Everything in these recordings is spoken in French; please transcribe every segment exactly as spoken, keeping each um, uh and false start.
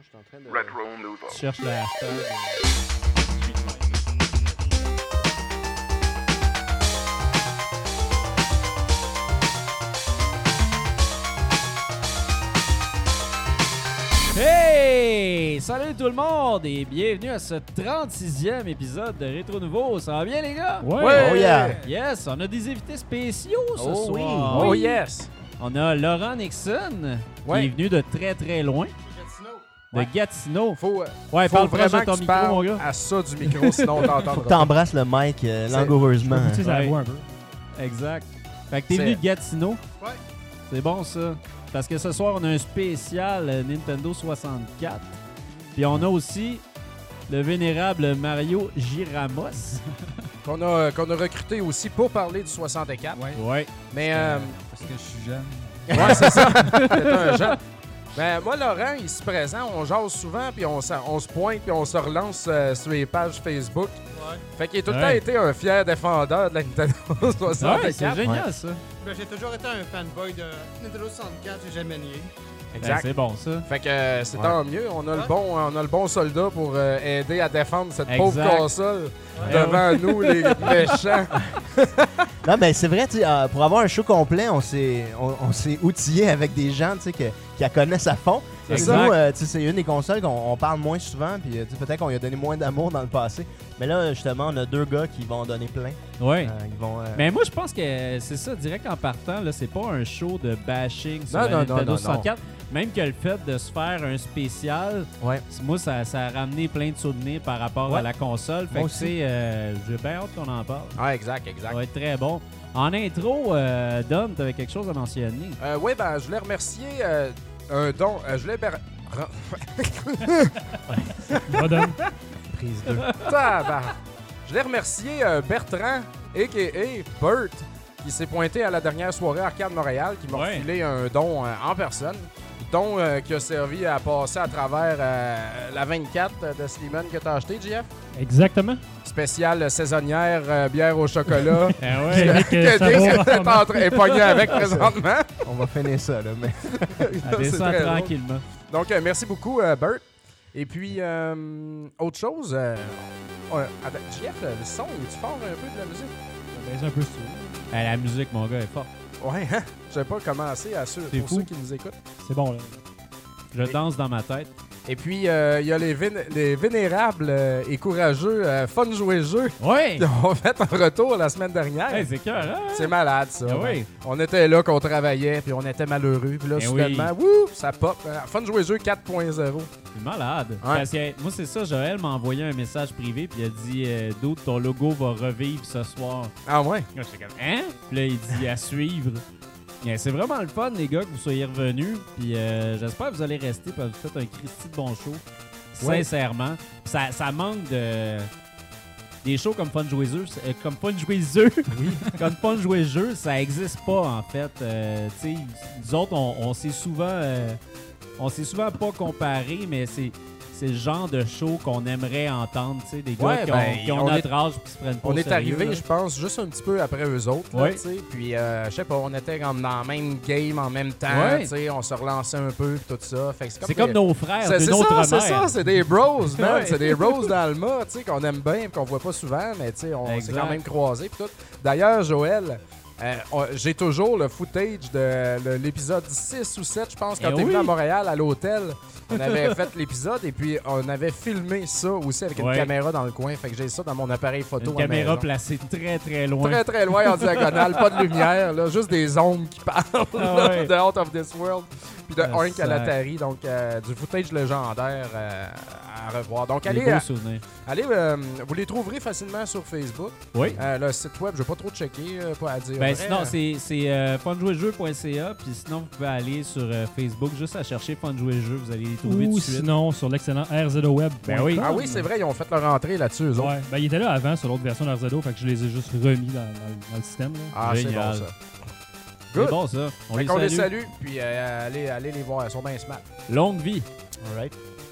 je suis en train de... Retro Nouveau. Tu cherches le hashtag. Hey! Salut tout le monde et bienvenue à ce trente-sixième épisode de Rétro Nouveau. Ça va bien les gars? Ouais! Ouais. Oh yeah! Yes, on a des invités spéciaux ce Oh oui. soir. Oh yes! On a Laurent Nixon Ouais. qui est venu de très très loin, de Ouais. Gatineau. Faut, euh, Ouais, faut parle proche de vraiment ton que tu micro mon parles gars. à ça du micro, sinon on t'entendra Faut que pas. t'embrasses le mic euh, C'est- langoureusement. Tu sais, ça Ouais. voit un peu. Exact. Fait que t'es C'est- venu de Gatineau. Ouais. C'est bon ça. Parce que ce soir, on a un spécial euh, Nintendo soixante-quatre. Puis on a aussi le vénérable Mario Giramos. Qu'on a, qu'on a recruté aussi pour parler du soixante-quatre. Ouais. Ouais. Mais, euh, Parce que je suis jeune. ouais, c'est ça. C'est un jeune. Ben, moi, Laurent, ici présent, on jase souvent, puis on, s'en- on se pointe, puis on se relance euh, sur les pages Facebook. Ouais. Fait qu'il a tout le Ouais. temps été un fier défendeur de la Nintendo soixante-quatre. Ouais, c'est génial ça. Ben, j'ai toujours été un fanboy de Nintendo soixante-quatre, j'ai jamais nié. Ben, Exact. c'est bon ça. Fait que euh, c'est Ouais. tant mieux. On a, le Ouais. bon, on a le bon soldat pour euh, aider à défendre cette Exact. pauvre console Ouais. devant nous, les méchants. Non, mais c'est vrai, tu sais, euh, pour avoir un show complet, on s'est on, on s'est outillé avec des gens tu sais, que- qui la connaissent à fond. C'est Et ça. nous, euh, tu sais, c'est une des consoles qu'on on parle moins souvent, puis euh, tu sais, peut-être qu'on lui a donné moins d'amour dans le passé. Mais là, justement, on a deux gars qui vont en donner plein. Ouais. Euh, ils vont, euh, Mais moi, je pense que c'est ça, direct en partant, là, c'est pas un show de bashing sur Non, la non, non, Nintendo non, non. soixante-quatre. Même que le fait de se faire un spécial, Ouais. c'est- moi, ça, ça a ramené plein de souvenirs par rapport Ouais. à la console. Fait Moi que, aussi. tu sais, euh, j'ai bien hâte qu'on en parle. Ah, exact, exact. Ça va être très bon. En intro, euh, Dom, t'avais quelque chose à mentionner. Euh, oui, ben, je voulais remercier euh, un don. Euh, je voulais. ber- ren- Rodon. prise deux. Tabarnak. Je voulais remercier euh, Bertrand, a k a. Bert, qui s'est pointé à la dernière soirée Arcade Montréal, qui m'a Ouais. refilé un don euh, en personne. Don euh, qui a servi à passer à travers euh, la vingt-quatre de Slimane que t'as acheté, J F. Exactement. Spéciale saisonnière, euh, bière au chocolat. Ah Avec, euh, que ça Dave va est en train est pogné avec présentement. On va finir ça, là. Mais... Elle C'est descend très drôle. tranquillement. Donc, euh, merci beaucoup, euh, Bert. Et puis, euh, autre chose, euh, euh, attends, J F, le son, est-tu fort un peu de la musique? baisse un peu sur. Ah, la musique, mon gars, est forte. Ouais, hein? Je sais pas commencer à ceux, C'est pour fou. ceux qui nous écoutent. C'est bon, là. Je danse dans ma tête. Et puis, euh, il y a les, vén- les vénérables euh, et courageux euh, Fun Jouer Jeu Ouais! qui ont fait un retour la semaine dernière. Hey, c'est cœur, hein? C'est malade, ça. Ah oui. On était là, qu'on travaillait, puis on était malheureux. Puis là, Eh soudainement, wouh, ça pop. Euh, Fun Jouer Jeu quatre point zéro. C'est malade. Parce que, moi, c'est ça, Joël m'a envoyé un message privé, puis il a dit euh, Dude, ton logo va revivre ce soir. Ah ouais? Là, j'étais comme Hein? Puis là, il dit à suivre. Yeah, c'est vraiment le fun, les gars, que vous soyez revenus. Puis euh, j'espère que vous allez rester, parce que vous faites un Christy de bon show. Ouais. Sincèrement. Puis Ça, ça manque de. Des shows comme Fun Jouer-Jeu, euh, comme Fun Jouer-Jeu, comme Fun Jouer-Jeu, ça existe pas en fait. Euh, tu sais, nous autres, on, on s'est souvent, euh, on s'est souvent pas comparé, mais c'est, c'est le genre de show qu'on aimerait entendre, tu sais, des gars Ouais, qui, ben, ont, qui ont on notre est- âge puis se prennent pas On au est sérieux, arrivé, là. je pense, juste un petit peu après eux autres. là, Ouais. tu sais. Puis, euh, je sais pas, on était comme dans le même game en même temps. Ouais. tu sais, On se relançait un peu, puis tout ça. Fait que c'est comme, C'est comme des- nos frères C'est d'une c'est autre ça, mère. c'est ça, c'est des bros, man. Ouais. C'est des bros d'Alma, tu sais, qu'on aime bien et qu'on voit pas souvent, mais tu sais, on s'est Exact. quand même croisés puis tout. D'ailleurs, Joël, euh, on- j'ai toujours le footage de le- l'épisode six ou sept, je pense, quand Eh t'es venu oui. à Montréal, à l'hôtel. On avait fait l'épisode et puis on avait filmé ça aussi avec une Ouais. caméra dans le coin. Fait que j'ai ça dans mon appareil photo. Une à caméra maison. placée très très loin. Très très loin en diagonale, pas de lumière, là, juste des ombres qui parlent Ah là, ouais. de Out of This World. Puis de Ah, Hank à sac. l'Atari, donc euh, du footage légendaire euh, à revoir. Donc Des allez, beaux euh, souvenirs. allez euh, vous les trouverez facilement sur Facebook. Oui. Euh, le site web, je vais pas trop checker, euh, pas à dire. Ben vrai. sinon, c'est, c'est euh, funjouerjeu.ca, puis sinon, vous pouvez aller sur euh, Facebook, juste à chercher Fun Jouer Jeu, vous allez les trouver tout Ou de suite. sinon, sur l'excellent R Z O Web. Ben oui. Ah oui, c'est vrai, ils ont fait leur entrée là-dessus, eux autres. Ouais. Ben, il était là avant sur l'autre version de R Z O, fait que je les ai juste remis dans, dans- dans le système. Là. Ah, c'est Génial. bon ça. C'est Good. bon ça. On Fait les qu'on salue. les salue, puis euh, allez, allez les voir, ils sont bien smart. Longue vie. Alright.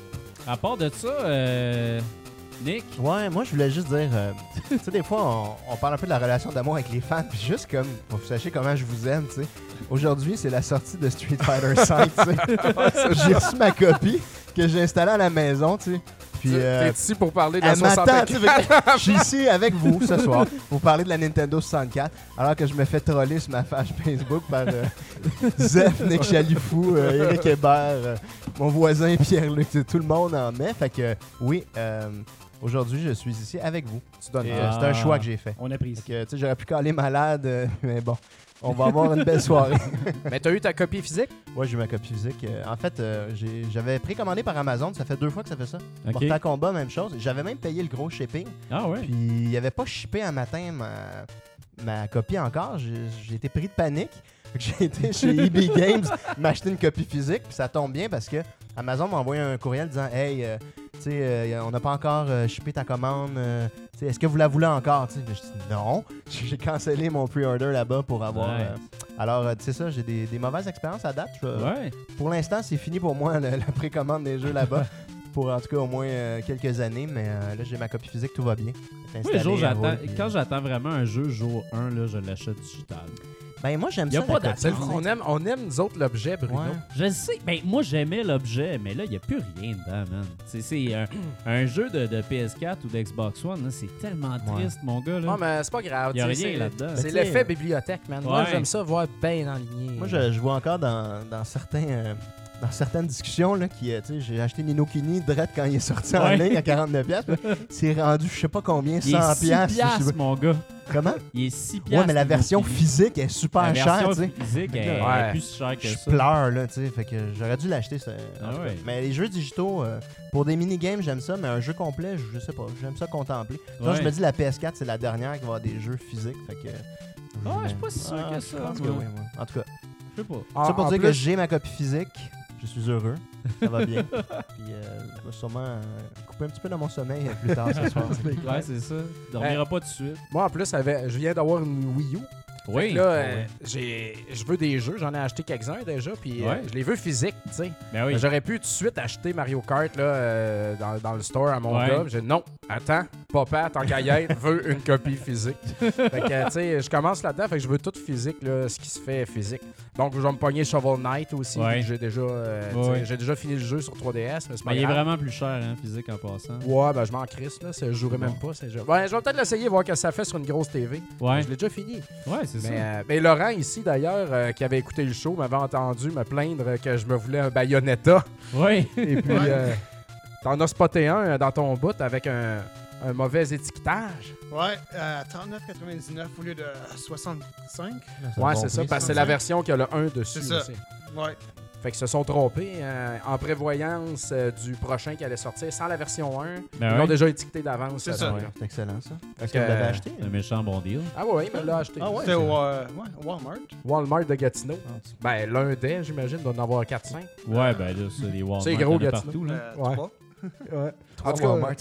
À part de ça, euh, Nick, Ouais, moi, je voulais juste dire, euh, tu sais, des fois, on, on parle un peu de la relation d'amour avec les fans, puis juste comme, pour que vous sachiez comment je vous aime, tu sais. Aujourd'hui, c'est la sortie de Street Fighter cinq, tu sais. J'ai reçu ma copie, que j'ai installé à la maison, tu sais. Puis, Tu- euh, T'es ici pour parler de la elle m'attend, tu sais, soixante-quatre. fait que je suis ici avec vous ce soir pour parler de la Nintendo soixante-quatre, alors que je me fais troller sur ma page Facebook par euh, Zef, Nick Chalifou, euh, Eric Hébert, euh, mon voisin Pierre-Luc, tu sais, tout le monde en met. Fait que oui, euh, aujourd'hui, je suis ici avec vous. Tu donnes Et, tout. euh, c'est un choix que j'ai fait. On apprécie. Fait que, tu sais, j'aurais pu caler malade, euh, mais bon, on va avoir une belle soirée. Mais t'as eu ta copie physique? Ouais, j'ai eu ma copie physique. Euh, en fait, euh, j'ai- j'avais précommandé par Amazon. Ça fait deux fois que ça fait ça. Ok. Mortal Kombat, même chose. J'avais même payé le gros shipping. Ah ouais? Puis il n'y avait pas shippé un matin ma, ma copie encore. J'ai j'ai été pris de panique. Fait que j'ai été chez E B Games m'acheter une copie physique. Puis ça tombe bien parce que Amazon m'a envoyé un courriel disant Hey, euh, tu sais, euh, on n'a pas encore euh, shippé ta commande. euh, tu sais, est-ce que vous la voulez encore? Tu sais, je dis non. J'ai cancellé mon pre-order là-bas pour avoir. Ouais. euh, alors, euh, tu sais ça, j'ai des, des mauvaises expériences à date. Je- Ouais. Pour l'instant, c'est fini pour moi, le- la précommande des jeux là-bas. Pour en tout cas au moins euh, quelques années. Mais euh, là, j'ai ma copie physique, tout va bien. C'est Moi, le jour, installé, j'attends, elle roule, puis, quand euh, j'attends vraiment un jeu, jour un, là, je l'achète digital. Ben, moi, j'aime Y a ça. pas la d'attente. C'est le copie fun. On physique. aime, on aime, nous autres, l'objet, Bruno. Ouais. Je sais, ben moi j'aimais l'objet, mais là il n'y a plus rien dedans, man. C'est, c'est un, un jeu de, de P S quatre ou d'Xbox One, là, c'est tellement triste, mon gars. Là. Non, mais c'est pas grave. Il y a tu sais, rien c'est- là-dedans. C'est Mais tu sais, l'effet bibliothèque, man. Moi, Ouais. j'aime ça voir bien enligné. Moi, je, je vois encore dans, dans certains. euh, Dans certaines discussions, là, qui, euh, tu sais, j'ai acheté Nino Kuni direct quand il est sorti en Ouais. ligne à quarante-neuf piastres. C'est rendu, je sais pas combien, Il est cent six piastres. piastres, je sais pas. mon gars. Comment? Il est six Ouais, piastres. mais la le version Nino Kuni. physique est super La chère, version tu sais. physique est, Ouais. est plus chère que Je ça. pleure, là, tu sais. Fait que j'aurais dû l'acheter, ça. en Ah tout cas. ouais. Mais les jeux digitaux, euh, pour des mini-games, j'aime ça, mais un jeu complet, je, je sais pas. J'aime ça contempler. Là, Ouais. je me dis, la P S quatre, c'est la dernière qui va avoir des jeux physiques. Fait que. Ah, je suis pas si sûr que ça, Je pense que moi. oui, moi. En tout cas, Je sais pas. En- ça pour en dire plus- que j'ai ma copie physique. Je suis heureux. Ça va bien. Puis, euh, je vais sûrement euh, couper un petit peu dans mon sommeil euh, plus tard ce soir. Ouais, c'est ça. Tu dormiras pas tout de suite. Moi, en plus, avec- je viens d'avoir une Wii U. Oui. Là, Ah euh, ouais. j'ai, je veux des jeux. J'en ai acheté quelques-uns déjà. Puis euh, Ouais. je les veux physiques, tu sais. Ben oui. J'aurais pu tout de suite acheter Mario Kart là, euh, dans, dans le store à mon Ouais. gars. J'ai dit non, attends, papa, tant qu'à y être, veut une copie physique. Fait que, tu sais, je commence là-dedans, fait que je veux tout physique, là, ce qui se fait physique. Donc, je vais me pogner Shovel Knight aussi, Ouais. vu que j'ai déjà, euh, tu sais, Ouais. j'ai déjà fini le jeu sur trois D S, mais c'est pas Mais il est grave. vraiment plus cher, hein, physique en passant. Ouais, ben je m'en crisse, là. c'est- Je jouerai même pas. C'est... Ouais, je vais peut-être l'essayer, voir ce que ça fait sur une grosse T V. Ouais. Je l'ai déjà fini. Ouais, c'est ça. Mais, euh, mais Laurent, ici, d'ailleurs, euh, qui avait écouté le show, m'avait entendu me plaindre que je me voulais un Bayonetta. Oui. Et puis, euh, t'en as spoté un euh, dans ton bout avec un, un mauvais étiquetage. Ouais, euh, trente-neuf quatre-vingt-dix-neuf au lieu de soixante-cinq. Ouais, c'est ça, parce que c'est la version qui a le un dessus C'est ça. aussi. Ouais. Fait qu'ils se sont trompés euh, en prévoyance euh, du prochain qui allait sortir sans la version un. Ben Ils ouais. l'ont déjà étiqueté d'avance. C'est là, ça. donc, Ouais, là. c'est excellent, ça. Fait Est-ce que, que vous l'avez euh, acheté? Un méchant bon deal. Ah ouais, il me l'a acheté. Ah ouais? C'était au euh, ouais, Walmart. Walmart de Gatineau. Ah, tu- Ben, l'un des, j'imagine, doit en avoir quatre cinq. Ouais, ben là, c'est les Walmart. C'est gros, il y en a Gatineau. partout, là. Euh, Ouais. trois. Ouais. Trois En tout cas, Walmart.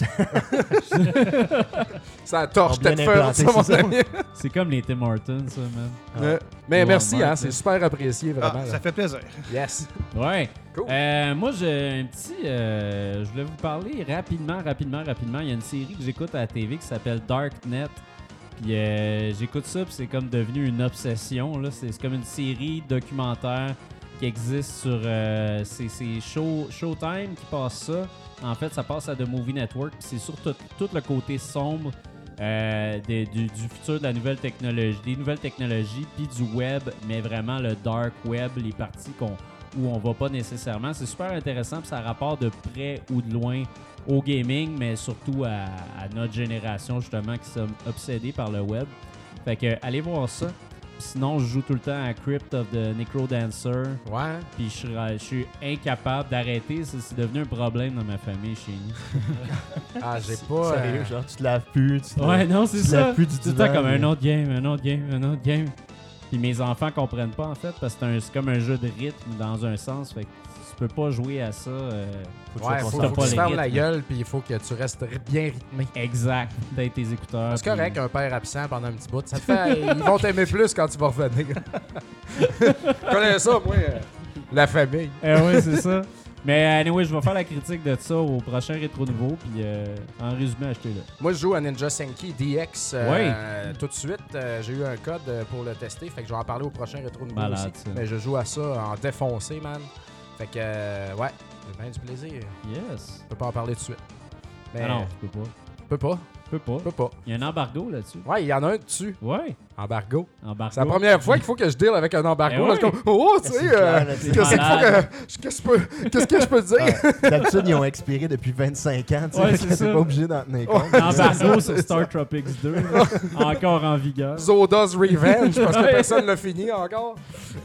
Ça torche Bien tête feu, implanté, ça, mon c'est ça. ami. C'est comme les Tim Hortons, ça, man. Euh, Mais Walmart, merci, hein, là. c'est super apprécié, vraiment. Ah, là. ça fait plaisir. Yes. Ouais. Cool. Euh, moi, j'ai un petit. euh, je voulais vous parler rapidement, rapidement, rapidement. Il y a une série que j'écoute à la T V qui s'appelle Darknet. Puis euh, j'écoute ça, puis c'est comme devenu une obsession. Là. C'est, c'est comme une série documentaire qui existe sur. Euh, c'est c'est Show, Showtime qui passe ça. En fait, ça passe à The Movie Network. Puis c'est sur tout, tout le côté sombre euh, des- du, du futur de la nouvelle technologie, des nouvelles technologies, puis du web, mais vraiment le dark web, les parties qu'on où on va pas nécessairement. C'est super intéressant, puis ça rapporte de près ou de loin au gaming, mais surtout à, à notre génération, justement, qui sommes obsédés par le web. Fait que, allez voir ça. Puis sinon, je joue tout le temps à Crypt of the Necrodancer, Ouais. puis je suis, je suis incapable d'arrêter. Ça, c'est devenu un problème dans ma famille chez nous. Ah, j'ai pas. Sérieux, euh, genre, tu te laves plus. Tu te... Ouais, non, c'est tu te ça. laves plus du Tout le temps divan, comme un mais- autre game, un autre game, un autre game. Puis mes enfants comprennent pas, en fait, parce que c'est, un- c'est comme un jeu de rythme dans un sens. Fait que tu peux pas jouer à ça. euh, Faut que tu Ouais, sois faut, t'as faut pas que tu les fermes la rythmes. gueule, puis il faut que tu restes ry- bien rythmé. Exact. Peut-être tes écouteurs. C'est puis- correct, un père absent pendant un petit bout. Ça te fait. Ils vont t'aimer plus quand tu vas revenir. Je connais ça, moi. euh, La famille. Eh ouais, c'est ça. Mais anyway, je vais faire la critique de ça au prochain Rétro Nouveau. Puis euh, en résumé, achetez-le. Moi, je joue à Ninja Senki D X euh, tout de suite. Euh, j'ai eu un code euh, pour le tester, fait que je vais en parler au prochain Rétro Nouveau Malade, aussi. ça. Mais je joue à ça en défoncé, man. Fait que, euh, ouais. C'est bien du plaisir. Yes. Je peux pas en parler tout de suite. Mais Ah non, je peux pas. je peux pas. Je peux pas. Je peux pas. Il y a un embargo là-dessus. Ouais, il y en a un dessus. Ouais. Embargo. Embargo. C'est la première fois qu'il faut que je deal avec un embargo. Eh là, je suis oui. comme, oh, tu C'est sais, clair, euh, là, qu'est-ce c'est qu'il faut malade. que, qu'est-ce que je peux, qu'est-ce que je peux dire? Ah, d'habitude, ils ont expiré depuis vingt-cinq ans. Tu sais, Ouais, fait c'est que ça. t'es pas obligé d'en tenir compte. Embargo sur Star Tropics deux. là. Encore en vigueur. Zoda's Revenge, parce que Ouais. personne l'a fini encore.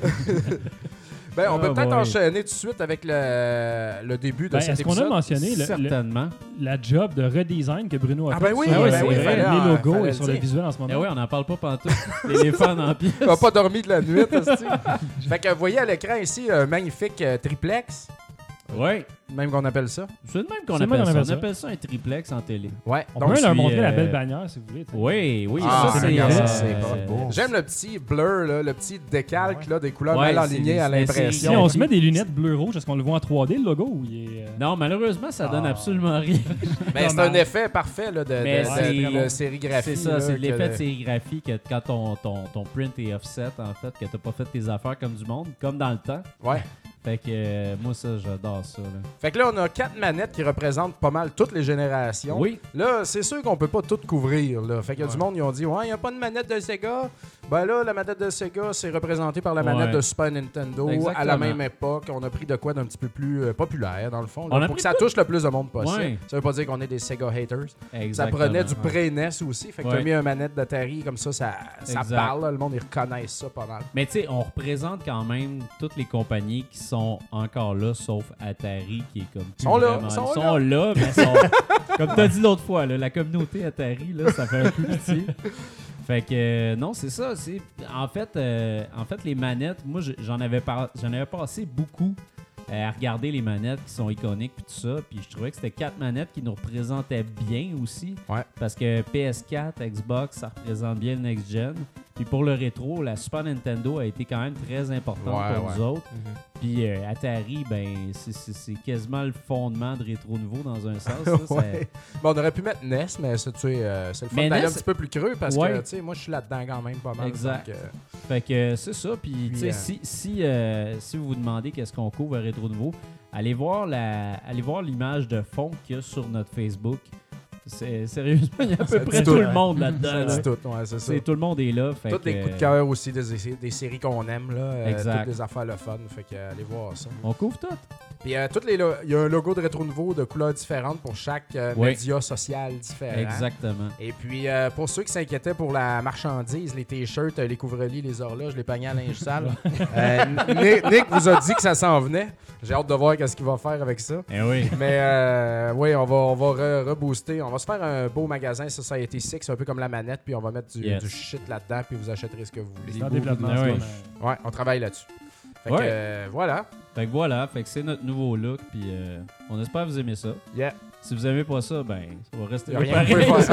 Ben, on Oh peut peut-être boy. enchaîner tout de suite avec le, le début de Ben, cet est-ce qu'on a épisode. mentionné le- le- Certainement. la job de redesign que Bruno a Ah fait ben oui, sur ben oui, euh, c'est vrai. fallait, les euh, logos fallait et le sur le dire. visuel en ce moment? Eh oui, on n'en parle pas pantoute. L'éléphant en pièces. On a pas dormi de la nuit, hostie. Fait que vous voyez à l'écran ici un magnifique euh, triplex, Oui. même qu'on appelle ça. C'est le même qu'on C'est le appelle, même qu'on ça. appelle On ça. appelle ça un triplex en télé. Ouais. On Donc, peut leur suis, montrer la euh, belle bannière si vous voulez. tu sais. Oui, oui. Ah, ça, c'est... regarde ça, euh, c'est pas beau. j'aime le petit blur, là, le petit décalque là, des couleurs Ouais, mal c'est- alignées à c'est- Si l'impression. on se met des lunettes bleu-rouge, est-ce qu'on le voit en trois D, le logo? Ou il est, euh, Non, malheureusement, ça donne Ah. absolument rien. Ben, c'est un effet parfait là, de, de, Mais de- c'est- de- de sérigraphie. C'est ça, là, c'est que l'effet de le- sérigraphie que quand ton, ton, ton print est offset, en fait, que t'as pas fait tes affaires comme du monde, comme dans le temps. Ouais. Fait que euh, moi, ça, j'adore ça. Là. Fait que là, on a quatre manettes qui représentent pas mal toutes les générations. Oui, Là, c'est sûr qu'on peut pas tout couvrir. Là. Fait qu'il y a du monde qui ont dit ouais, il n'y a pas de manette de Sega. Ben là, la manette de Sega, c'est représenté par la manette Ouais. de Super Nintendo. À Exactement. la même époque, on a pris de quoi d'un petit peu plus euh, populaire, dans le fond, là, On a pour pris que ça touche le plus de monde possible. Ouais. Ça veut pas dire qu'on est des Sega haters. Ça exactement. prenait du pré-N E S aussi. Fait que t'as Ouais. mis un manette d'Atari comme ça, ça, ça Exact. parle. là. Le monde, ils reconnaissent ça pas mal. Mais tu sais, on représente quand même toutes les compagnies qui sont encore là, sauf Atari, qui est comme. plus Sont là, vraiment- sont Ils sont là, mais sont. Comme t'as dit l'autre fois, là, la communauté Atari, là, ça fait un peu pitié. Fait que euh, non, c'est ça. C'est en fait, euh, en fait, les manettes. Moi, je- j'en avais par- j'en avais passé beaucoup euh, à regarder les manettes qui sont iconiques puis tout ça. Puis je trouvais que c'était quatre manettes qui nous représentaient bien aussi. Ouais. Parce que P S quatre, Xbox, ça représente bien le next gen. Puis pour le rétro, la Super Nintendo a été quand même très importante Ouais, pour ouais. nous autres. Puis euh, Atari, ben c'est- c'est c'est quasiment le fondement de rétro nouveau dans un sens. là. Ça- Ouais. Bon, on aurait pu mettre N E S, mais ça, tu sais, euh, c'est le fun Mais d'aller N E un S, petit peu plus creux parce ouais. que, tu sais, moi, je suis là-dedans quand même pas mal. Exact. donc, euh, Fait que euh, c'est ça. Puis, tu sais, euh, si, si, euh, si vous vous demandez qu'est-ce qu'on couvre à Rétro Nouveau, allez voir la, allez voir l'image de fond qu'il y a sur notre Facebook. C'est, sérieusement, il y a à Ça peu dit près tout, tout le hein. monde là-dedans. ça là. dit tout, ouais, c'est ça. C'est, tout le monde est là. Fait Tous que, les coups de euh, cœur aussi des, des, des séries qu'on aime, là. euh, Exact. toutes les affaires le fun. Fait que, euh, allez voir ça. On couvre tout. Puis, euh, toutes les lo- il y a un logo de Rétro Nouveau de couleurs différentes pour chaque euh, Oui. média social différent. Exactement. Et puis, euh, pour ceux qui s'inquiétaient pour la marchandise, les t-shirts, euh, les couvre-lits, les horloges, les paniers à linge sale, euh, Nick, Nick vous a dit que ça s'en venait. J'ai hâte de voir qu'est-ce qu'il va faire avec ça. Eh oui. Mais euh, oui, on va, on va re- rebooster. On va se faire un beau magasin Society Six, un peu comme la manette, puis on va mettre du, Yes. du shit là-dedans, puis vous achèterez ce que vous voulez. C'est en beaux développement. bouts de- en ce ouais. moment. Ouais, on travaille là-dessus. Fait Ouais. que euh, voilà. Fait que voilà. Fait que c'est notre nouveau look. Puis euh, on espère que vous aimez ça. Yeah. Si vous aimez pas ça, ben, ça va rester Y a là rien que vous pareil. pouvez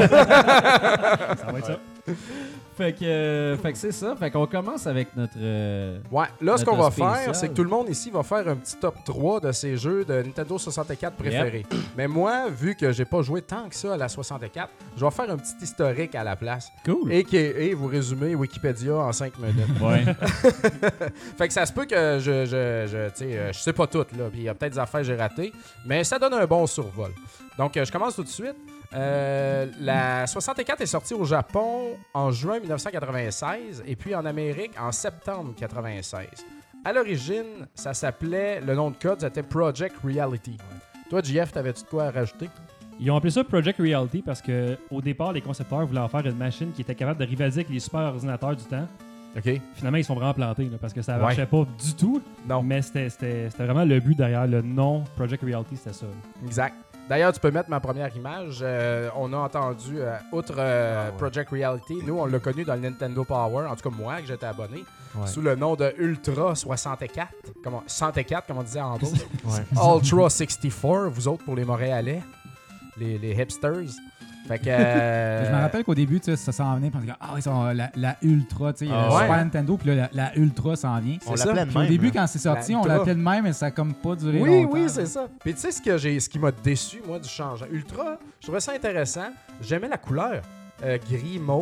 faire. Ça va être ça. Fait que, euh, fait que c'est ça. Fait qu'on commence avec notre. euh, Ouais, là, ce Notre qu'on va spécial. faire, c'est que tout le monde ici va faire un petit top trois de ses jeux de Nintendo soixante-quatre préférés. Mais moi, vu que j'ai pas joué tant que ça à la soixante-quatre, je vais faire un petit historique à la place. Cool. Et qui vous résumer Wikipédia en cinq minutes. Ouais. Fait que ça se peut que je je, je, tu sais, euh, je sais pas tout, là. Puis il y a peut-être des affaires que j'ai ratées. Mais ça donne un bon survol. Donc, euh, je commence tout de suite. Euh, la soixante-quatre est sortie au Japon en juin mille neuf cent quatre-vingt-seize et puis en Amérique en septembre quatre-vingt-seize. À l'origine, ça s'appelait, le nom de code, c'était Project Reality. Toi, J F, t'avais-tu de quoi à rajouter? Ils ont appelé ça Project Reality parce que au départ, les concepteurs voulaient en faire une machine qui était capable de rivaliser avec les super ordinateurs du temps. OK. Finalement, ils sont vraiment plantés là, parce que ça Ouais. marchait pas du tout. Non. Mais c'était, c'était, c'était vraiment le but derrière le nom Project Reality, c'était ça. Exact. D'ailleurs, tu peux mettre ma première image. Euh, on a entendu, euh, outre euh, Ah ouais. Project Reality, nous, on l'a connu dans le Nintendo Power, en tout cas moi, que j'étais abonné, Ouais. sous le nom de Ultra soixante-quatre. Comment, soixante-quatre, comme on disait en gros. Ouais. Ultra soixante-quatre, vous autres, pour les Montréalais, les, les hipsters. Fait que... euh, Je me rappelle qu'au début, tu sais, ça s'en venait parce que ah, ils sont, la, la Ultra, tu sais, il y a Ah le ouais. Super Nintendo, puis là, la, la Ultra s'en vient. C'est On ça. l'appelait de Puis au même. début, là. quand c'est sorti, La on Ultra. l'appelait de même, mais ça a comme pas duré Oui, longtemps. oui, là. c'est ça. Puis tu sais ce, que j'ai, ce qui m'a déçu, moi, du changement. Ultra, je trouvais ça intéressant. J'aimais la couleur. Euh, gris, mauve.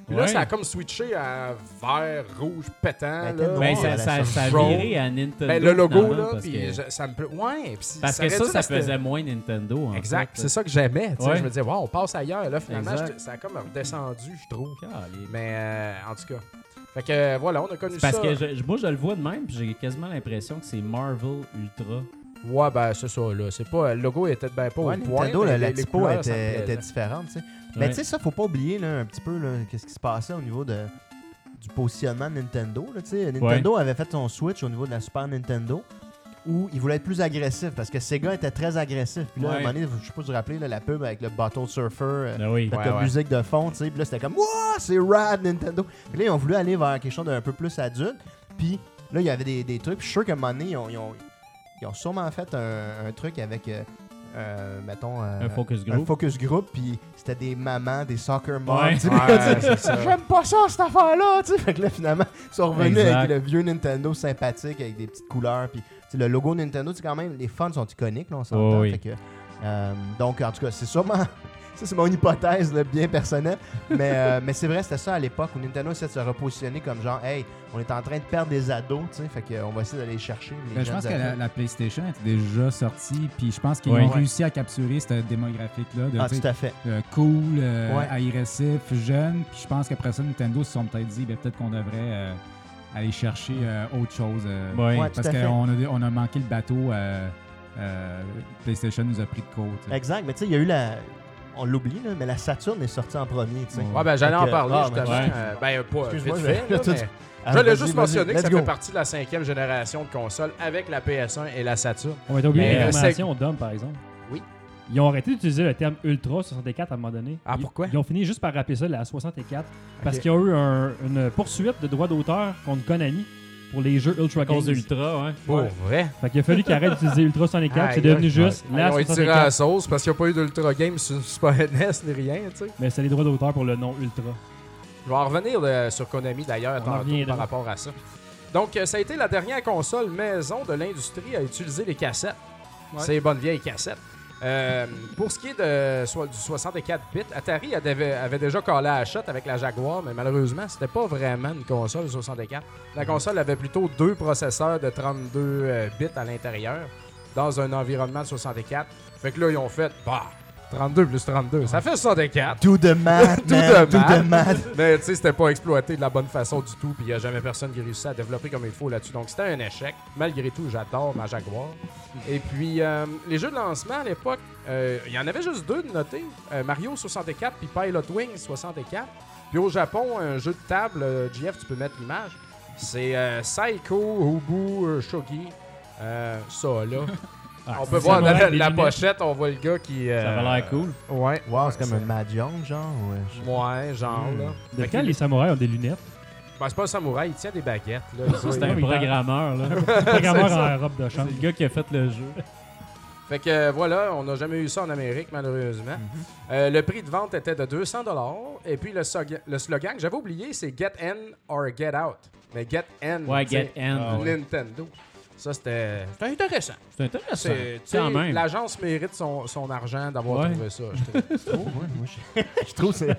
Puis là, Ouais. ça a comme switché à vert, rouge, pétant. Ben, là. Nintendo, Ben, Ouais, ça, la ça, ça a sortie. viré à Nintendo. Ben, le logo, finalement, là, parce puis que, je- ça me plaît. Ouais, puis parce que aurait ça, dû ça rester- faisait moins Nintendo. En Exact, fait. c'est ça que j'aimais. tu sais. Ouais. Je me disais, wow, on passe ailleurs. Là, finalement, Exact. j'étais- ça a comme redescendu, je trouve. Calé. Mais euh, en tout cas. Fait que euh, voilà, on a connu Parce ça. que je- moi, je le vois de même, puis j'ai quasiment l'impression que c'est Marvel Ultra. Ouais, ben c'est ça, là. C'est pas, le logo était ben pas Ouais, au point. Nintendo, mais la, les- la les typo couleurs, ça me était, plaisait. était différente, tu sais. Mais Ouais. tu sais, ça, faut pas oublier là, un petit peu là, qu'est-ce qui se passait au niveau de, du positionnement de Nintendo. Là, tu sais. Nintendo avait fait son switch au niveau de la Super Nintendo où il voulait être plus agressif parce que Sega était très agressif. Puis là, à un Ouais. moment donné, je sais pas si vous vous rappelez, là, la pub avec le Bottle Surfer, euh, Ben oui. avec Ouais, la ouais. musique de fond, tu sais. Puis là, c'était comme, wouah, c'est rad Nintendo. Puis là, ils ont voulu aller vers quelque chose d'un peu plus adulte. Puis là, il y avait des, des trucs. Puis je suis sûr qu'à un moment donné, ils ont, ils ont, ils ont sûrement fait un, un truc avec, euh, euh, mettons, euh, Un focus un group. focus group. Puis c'était des mamans, des soccer moms. Ouais. tu sais. Ouais, Puis là, tu sais, c'est ça. j'aime pas ça, cette affaire-là. tu sais. Fait que là, finalement, ils sont revenus Exact. avec le vieux Nintendo sympathique, avec des petites couleurs. Puis tu sais, le logo Nintendo, c'est quand même, les fonts sont iconiques, là, on s'entend. Oh oui. Fait que, euh, donc, en tout cas, c'est sûrement. Ça, c'est mon hypothèse là, bien personnelle. Mais, euh, mais c'est vrai, c'était ça à l'époque où Nintendo essayait de se repositionner comme genre, hey, on est en train de perdre des ados, tu sais, fait qu'on va essayer d'aller chercher. Les Ben, je jeunes pense que ados. la, la PlayStation était déjà sortie, puis je pense qu'ils Ouais. ont Ouais. réussi à capturer cette démographique-là de Ah, tu sais, tout à fait. euh, cool, euh, Ouais. agressif, jeune. Puis je pense qu'après ça, Nintendo se sont peut-être dit, ben, peut-être qu'on devrait euh, aller chercher euh, autre chose. euh, Ouais. Ouais, parce tout à fait. qu'on a, on a manqué le bateau. euh, euh, PlayStation nous a pris de côte. tu sais. Exact, mais tu sais, il y a eu la. On l'oublie, là, mais la Saturn est sortie en premier, tu sais. Ouais. Ouais, ben j'allais Fait en que- parler ah, justement. ouais. Euh, ben pas Excuse-moi, vite je- fait, là, tout- mais Ah, je voulais vas-y, juste vas-y, mentionner que let's ça go. fait partie de la cinquième génération de consoles avec la P S un et la Saturn. On va oublié Mais, euh, l'information d'homme, par exemple. Oui. Ils ont arrêté d'utiliser le terme Ultra soixante-quatre à un moment donné. Ah, Ils- pourquoi? Ils ont fini juste par rappeler ça la soixante-quatre. Parce Ok. qu'il y a eu un- une poursuite de droits d'auteur contre Konami pour les jeux Ultra À cause Games. d'Ultra, ouais. Pour vrai. Fait qu'il a fallu qu'ils arrêtent d'utiliser Ultra soixante-quatre. C'est Aïe, devenu aïe. juste Ils la ont étiré à la soixante-quatre. sauce parce qu'il n'y a pas eu d'Ultra Game sur Super N E S ni rien, tu sais. Mais c'est les droits d'auteur pour le nom Ultra. Je vais en revenir euh, sur Konami d'ailleurs On en tantôt reviendra. par rapport à ça. Donc, euh, ça a été la dernière console maison de l'industrie à utiliser les cassettes. Ouais. Ces bonnes vieilles cassettes. Euh, pour ce qui est de, so- du soixante-quatre bits, Atari avait, avait déjà collé à la shot avec la Jaguar, mais malheureusement, c'était pas vraiment une console de soixante-quatre. La console avait plutôt deux processeurs de trente-deux euh, bits à l'intérieur dans un environnement de soixante-quatre. Fait que là, ils ont fait, bah, trente-deux plus trente-deux, ça fait soixante-quatre. Do the math, Do man, the do math. the math. Mais tu sais, c'était pas exploité de la bonne façon du tout, puis il n'y a jamais personne qui réussit à développer comme il faut là-dessus. Donc c'était un échec. Malgré tout, j'adore ma Jaguar. Et puis, euh, les jeux de lancement à l'époque, euh, il y en avait juste deux de notés. Euh, Mario soixante-quatre puis Pilot Wings soixante-quatre. Puis au Japon, un jeu de table, euh, G F, tu peux mettre l'image. C'est euh, Saiko Ubu euh, Shogi. Euh, ça, là. Ah, on peut c'est voir ça, dans la, des la lunettes. pochette, on voit le gars qui... euh, Ça avait l'air cool. Ouais. Wow, c'est comme ça- un Mahjong, genre. Ouais, je- Ouais, genre, Hmm. là. De Fait quand que- les samouraïs ont des lunettes? Ben, c'est pas un samouraï, il tient des baguettes. Là. Ça, c'est Ouais, un mais programmeur, là. Programmeur C'est ça. en robe de C'est chambre. le gars qui a fait le jeu. Fait que euh, voilà, on n'a jamais eu ça en Amérique, malheureusement. Euh, le prix de vente était de deux cents dollars. Et puis le, sog- le slogan que j'avais oublié, c'est Get In or Get Out. Mais Get In, Ouais, tu sais, Get In. euh, Nintendo. Ça, c'était c'était intéressant. C'est intéressant. C'est- tu sais, Quand même. L'agence mérite son, son argent d'avoir Ouais. trouvé ça. je trouve. Oh, ouais, moi, je... je trouve que c'est...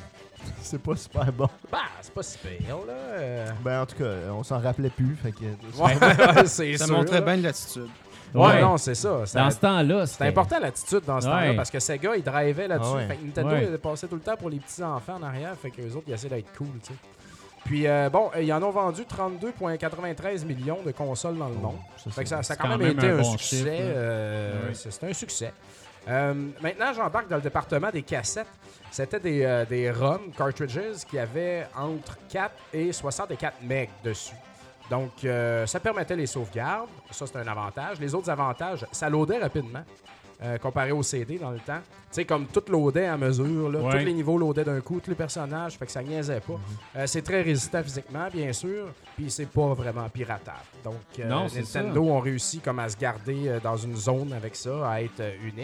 c'est pas super bon. Bah, c'est pas si pire, là. euh. Ben, en tout cas, on s'en rappelait plus, fait que... Ouais, c'est Ça sûr. montrait là. bien de l'attitude. Ouais, Ouais. non, c'est ça. Ça- Dans ce temps-là, C'était important l'attitude dans ce Ouais. temps-là parce que Sega, ils drivaient là-dessus. Ah ouais. Fait que Nintendo, Ouais. ils passaient tout le temps pour les petits enfants en arrière. Fait que les autres, ils essaient d'être cool, tu sais. Puis, euh, bon, ils en ont vendu trente-deux virgule quatre-vingt-treize millions de consoles dans le monde. Ça, Fait que ça, ça a c'est quand même, quand même été un un, bon succès. chiffre, là. euh, Ouais. c'est c'est un succès. Euh, maintenant, j'embarque dans le département des cassettes. C'était des, euh, des ROM cartridges qui avaient entre quatre et soixante-quatre megs dessus. Donc, euh, ça permettait les sauvegardes. Ça, c'est un avantage. Les autres avantages, ça loadait rapidement euh, comparé au C D dans le temps. Tu sais, comme tout loadait à mesure. Là, Ouais. Tous les niveaux loadaient d'un coup, tous les personnages. Fait que ça niaisait pas. Euh, c'est très résistant physiquement, bien sûr. Puis c'est pas vraiment piratable. Donc, euh, Non, c'est Nintendo ont réussi comme à se garder euh, dans une zone avec ça, à être euh, unique.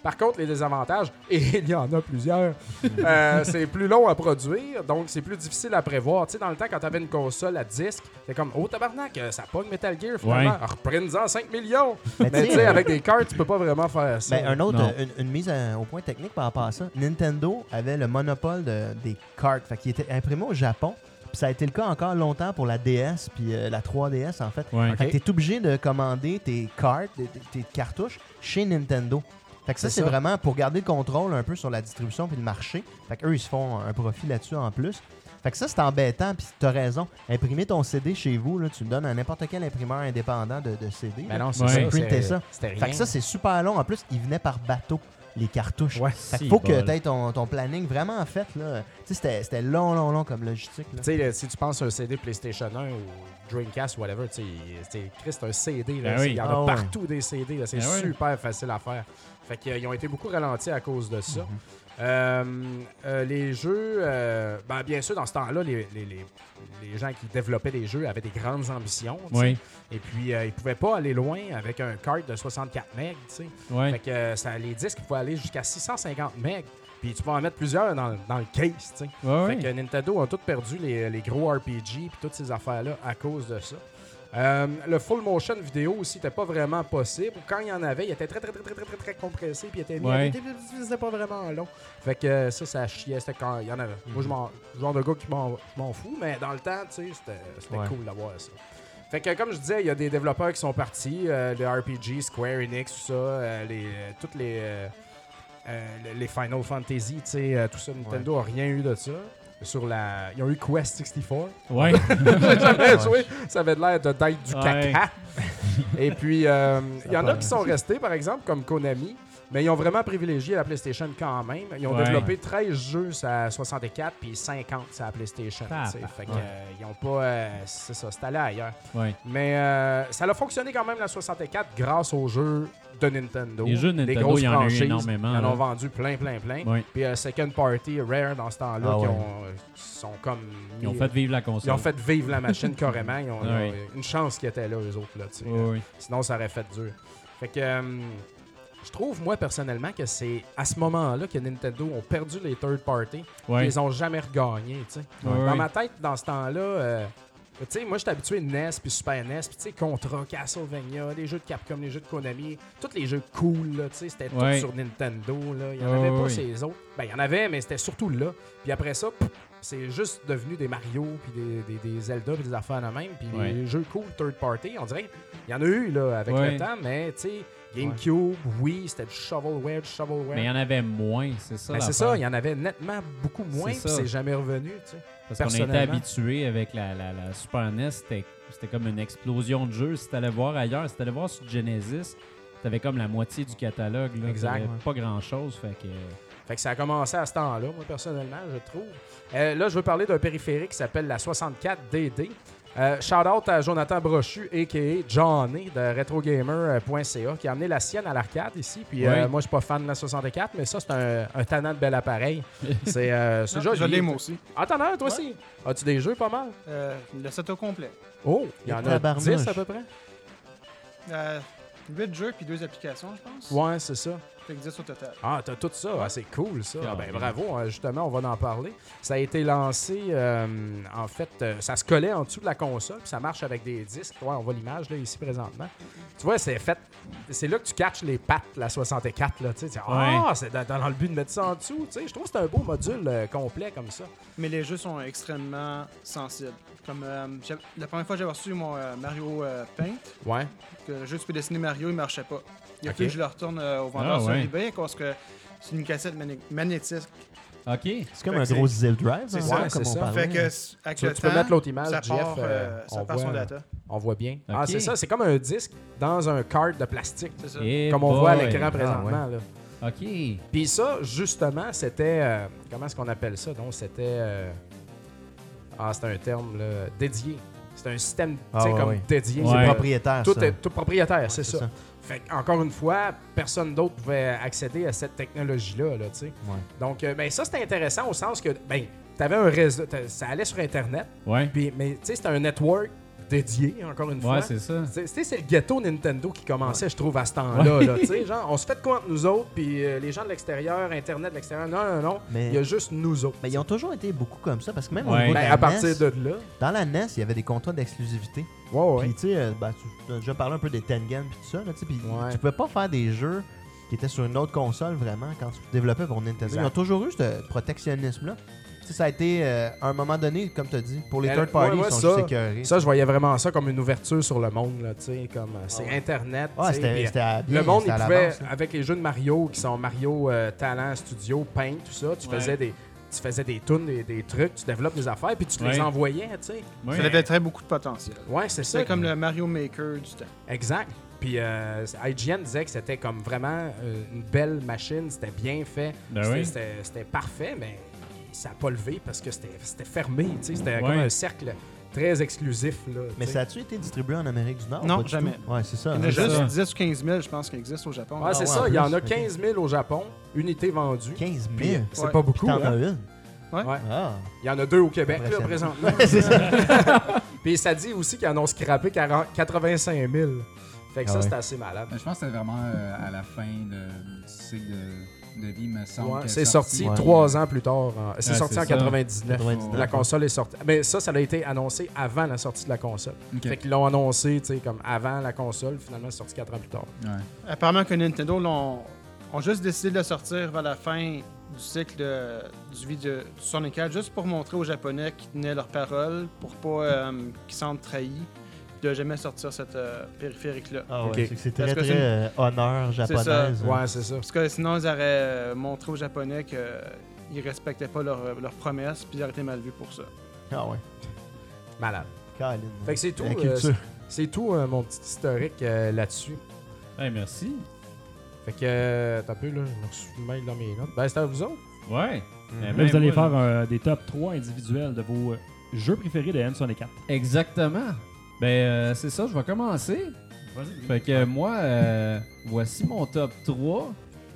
Par contre, les désavantages, et il y en a plusieurs, euh, c'est plus long à produire, donc c'est plus difficile à prévoir. Tu sais, dans le temps, quand tu avais une console à disque, c'est comme, oh tabarnak, ça pogne Metal Gear finalement, Ouais. reprenne-en cinq millions. Mais Mais tu tu sais, sais, avec des cartes, tu peux pas vraiment faire ça. Ben, un autre, Non. euh, une, une mise à- au point technique par rapport à ça. Nintendo avait le monopole de- des cartes. Fait qu'il était imprimé au Japon. Puis ça a été le cas encore longtemps pour la D S puis euh, la trois D S en fait. Ouais. Fait Ok. que t'es obligé de commander tes cartes, tes, tes cartouches chez Nintendo. Fait que ça, C'est c'est ça. vraiment pour garder le contrôle un peu sur la distribution puis le marché. Fait qu'eux, ils se font un profit là-dessus en plus. Fait que ça, c'est embêtant, puis t'as raison. Imprimer ton C D chez vous, là, tu le donnes à n'importe quel imprimeur indépendant de, de C D. Ben là. non, c'est Ouais. ça. Printer c'est- ça. C'était rien. Fait que ça, c'est super long. En plus, ils venaient par bateau, les cartouches. Ouais. Fait qu'il Si, faut que bol. tu aies ton, ton planning vraiment fait. Là. Tu sais, c'était, c'était long, long, long comme logistique. Là. Tu sais, si tu penses à un C D PlayStation un ou Dreamcast ou whatever, tu sais, c'est- Chris, c'est un C D. Là, Ben oui. Il y en a Ah ouais. partout des C D. là, C'est Ben oui. super facile à faire. Fait qu'ils ont été beaucoup ralentis à cause de ça. Euh, euh, les jeux, euh, ben, bien sûr, dans ce temps-là, les, les, les, les gens qui développaient les jeux avaient des grandes ambitions. tu sais. Oui. Et puis, euh, ils pouvaient pas aller loin avec un cart de soixante-quatre mégas. tu sais. Ouais. Fait que euh, ça, les disques pouvaient aller jusqu'à six cent cinquante mégas. Puis tu peux en mettre plusieurs dans, le- dans le case. tu sais. Ouais, Fait ouais. que Nintendo a tout perdu les, les gros R P G puis toutes ces affaires-là à cause de ça. Euh, le full motion vidéo aussi n'était pas vraiment possible. Quand il y en avait, il était très très très très très très, très compressé puis il était mis. Ouais. C'était pas vraiment long. Fait que euh, ça, ça chiait. C'était quand il y en avait. Moi, je m'en, le genre de gars qui m'en, je m'en fous, mais dans le temps, tu sais, c'était, c'était Ouais. cool d'avoir ça. Fait que comme je disais, il y a des développeurs qui sont partis, euh, le R P G, Square Enix, tout ça, euh, les, euh, toutes les, euh, euh, les Final Fantasy, tu sais, euh, tout ça, Nintendo a rien eu de ça. Sur la, ils ont eu Quest soixante-quatre. Ouais. J'ai jamais Ouais. joué. Ça avait l'air de d'être du Ouais. caca. Et puis, euh, il y en a part. qui sont restés, par exemple, comme Konami, mais ils ont vraiment privilégié la PlayStation quand même. Ils ont Ouais. développé treize jeux sur la soixante-quatre puis cinquante sur la PlayStation. Ah, tu sais. bah, fait que, ouais. euh, ils ont pas... euh, c'est ça, c'est allé ailleurs. Ouais. Mais euh, ça a fonctionné quand même, la soixante-quatre, grâce aux jeux de Nintendo. Les jeux de Les Nintendo, grosses il y en a eu franchises, énormément, Ils en là. ont vendu plein, plein, plein. Ouais. Puis euh, Second Party, Rare, dans ce temps-là, Ah qui ouais. ont, euh, sont comme... Ils ont mis- fait vivre la console. ils ont fait vivre la machine carrément. Ils ont, ils ont Ouais. une chance qu'ils étaient là, eux autres. Là, tu sais. Ouais, ouais. Sinon, ça aurait fait dur. Fait que euh, je trouve, moi, personnellement, que c'est à ce moment-là que Nintendo ont perdu les third party. Ouais. Ils ont jamais regagné. tu sais. Ouais, Dans ouais. ma tête, dans ce temps-là, euh, tu sais, moi, j'étais habitué de N E S puis Super N E S, puis tu sais, Contra, Castlevania, les jeux de Capcom, les jeux de Konami, tous les jeux cool, là, tu sais, c'était Ouais. tout sur Nintendo, là. Il y en Ouais, avait ouais, pas ouais. ces autres. Ben, il y en avait, mais c'était surtout là. Puis après ça, pff, c'est juste devenu des Mario, puis des, des, des Zelda, puis des affaires de même, puis Ouais. les jeux cool third party, on dirait, il y en a eu, là, avec Ouais. le temps, mais tu sais, GameCube, oui, c'était du shovelware, du shovelware. Mais il y en avait moins, c'est ça. Ben, c'est l'affaire. ça, il y en avait nettement beaucoup moins, C'est puis ça. c'est jamais revenu, tu sais. Parce qu'on était personnellement. habitué avec la, la, la Super N E S, c'était c'était comme une explosion de jeux. Si t'allais voir ailleurs, si t'allais voir sur Genesis, t'avais comme la moitié du catalogue. Là. Exact. T'avais pas grand-chose. Fait que... Fait que ça a commencé à ce temps-là, moi, personnellement, je trouve. Euh, là, je veux parler d'un périphérique qui s'appelle la soixante-quatre D D. Euh, shout-out à Jonathan Brochu, a k a. Johnny, de retrogamer point c a, qui a amené la sienne à l'arcade ici. Puis euh, Oui. moi, je suis pas fan de la soixante-quatre, mais ça, c'est un, un tannant de bel appareil. C'est euh, c'est Ah, déjà je l'ai, moi aussi. Ah, t'en as un, toi aussi? As-tu des jeux pas mal? Euh, le set au complet. Oh, il y en a Tabarnouche. dix à peu près? Euh, huit jeux puis deux applications, je pense. Ouais, c'est ça. Fait que dix au total. Ah, t'as tout ça. Ah, c'est cool, ça. Ah, ben, Carrément. bravo. hein, Justement, on va en parler. Ça a été lancé, euh, en fait, euh, ça se collait en dessous de la console, puis ça marche avec des disques. Ouais, on voit l'image, là, ici, présentement. Tu vois, c'est fait... C'est là que tu catches les pattes, la soixante-quatre, là, tu sais. Tu dis, Ah, c'est dans, dans le but de mettre ça en dessous, tu sais. Je trouve que c'est un beau module euh, complet, comme ça. Mais les jeux sont extrêmement sensibles. Comme euh, j'ai- la première fois que j'ai reçu mon euh, Mario euh, Paint, Ouais. que le jeu tu peux dessiner Mario, il marchait pas. Il a Ok. fallu que je le retourne euh, au vendeur Ah, sur ouais. eBay parce que c'est une cassette magné- magnétique. OK. C'est comme Fait un que gros c'est- zip drive, c'est hein, ça, comme c'est on ça. parlait. Fait que s- avec Tu, le tu peux temps, mettre l'autre image, ça Jeff. part, euh, euh, on, ça part son voit, data. on voit bien. Ah, Ok. c'est ça. C'est comme un disque dans un cart de plastique, C'est ça. Et comme on voit à boy. l'écran Ah, présentement, là. OK. Puis ça, justement, c'était... euh, comment est-ce qu'on appelle ça? Donc, c'était... euh, ah, c'est un terme, là, dédié. C'est un système, Ah, tu sais, ouais, comme ouais. dédié. Ouais. C'est Euh, propriétaire, Tout ça. est tout propriétaire, c'est c'est ça. ça. Fait encore une fois, personne d'autre pouvait accéder à cette technologie-là, là, tu sais. Ouais. Donc, euh, ben, ça, c'était intéressant au sens que, ben, t'avais un réseau, t'a- ça allait sur Internet, Ouais. puis, mais, tu sais, c'était un network dédié, encore une fois. Ouais, c'est ça. C'est, c'est, c'est le ghetto Nintendo qui commençait, je trouve, à ce temps-là. Là, tu sais, genre, on se fait de quoi entre nous autres, puis euh, les gens de l'extérieur, Internet de l'extérieur, non, non, non, Mais- il y a juste nous autres. Mais ils ont toujours été beaucoup comme ça, parce que même au Ouais. niveau de Ben, la à partir N E S, de là. dans la N E S, il y avait des contrats d'exclusivité. Ouais, ouais. Puis tu sais, euh, ben, tu as déjà parlé un peu des Tengen puis tout ça, là, tu sais, puis Ouais. tu pouvais pas faire des jeux qui étaient sur une autre console vraiment quand tu développais pour Nintendo. Exact. Ils ont toujours eu ce protectionnisme-là. Tu sais, ça a été, euh, à un moment donné, comme tu as dit, pour les Elle- third parties, ouais, ouais, ils sont ça, juste écœurés. Ça, je voyais vraiment ça comme une ouverture sur le monde, là, tu sais, comme euh, c'est ouais. Internet. Ouais, tu sais, c'était puis, c'était à- bien, le monde, il c'était à pouvait, l'avance, là. avec les jeux de Mario, qui sont Mario euh, Talent Studio, Paint, tout ça, tu Ouais. faisais des... Tu faisais des tunes, des, des trucs, tu développes des affaires, puis tu te les Ouais. envoyais, tu sais. Ouais. Ça avait très beaucoup de potentiel. Ouais, c'est ça. C'est comme le Mario Maker du temps. Exact. Puis euh, I G N disait que c'était comme vraiment euh, une belle machine, c'était bien fait, Ben c'était, oui. c'était, c'était parfait, mais ça n'a pas levé parce que c'était, c'était fermé, tu sais, c'était Ouais. comme un cercle très exclusif. Là, Mais tu sais. ça a-tu été distribué en Amérique du Nord? Non, Pas du jamais. tout? Ouais, c'est ça. Il y en a hein. juste ça. dix ou quinze mille, je pense, qui existent au Japon. Ouais, c'est ouais, ça, en il y en a plus, quinze mille au Japon, unités vendues. quinze Puis, mille. c'est Ouais. pas Puis beaucoup, t'en as hein? une. Ouais. Ouais. Ah. Il y en a deux au Québec, là, Impressionnant. présentement. Ouais, c'est ça. Puis ça dit aussi qu'ils en ont scrappé quarante quatre-vingt-cinq mille. Fait que Ah ça, ouais. c'est assez malade. Ben, je pense que c'était vraiment euh, à la fin de, du cycle de, de vie, me semble. Ouais, que c'est sorti Ouais. trois ans plus tard. en- C'est Ouais, sorti c'est en ça. quatre-vingt-dix-neuf. quatre-vingt-dix-neuf. La console est sortie. Mais ça, ça a été annoncé avant la sortie de la console. Ok. Fait qu'ils l'ont annoncé, tu sais, comme avant la console. Finalement, c'est sorti quatre ans plus tard. Ouais. Apparemment que Nintendo l'ont ont juste décidé de le sortir vers la fin du cycle de, du vie de, du soixante-quatre, juste pour montrer aux Japonais qu'ils tenaient leurs paroles, pour pas euh, qu'ils sentent trahis, de jamais sortir cette euh, périphérique-là. Ah ouais, Ok. c'est que c'est très, Parce que très c'est une- euh, honneur japonaise. hein. Ouais, c'est ça. Parce que sinon, ils auraient euh, montré aux Japonais qu'ils respectaient pas leurs leurs promesses, puis ils auraient été mal vus pour ça. Ah ouais. Malade. Caroline. Fait que c'est tout. La euh, culture. c'est- c'est tout, euh, mon petit historique euh, là-dessus. Hey, merci. Fait que, euh, t'as un peu, là, je me reçu le mail dans mes notes. Ben, c'était à vous autres. Ouais. Mhm. Eh Là, ben, vous allez moi, faire euh, des top trois individuels de vos euh, jeux préférés de N soixante-quatre. Exactement. Ben, euh, c'est ça, je vais commencer. Fait que euh, moi, euh, voici mon top trois.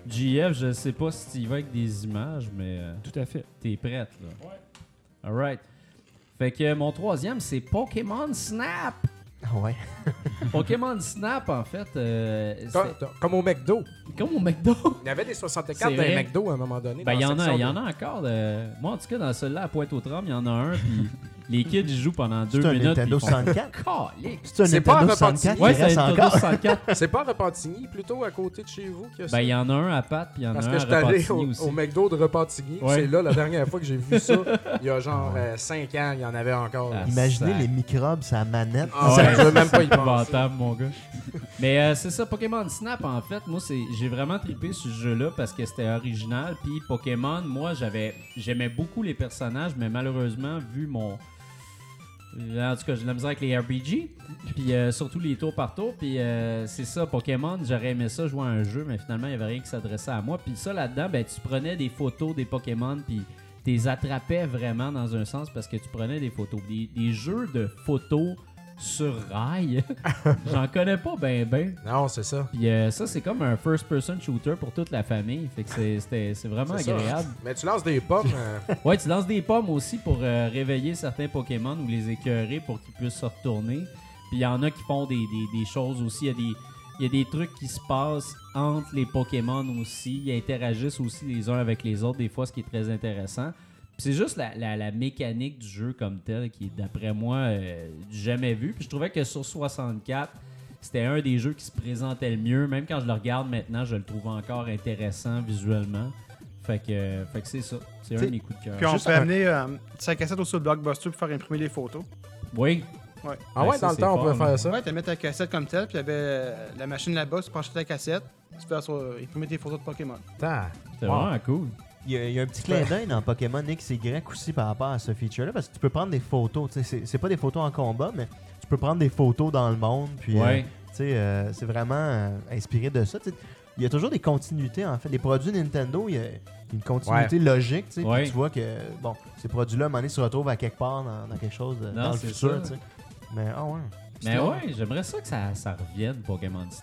J F, je sais pas si tu y vas avec des images, mais euh, Tout à fait. t'es prête, là. Ouais. Alright. Fait que euh, mon troisième, c'est Pokémon Snap. Ah ouais. Pokémon Snap, en fait, euh, Comme, c'est comme au McDo. comme au McDo. Il y avait des C'est soixante-quatre dans les vrai. McDo à un moment donné. Ben, dans il y la en a, section il y en de- a encore. De... Moi, en tout cas, dans celui-là, à Pointe-aux-Trembles, il y en a un, puis les kids, ils jouent pendant deux C'est un minutes. Nintendo puis ils font- soixante-quatre. Calique. C'est un C'est pas Nintendo à soixante-quatre qui Ouais, c'est un reste Nintendo encore. soixante-quatre. C'est pas à Repentigny, plutôt à côté de chez vous qu'il y a ça? Ben, il y en a un à Pat, puis il y en a Parce un que à je suis allé Repentigny au, aussi. au McDo de Repentigny. Ouais. C'est là la dernière fois que j'ai vu ça. Il y a genre cinq ans, il y en avait encore. Ah, Imaginez ça- les microbes, sa manette. Ah ouais, je veux même pas y penser. épouvantable, mon gars. Mais euh, c'est ça, Pokémon Snap, en fait, moi, c'est j'ai vraiment trippé sur ce jeu-là parce que c'était original. Puis Pokémon, moi, j'avais j'aimais beaucoup les personnages, mais malheureusement, vu mon... En tout cas, j'ai de la misère avec les R P G, puis euh, surtout les tours par tour. Puis euh, c'est ça, Pokémon, j'aurais aimé ça jouer à un jeu, mais finalement, il n'y avait rien qui s'adressait à moi. Puis ça, là-dedans, ben, tu prenais des photos des Pokémon, puis tu les attrapais vraiment dans un sens parce que tu prenais des photos. Des, des jeux de photos sur rail, j'en connais pas ben ben. Non, c'est ça. Puis euh, ça, c'est comme un first-person shooter pour toute la famille. Fait que c'est, c'était- c'est vraiment C'est ça. agréable. Mais tu lances des pommes. euh, Ouais, tu lances des pommes aussi pour euh, réveiller certains Pokémon ou les écœurer pour qu'ils puissent se retourner. Puis il y en a qui font des, des- des choses aussi. Il y a des, il y a des trucs qui se passent entre les Pokémon aussi. Ils interagissent aussi les uns avec les autres, des fois, ce qui est très intéressant. Puis c'est juste la, la- la mécanique du jeu comme tel qui est, d'après moi, euh, du jamais vu. Puis je trouvais que sur soixante-quatre, c'était un des jeux qui se présentait le mieux. Même quand je le regarde maintenant, je le trouve encore intéressant visuellement. Fait que, euh, fait que c'est ça. C'est un de T'sais, mes coups de cœur. Puis on Juste peut un- amener euh, sa cassette au sur Blockbuster pour faire imprimer les photos. Oui. Ouais. Ah ouais, ça, dans le c'est temps, on fort, pouvait là. faire ça. Ouais, tu mets ta cassette comme telle, puis il y avait euh, la machine là-bas, tu penches ta cassette, tu fais sur- imprimer tes photos de Pokémon. Attends. C'est Wow. vraiment cool. Il y, a, il y a un petit clin d'œil dans Pokémon X Y aussi par rapport à ce feature-là, parce que tu peux prendre des photos. tu sais, C'est, c'est pas des photos en combat, mais tu peux prendre des photos dans le monde. Puis, Ouais. euh, tu sais, euh, c'est vraiment euh, inspiré de ça. tu sais. Il y a toujours des continuités, en fait. Les produits Nintendo, il y a une continuité logique. tu sais, puis Ouais. Tu vois que, bon, ces produits-là, à un moment donné, se retrouvent à quelque part dans, dans quelque chose de- Non, dans le c'est futur. ça. tu sais. Mais, ah ouais. Mais ouais, j'aimerais ça que ça, ça revienne, Pokémon Snap.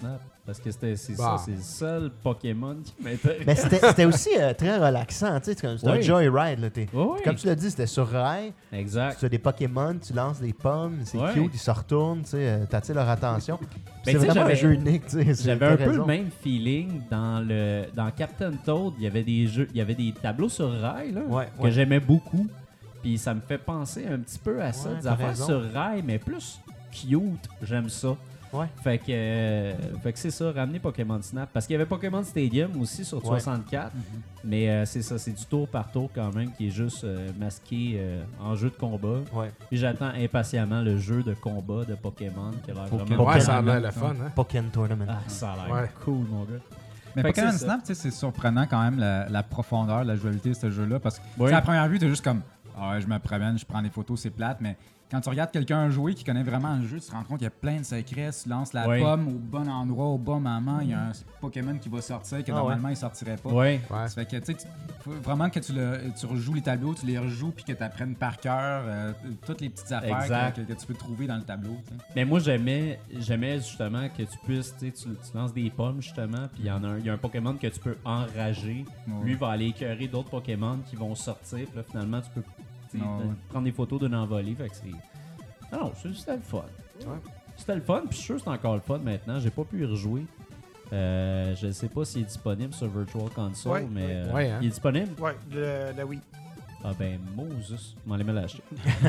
Parce que c'était, c'est Bah. ça, c'est le seul Pokémon qui m'intéresse. Mais c'était c'était aussi euh, très relaxant, tu sais, c'est comme- c'était un Oui. joyride. Là, t'es- Ouais, ouais. Comme tu l'as dit, c'était sur rail, Exact. tu as des Pokémon, tu lances des pommes, c'est Ouais. cute, ils se retournent, tu sais, euh, t'attires leur attention. Ben, c'est tu sais, vraiment un j'avais- jeu unique, tu sais. c'est- J'avais t'as un peu raison. le même feeling dans le dans Captain Toad. Il y avait des jeux, il y avait des tableaux sur rail là, Ouais, que ouais. j'aimais beaucoup. Puis ça me fait penser un petit peu à ça, Ouais, des t'as affaires raison. sur rail, mais plus cute. J'aime ça. Ouais. Fait que, euh, fait que c'est ça, ramener Pokémon Snap. Parce qu'il y avait Pokémon Stadium aussi sur Ouais. soixante-quatre. Mais euh, c'est ça, c'est du tour par tour quand même qui est juste euh, masqué euh, en jeu de combat. Ouais. Puis j'attends impatiemment le jeu de combat de Pokémon qui a l'air Pokémon. vraiment... Ouais, ça a Pokémon. l'air le fun, hein? Pokémon Tournament. Ah, ça a l'air Ouais. cool, mon gars. Mais Fait que Pokémon c'est ça. Snap, tu sais, c'est surprenant quand même la, la profondeur, la jouabilité de ce jeu-là. Parce que tu Oui. sais, à première vue, t'es juste comme ah ouais, je me promène, je prends des photos, c'est plate. Mais quand tu regardes quelqu'un jouer qui connaît vraiment le jeu, tu te rends compte qu'il y a plein de secrets. Tu lances la Oui. pomme au bon endroit, au bon moment. Il y a un Pokémon qui va sortir que Ah normalement il sortirait pas. Ouais. Ouais. Ça fait que tu sais, tu- faut vraiment que tu, le, tu rejoues les tableaux, tu les rejoues puis que tu apprennes par cœur euh, toutes les petites affaires Exact. que, que- que tu peux trouver dans le tableau. tu sais. Mais moi, j'aimais, j'aimais justement que tu puisses, tu sais, tu tu lances des pommes justement, puis il y en a un, il y a un Pokémon que tu peux enrager. Ouais. Lui va aller écœurer d'autres Pokémon qui vont sortir, puis là, finalement, tu peux tu sais, Ouais, ouais. prendre des photos d'une envolée. Fait que c'est. Ah non, c'est- c'était le fun. Ouais. C'était le fun, puis je suis sûr que c'est encore le fun maintenant. J'ai pas pu y rejouer. Euh, je ne sais pas s'il est disponible sur Virtual Console, Ouais, mais euh, ouais, hein. il est disponible. Ouais, le, la Wii. Ah ben, Moses, je m'en allais me l'acheter.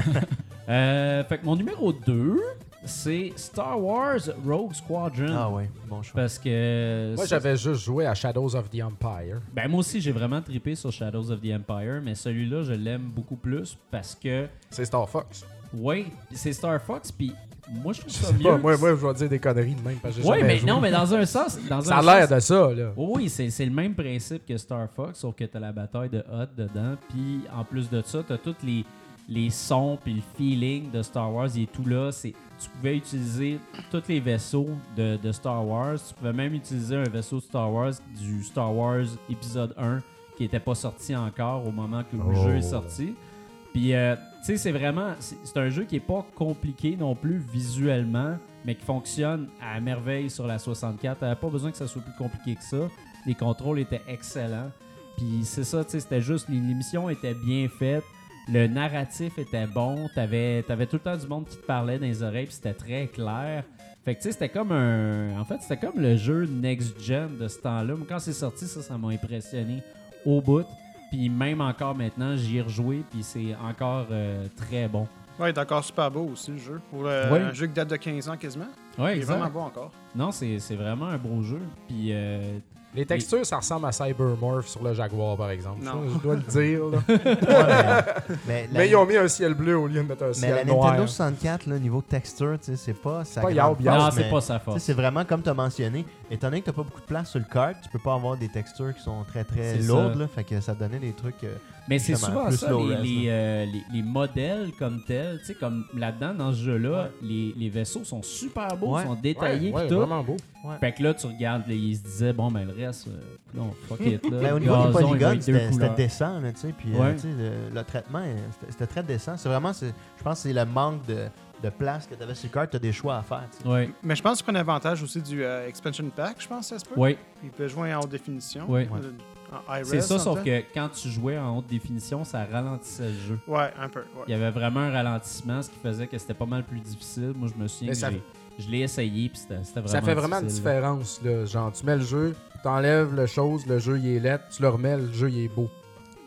euh, fait que mon numéro deux, c'est Star Wars Rogue Squadron. Ah ouais, bon choix. Parce que... Moi, ça- j'avais juste joué à Shadows of the Empire. Ben moi aussi, j'ai vraiment trippé sur Shadows of the Empire, mais celui-là, je l'aime beaucoup plus parce que, C'est Star Fox. ouais, c'est Star Fox, puis moi, je trouve Je ça sais mieux. pas, moi, moi, je vais dire des conneries de même. Parce que j'ai Ouais, jamais mais joué. non, mais dans un sens... Dans Ça un a l'air sens- de ça, là. Oh oui, c'est c'est le même principe que Star Fox, sauf que t'as la bataille de Hoth dedans. Puis en plus de ça, t'as tous les, les sons puis le feeling de Star Wars. Il est tout là. C'est, tu pouvais utiliser tous les vaisseaux de, de Star Wars. Tu pouvais même utiliser un vaisseau Star Wars du Star Wars épisode un qui n'était pas sorti encore au moment que le Oh. jeu est sorti. Puis, euh, tu sais, c'est vraiment... C'est c'est un jeu qui est pas compliqué non plus visuellement, mais qui fonctionne à merveille sur la soixante-quatre. T'avais pas besoin que ça soit plus compliqué que ça. Les contrôles étaient excellents. Puis c'est ça, tu sais, c'était juste... L'émission était bien faite. Le narratif était bon. T'avais avais tout le temps du monde qui te parlait dans les oreilles, puis c'était très clair. Fait que, tu sais, c'était comme un... En fait, c'était comme le jeu next-gen de ce temps-là. Mais quand c'est sorti, ça, ça m'a impressionné au bout. Puis même encore maintenant, j'y ai rejoué, puis c'est encore euh, très bon. Ouais, il est encore super beau aussi, le jeu. Pour euh, Ouais. un jeu qui date de quinze ans quasiment. Ouais, Il est vraiment exact. beau encore. Non, c'est c'est vraiment un beau jeu. Puis euh, Les textures, ça ressemble à Cybermorph sur le Jaguar, par exemple. Non. Ça, je dois le dire. Là. mais, la, Mais ils ont mis un ciel bleu au lieu de mettre un mais ciel la noir. Nintendo soixante-quatre, là, niveau texture, tu sais, c'est pas ça. pas grande yab, yab. force, non, c'est mais, pas sa tu sais, force. c'est vraiment comme tu as mentionné. Étant donné que tu pas beaucoup de place sur le cart, tu peux pas avoir des textures qui sont très très C'est lourdes. ça. Là, fait que ça donnait des trucs. euh, Mais c'est justement, souvent plus ça, low les, res, les, là. euh, les- les modèles comme tels. Tu sais, comme là-dedans, dans ce jeu-là, les, les vaisseaux sont super beaux, Ouais. sont détaillés, Ouais, pis ouais, tout. vraiment beau. Fait que là, tu regardes, là, ils se disaient, bon, ben le reste, euh, non, fuck it. Là, Ben, au le niveau des gazon, il va polygones, être deux c'était c'était couleurs. décent, là, tu sais, puis euh, Ouais. tu sais, le, le traitement, euh, c'était- c'était très décent. C'est vraiment, c'est- je pense, que c'est le manque de, de place que tu avais sur le cart, tu as des choix à faire. tu sais. Ouais, Mais je pense qu'il prend avantage aussi du euh, expansion pack, je pense, ça se peut. ouais. Il peut jouer en haute définition. Ouais. En, en high C'est res, ça, en sauf fait. que quand tu jouais en haute définition, ça ralentissait le jeu. Ouais, un peu. Il y Ouais. avait vraiment un ralentissement, ce qui faisait que c'était pas mal plus difficile. Moi, je me souviens Mais que ça- j'ai- je l'ai essayé, puis c'était c'était vraiment Ça fait vraiment une difficile. différence. Là. Genre, tu mets le jeu, t'enlèves le chose, le jeu il est laid, tu le remets, le jeu il est beau.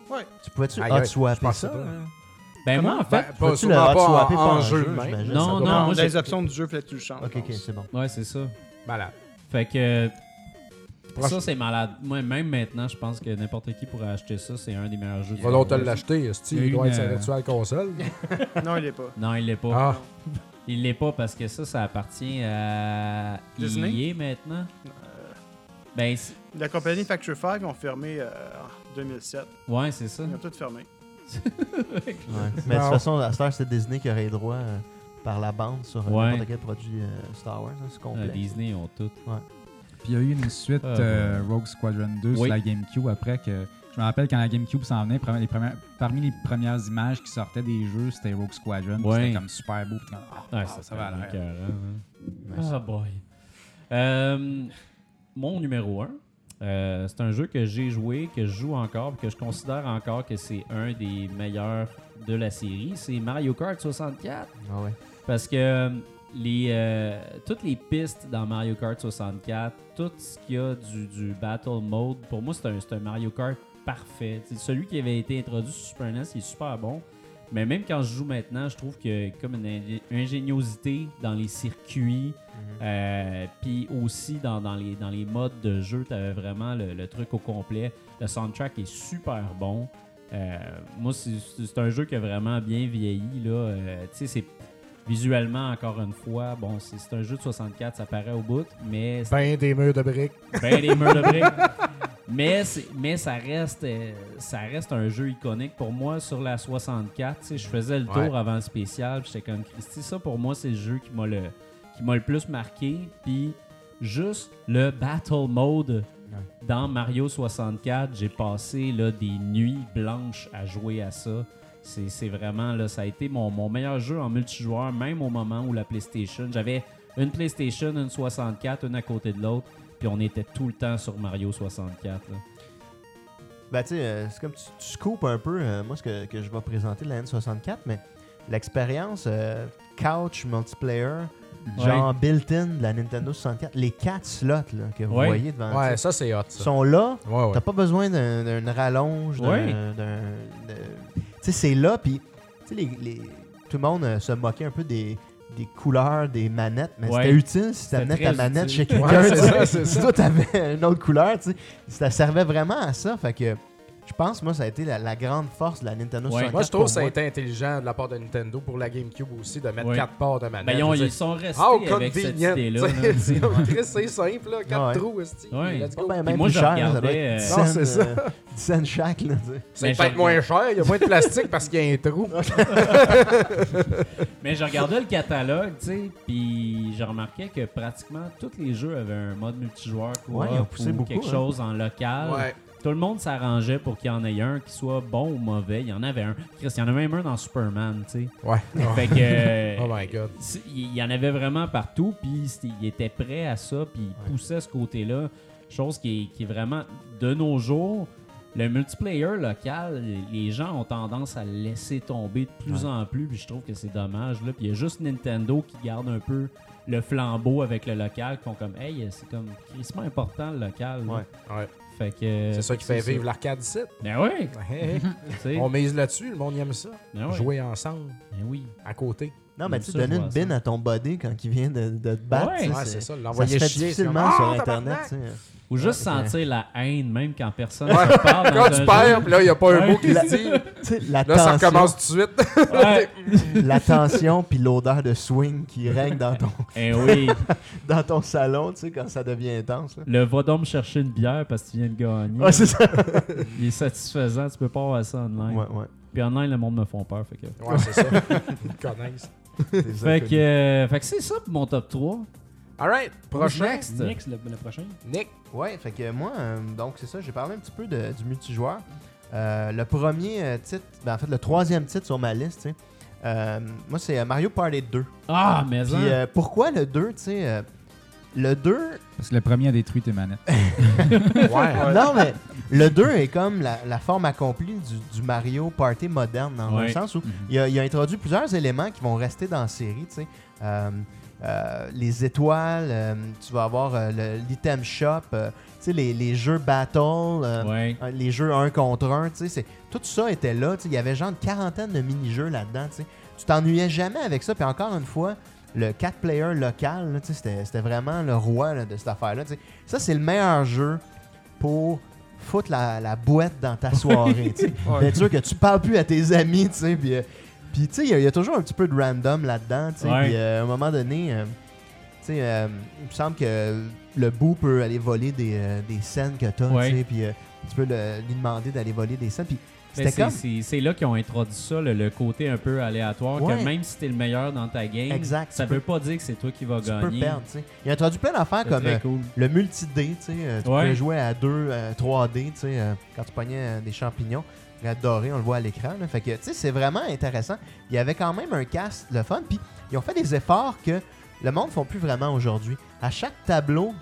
Tu pouvais-tu Aïe, hot aïe, je swapper pense ça? pas. hein? Ben moi, en Ben, fait, pas, Peux-tu sûrement le pas hot-swapper en, pas en en jeu jeu, de même. j'imagine? Non, Ça doit- non, Non, moi, dans j'ai- les options du jeu, il fallait que tu le changes. Ok, ok, c'est bon. ouais, c'est ça. Malade. Fait que Proche- ça, c'est malade. Moi, même maintenant, je pense que n'importe qui pourrait acheter ça. C'est un des meilleurs jeux. de Va donc te Star Wars. l'acheter, esti, Il y a il doit une, être sur euh, la virtual console. Non, il est pas. Non, il l'est pas. Ah, Il l'est pas parce que ça, ça appartient à Disney? E A maintenant. Ben, c'est- La compagnie Factory five, ils ont fermé euh, en deux mille sept. ouais, c'est ça. Ils ont tout fermé. Ouais. Mais de toute façon, à cette heure, c'est Disney qui aurait les droits euh, par la bande sur euh, Ouais. n'importe quel produit euh, Star Wars. hein, c'est Euh, complet. Disney ont tout. Puis il y a eu une suite Ah, euh, Rogue Squadron deux Oui. sur la GameCube après que. Je me rappelle quand la GameCube s'en venait, premi- les premières- parmi les premières images qui sortaient des jeux, c'était Rogue Squadron. puis Ouais. C'était comme super beau. puis comme, ah, Ouais, ah, ça, ça va à l'air. l'air. Ah boy. Euh, mon numéro un, euh, c'est un jeu que j'ai joué, que je joue encore, que je considère encore que c'est un des meilleurs de la série. C'est Mario Kart soixante-quatre. Ah ouais. Parce que euh, les, euh, toutes les pistes dans Mario Kart soixante-quatre, tout ce qu'il y a du, du Battle Mode, pour moi, c'est un, c'est un Mario Kart parfait. C'est celui qui avait été introduit sur Super N E S, il est super bon. Mais même quand je joue maintenant, je trouve qu'il y a comme une ingé- ingéniosité dans les circuits. Mm-hmm. Euh, Puis aussi dans, dans, les, dans les modes de jeu, tu avais vraiment le, le truc au complet. Le soundtrack est super bon. Euh, moi, c'est, c'est un jeu qui a vraiment bien vieilli. Là. Euh, tu sais, c'est visuellement, encore une fois, bon, c'est, c'est un jeu de soixante-quatre, ça paraît au bout, mais c'est Ben des murs de briques. ben des murs de briques. Mais, c'est, mais ça reste euh, ça reste un jeu iconique pour moi sur la soixante-quatre. Tu sais, je faisais le tour Ouais. avant le spécial, puis j'étais comme Christy, ça pour moi c'est le jeu qui m'a le qui m'a le plus marqué. Puis juste le battle mode dans Mario soixante-quatre, j'ai passé là, des nuits blanches à jouer à ça. C'est, c'est vraiment là, ça a été mon, mon meilleur jeu en multijoueur, même au moment où la PlayStation, j'avais une PlayStation, une soixante-quatre, une à côté de l'autre. Puis on était tout le temps sur Mario soixante-quatre. Là. Ben, tu sais, euh, c'est comme tu, tu scoopes un peu, euh, moi, ce que, que je vais présenter de la N soixante-quatre, mais l'expérience euh, couch multiplayer, genre built-in de la Nintendo soixante-quatre, les quatre slots là, que vous Ouais. voyez devant Ouais, ça, ça, c'est hot, ça. sont là. Ouais, ouais. T'as pas besoin d'un, d'une rallonge, d'un... Ouais. d'un- de- Tu sais, c'est là, puis tu sais, les, les- tout le monde euh, se moquait un peu des, des couleurs des manettes, mais Ouais. c'était utile si C'était t'amenais ta très manette utile. chez quelqu'un. Ouais, c'est tu sais. ça, c'est Si ça. toi, t'avais une autre couleur, tu sais, ça servait vraiment à ça, fait que... Je pense, moi, ça a été la, la grande force de la Nintendo Ouais. soixante-quatre. Moi, je trouve pour que ça a moi. été intelligent de la part de Nintendo pour la GameCube aussi de mettre Ouais. quatre ports de manette. Ben, ils, ont- Je veux ils dire, sont restés oh, avec cette convenient. idée-là. Tu sais, là. C'est comme Chris, c'est simple, là. Quatre Ouais. trous, esti. Ouais. Let's Pas go. ben, Puis ben moi, plus je cher, là, ça doit regardais, être euh, dix Non, cents, c'est ça. euh, dix cents chaque, là, tu sais. C'est Mais peut-être je moins regarde- cher, il y a moins de plastique parce qu'il y a un trou. Mais je regardais le catalogue, tu sais, puis je remarquais que pratiquement tous les jeux avaient un mode multijoueur coop Ouais, ils ont poussé ou beaucoup, quelque hein. chose en local. Ouais. Tout le monde s'arrangeait pour qu'il y en ait un qui soit bon ou mauvais. Il y en avait un. Chris, il y en a même un dans Superman, tu sais. Ouais. Fait que... euh, Oh my god. c'est- il y en avait vraiment partout, puis c'était- il était prêt à ça, puis il poussait ce côté-là. Chose qui est, qui est vraiment, de nos jours, le multiplayer local, les gens ont tendance à le laisser tomber de plus en plus, puis je trouve que c'est dommage. Là. Puis il y a juste Nintendo qui garde un peu le flambeau avec le local, qui font comme, hey, c'est comme crissement important le local. là. Ouais. Ouais. Fait que, C'est ça qui fait vivre l'arcade ici. Ben oui, Ouais. tu sais. On mise là-dessus, le monde aime ça. Ben ouais. Jouer ensemble, Ben oui. à côté. Non, mais Même tu sais, ça, donner je une vois ça. bine à ton body quand il vient de, de te battre, Ouais. tu sais, Ouais, c'est ça. L'envoyer ça se fait chier. c'est difficilement comme, sur Ah, Internet. tabarnak! tu sais. Ou juste Ouais. sentir la haine, même quand personne Ouais. ne parle dans Quand tu un perds, jeu. puis là, il n'y a pas un Ouais. mot qui se dit. Tu sais, la Là, ça tension, recommence tout de suite. Ouais. la tension puis l'odeur de swing qui règne dans ton, Eh oui, dans ton salon, tu sais, quand ça devient intense. là. le va donc me chercher une bière parce que tu viens de gagner. Ouais, c'est ça. Il est satisfaisant, tu peux pas avoir ça online. Ouais, ouais. Puis online, le monde me font peur. Fait que, Ouais, c'est ça. Ils me connaissent. C'est ça, fait que- que, euh, fait que c'est ça pour mon top trois. Alright, prochain. Next. Next, le, le prochain. Nick. Ouais, fait que moi, euh, donc c'est ça, j'ai parlé un petit peu de- du multijoueur. Euh, le premier euh, titre, ben en fait le troisième titre sur ma liste, tu sais, euh, moi c'est euh, Mario Party deux. Ah, mais Puis hein. euh, pourquoi le deux, tu sais, euh, le deux, Parce que le premier a détruit tes manettes. Ouais. non mais le deux est comme la, la forme accomplie du, du Mario Party moderne, dans Ouais. un sens où Mhm. il a, il a introduit plusieurs éléments qui vont rester dans la série, tu sais. Euh, euh, les étoiles, euh, tu vas avoir euh, le- l'item shop, euh, tu sais, les, les jeux battle, euh, Ouais. euh, les jeux un contre un, tu sais, c'est- tout ça était là, tu sais, il y avait genre une quarantaine de mini-jeux là-dedans, tu sais. Tu t'ennuyais jamais avec ça, puis encore une fois, le quatre player local, là, tu sais, c'était c'était vraiment le roi là, de cette affaire-là, tu sais. Ça, c'est le meilleur jeu pour foutre la, la boîte dans ta soirée, tu sais. Ouais. Bien sûr que tu parles plus à tes amis, tu sais, puis... euh, puis, tu sais, il y, a- il y a toujours un petit peu de random là-dedans, tu sais. Ouais. Puis, euh, à un moment donné, euh, tu sais, euh, il me semble que le bout peut aller voler des, euh, des scènes que t'as, Ouais. tu sais. Puis, euh, tu peux le- lui demander d'aller voler des scènes. Puis, Mais c'était c'est, comme... c'est- c'est là qu'ils ont introduit ça, le, le côté un peu aléatoire, Ouais. que même si t'es le meilleur dans ta game, Exact, ça tu veut pas dire que c'est toi qui vas Tu gagner. peux perdre, tu sais. Il a introduit plein d'affaires C'est comme très euh, cool. le multi-D, tu sais. euh, tu Ouais. pouvais jouer à deux, euh, trois D, tu sais, euh, quand tu pognais euh, des champignons. Regarde doré, on le voit à l'écran. là. Fait que, tu sais, c'est vraiment intéressant. Il y avait quand même un cast, le fun. Puis, ils ont fait des efforts que le monde ne font plus vraiment aujourd'hui. À chaque tableau,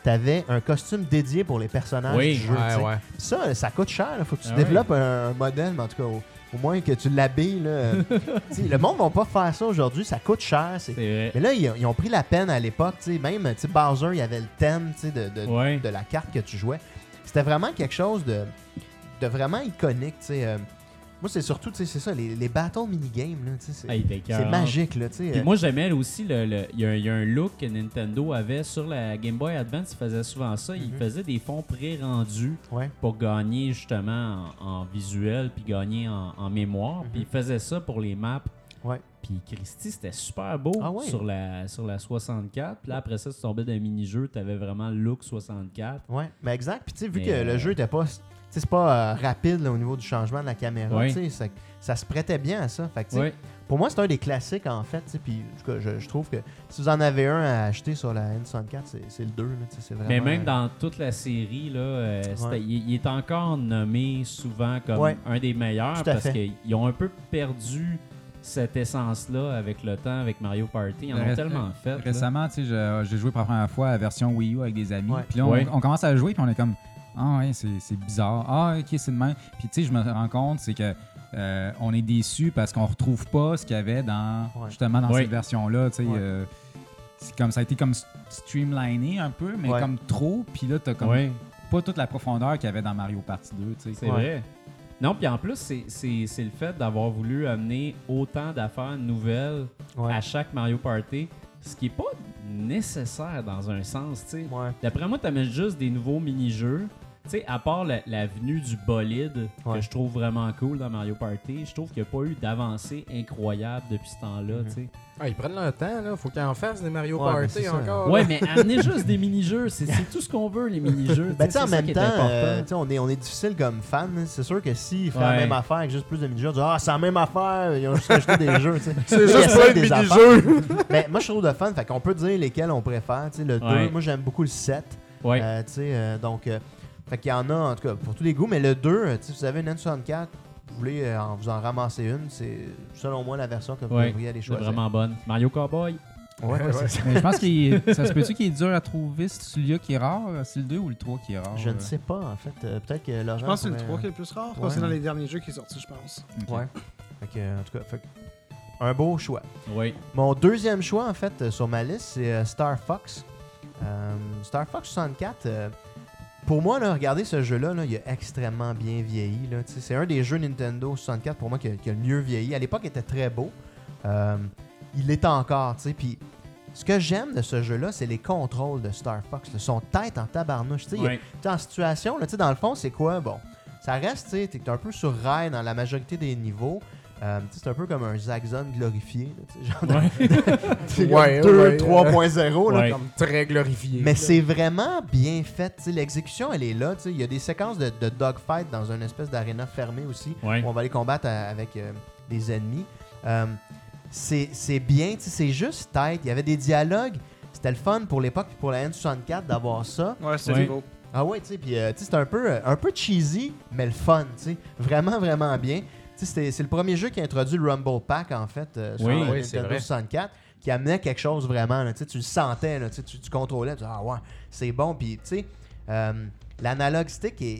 t'avais un costume dédié pour les personnages Oui. du jeu. Ouais, tu sais. ouais. Puis ça, ça coûte cher. Il faut que tu Ah développes un, un modèle, mais en tout cas, au, au moins que tu l'habilles. Là. Tu sais, le monde ne va pas faire ça aujourd'hui. Ça coûte cher. C'est... C'est vrai. Mais là, ils, ils ont pris la peine à l'époque. tu sais, Même tu sais, Bowser, il y avait le thème tu sais, de, de, Ouais. de la carte que tu jouais. C'était vraiment quelque chose de, de vraiment iconique. tu sais. Euh, moi, c'est surtout, tu sais, c'est ça, les, les battle minigames. Là, tu sais, c'est, Ah, il était c'est écœurant. magique. Là, tu sais. Puis Euh, moi, j'aimais aussi, le, le- il y, a un- il y a un look que Nintendo avait sur la Game Boy Advance. Il faisait souvent ça. Il Mhm. faisait des fonds pré-rendus ouais. pour gagner justement en, en visuel puis gagner en, en mémoire. Mhm. Puis il faisait ça pour les maps. Ouais. Puis Christy, c'était super beau Ah ouais? sur, la, sur la soixante-quatre. Puis là, après ça, tu tombais dans un mini-jeu. Tu avais vraiment le look soixante-quatre. Ouais, mais exact. Puis tu sais, vu Mais, que euh, le jeu était pas, tu sais, c'est pas euh, rapide là, au niveau du changement de la caméra, Ouais. tu sais, ça, ça se prêtait bien à ça. Fait que, tu sais, Ouais. pour moi, c'est un des classiques en fait. tu sais, Puis en tout cas, je, je trouve que si vous en avez un à acheter sur la N soixante-quatre, c'est, c'est le deux. Là, tu sais, c'est vraiment, Mais même euh, dans toute la série, là, euh, c'était- Ouais. il, il est encore nommé souvent comme Ouais. un des meilleurs Tout à parce fait. qu'ils ont un peu perdu cette essence-là avec le temps, avec Mario Party. Ils en ont Ré- tellement fait. là. Récemment, tu sais, je- j'ai joué pour la première fois à la version Wii U avec des amis. Ouais. Puis là, on, Ouais. on commence à jouer, puis on est comme, ah ouais, c'est c'est bizarre. Ah, ok, c'est de même. Puis tu sais, je me rends compte, c'est que euh, on est déçus parce qu'on retrouve pas ce qu'il y avait dans Ouais. justement dans Ouais. cette version-là. Tu sais, Ouais. euh, c'est comme ça a été comme s- streamliné un peu, mais Ouais. comme trop. Puis là, t'as comme Ouais, pas toute la profondeur qu'il y avait dans Mario Party deux. Tu sais. c'est Ouais. vrai. Non, puis en plus, c'est- c'est c'est le fait d'avoir voulu amener autant d'affaires nouvelles Ouais. à chaque Mario Party, ce qui est pas nécessaire dans un sens, tu sais. Ouais. D'après moi, tu amènes juste des nouveaux mini-jeux. Tu sais, à part la, la venue du bolide, Ouais. que je trouve vraiment cool dans Mario Party, je trouve qu'il n'y a pas eu d'avancée incroyable depuis ce temps-là, Mhm. tu sais. Ah, ils prennent leur temps, là. Faut qu'ils en fassent des Mario Ouais, mais Party c'est ça. encore. Ouais, mais amenez juste des mini-jeux, c'est c'est tout ce qu'on veut, les mini-jeux. Ben, tu sais, en c'est ça même qui est temps, important. euh, tu sais, on, est, on est difficile comme fan. hein. C'est sûr que s'ils feraient la Ouais. même affaire avec juste plus de mini-jeux, on dirait, ah, c'est la même affaire, ils ont juste rajouté des jeux. tu sais. C'est Ils juste essayent plein de des mini-jeux. Ben, moi, je trouve de fun, fait qu'on peut dire lesquels on préfère. tu sais, Le Ouais. deux, moi, j'aime beaucoup le sept. Ouais. Euh, tu sais, euh, donc, euh, fait qu'il y en a, en tout cas, pour tous les goûts. Mais le deux, euh, tu sais, si vous avez une N soixante-quatre, vous voulez euh, en, vous en ramasser une, c'est selon moi la version que vous Ouais, devriez aller c'est choisir. vraiment bonne. Mario Cowboy. Ouais, ouais, Ouais, c'est ouais. ça. Mais je pense que ça se peut-tu qu'il est dur à trouver, c'est celui-là qui est rare, c'est le deux ou le trois qui est rare? Je ne euh? sais pas, en fait. Euh, Peut-être que l'argent. Je pense que c'est le trois qui est le plus rare. Ouais. C'est dans les derniers jeux qui est sorti, je pense. Ok. Ouais. Fait que, en tout cas, fait que, un beau choix. Oui. Mon deuxième choix, en fait, euh, sur ma liste, c'est euh, Star Fox. Euh, Star Fox soixante-quatre, euh, pour moi, là, regardez ce jeu-là, là, il a extrêmement bien vieilli. Là, tu sais, c'est un des jeux Nintendo soixante-quatre pour moi qui a, qui a le mieux vieilli. À l'époque, il était très beau. Euh, il l'est encore. tu sais, Puis ce que j'aime de ce jeu-là, c'est les contrôles de Star Fox. Là, son tête en tabarnouche. tu sais, il y a- Ouais. tu sais, en situation, là, tu sais, dans le fond, c'est quoi? Bon, ça reste, tu sais, t'es un peu sur rail dans la majorité des niveaux. Euh, tu sais, c'est un peu comme un Zaxxon glorifié. Là, tu sais, genre Ouais. Ouais, deux, ouais, trois point zéro. là. Ouais. Comme très glorifié. Mais là. c'est vraiment bien fait. tu sais, L'exécution, elle est là. tu sais, Il y a des séquences de, de dogfight dans une espèce d'aréna fermée aussi. Ouais. Où on va aller combattre à- avec euh, des ennemis. Euh, c'est c'est bien. tu sais, C'est juste tête. Il y avait des dialogues. C'était le fun pour l'époque et pour la N soixante-quatre d'avoir ça. Ouais, c'est Ouais. beau. Ah ouais, tu sais, puis euh, tu sais, c'est un peu, euh, un peu cheesy, mais le fun, tu sais. Vraiment, vraiment bien. Tu sais, c'était- c'est le premier jeu qui a introduit le Rumble Pack, en fait, euh, sur Oui, la oui, c'est Nintendo vrai. soixante-quatre, qui amenait quelque chose vraiment, là, tu sais, tu le sentais, là, tu, sais, tu, tu contrôlais, tu disais, ah ouais, c'est bon, puis tu sais, euh, l'analog stick, est,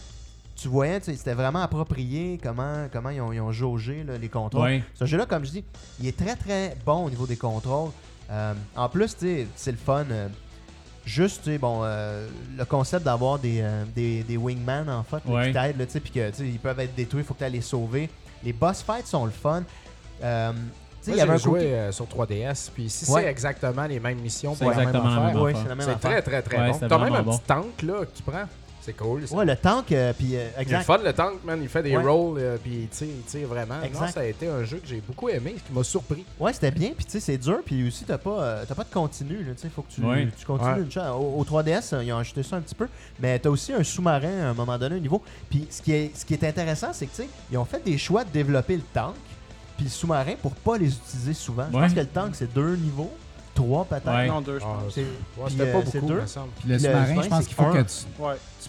tu voyais, tu sais, c'était vraiment approprié, comment, comment ils, ont, ils ont jaugé là, les contrôles. Ouais. Ce jeu-là, comme je dis, il est très très bon au niveau des contrôles. Euh, en plus, tu sais, c'est le fun. euh, juste, tu sais, bon, euh, le concept d'avoir des, euh, des, des wingman en fait, là, Ouais. qui t'aident, là, tu sais, puis que, tu sais, ils peuvent être détruits, il faut que tu ailles les sauver. Les boss fights sont le fun. Euh, tu sais, Moi, il y avait un j'ai joué côté- euh, sur trois D S, puis si Ouais. c'est exactement les mêmes missions C'est pour la même exactement la affaire, même Ouais, affaire. c'est la même c'est affaire. très très très Ouais, bon. c'était T'as même vraiment un bon. petit tank là qui prend. C'est cool. ça. Ouais, le tank, euh, puis euh, Il est exact. le fun le tank, man. Il fait des Ouais. rolls, euh, puis il tire, il tire vraiment. Non, Exact. ça a été un jeu que j'ai beaucoup aimé, ce qui m'a surpris. Ouais, c'était bien, puis tu sais, c'est dur, puis aussi, t'as pas, euh, t'as pas de continu, là, tu sais, faut que tu, Ouais. tu continues Ouais. une chance. Au, au trois D S, euh, ils ont ajouté ça un petit peu, mais t'as aussi un sous-marin à un moment donné, un niveau. Puis ce qui est, ce qui est intéressant, c'est que, tu sais, ils ont fait des choix de développer le tank, puis le sous-marin pour pas les utiliser souvent. Je Ouais. pense que le tank, c'est deux niveaux, trois peut-être. Ouais. Non, deux, je Ah, pense. C'est- Ouais, puis, c'était euh, pas c'est beaucoup, deux. me semble. Puis le Le sous-marin, sous-marin, je pense c'est qu'il faut un. que tu, Ouais.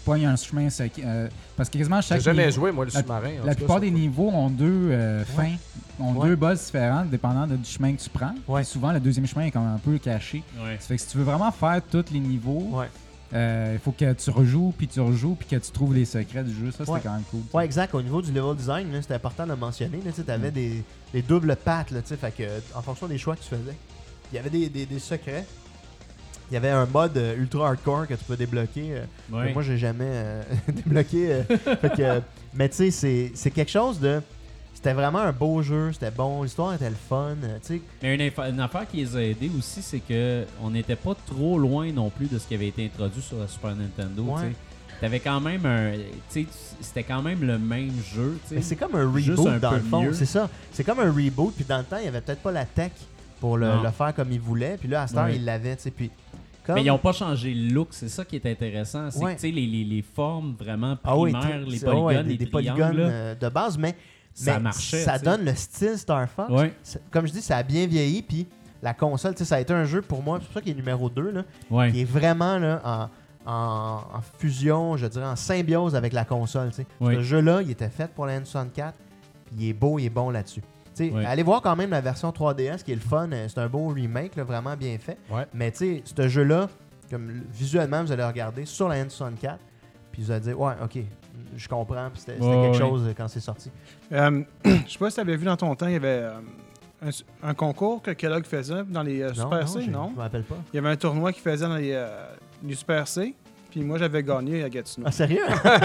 pognes un chemin sec. Euh, parce que quasiment J'ai chaque jamais niveau- joué, moi, le la- sous-marin. en La tout plupart cas, des ça. niveaux ont deux euh, fins, ont Ouais. deux boss différents, dépendant de- du chemin que tu prends. Ouais. Puis souvent, le deuxième chemin est comme un peu caché. Ouais. Ça fait que si tu veux vraiment faire tous les niveaux, Ouais. euh, il faut que tu rejoues, puis tu rejoues, puis que tu trouves les secrets du jeu. Ça, c'était Ouais. quand même cool. Ouais, exact. Au niveau du level design, là, c'était important de le mentionner. Tu avais Mm. des, des doubles pattes, là, tu sais, fait que, en fonction des choix que tu faisais. Il y avait des, des, des secrets. Il y avait un mode euh, ultra hardcore que tu peux débloquer. euh, Ouais. que Moi, j'ai jamais euh, débloqué. euh, fait que, euh, mais tu sais, c'est- c'est quelque chose de. C'était vraiment un beau jeu, c'était bon, l'histoire était le fun. euh, tu sais. Mais une, infa- une affaire qui les a aidés aussi, c'est que on n'était pas trop loin non plus de ce qui avait été introduit sur la Super Nintendo. Ouais. tu sais. T'avais quand même un. Tu sais, c'était quand même le même jeu. tu sais. Mais c'est comme un Juste reboot un dans peu le fond. mieux. C'est ça. C'est comme un reboot. Puis dans le temps, il n'y avait peut-être pas la tech pour le, Non. le faire comme il voulait. Puis là, à cette heure, Ouais. il l'avait. tu sais, Puis comme... Mais ils n'ont pas changé le look, c'est ça qui est intéressant. C'est Ouais. que tu sais, les, les, les formes vraiment Ah oui, primaires, tout- les c'est- polygones, ouais, les des triangles, polygones là, euh, de base, mais, ça mais marchait. ça tu sais. donne le style Star Fox. Ouais. C'est- Comme je dis, ça a bien vieilli. Puis la console, tu sais, ça a été un jeu pour moi, c'est pour ça qu'il est numéro deux, là, Ouais. qui est vraiment là, en, en, en fusion, je dirais, en symbiose avec la console. tu sais. Oui. Ce jeu-là, il était fait pour la N soixante-quatre. Puis il est beau, il est bon là-dessus. Tu sais, Oui. allez voir quand même la version trois D S qui est le fun. euh, C'est un beau remake, là, vraiment bien fait. Ouais. Mais tu sais, ce jeu-là, comme l- visuellement, vous allez regarder sur la N soixante-quatre. Puis vous allez dire, ouais, ok, je comprends. Puis c'était c'était Ouais, quelque ouais. chose euh, quand c'est sorti. Euh, je sais pas si tu avais vu dans ton temps, il y avait euh, un, un concours que Kellogg faisait dans les euh, Super C, j'ai- non? Je me rappelle pas. Il y avait un tournoi qu'il faisait dans les, euh, les Super C, puis moi j'avais gagné à Gatineau. Ah, sérieux?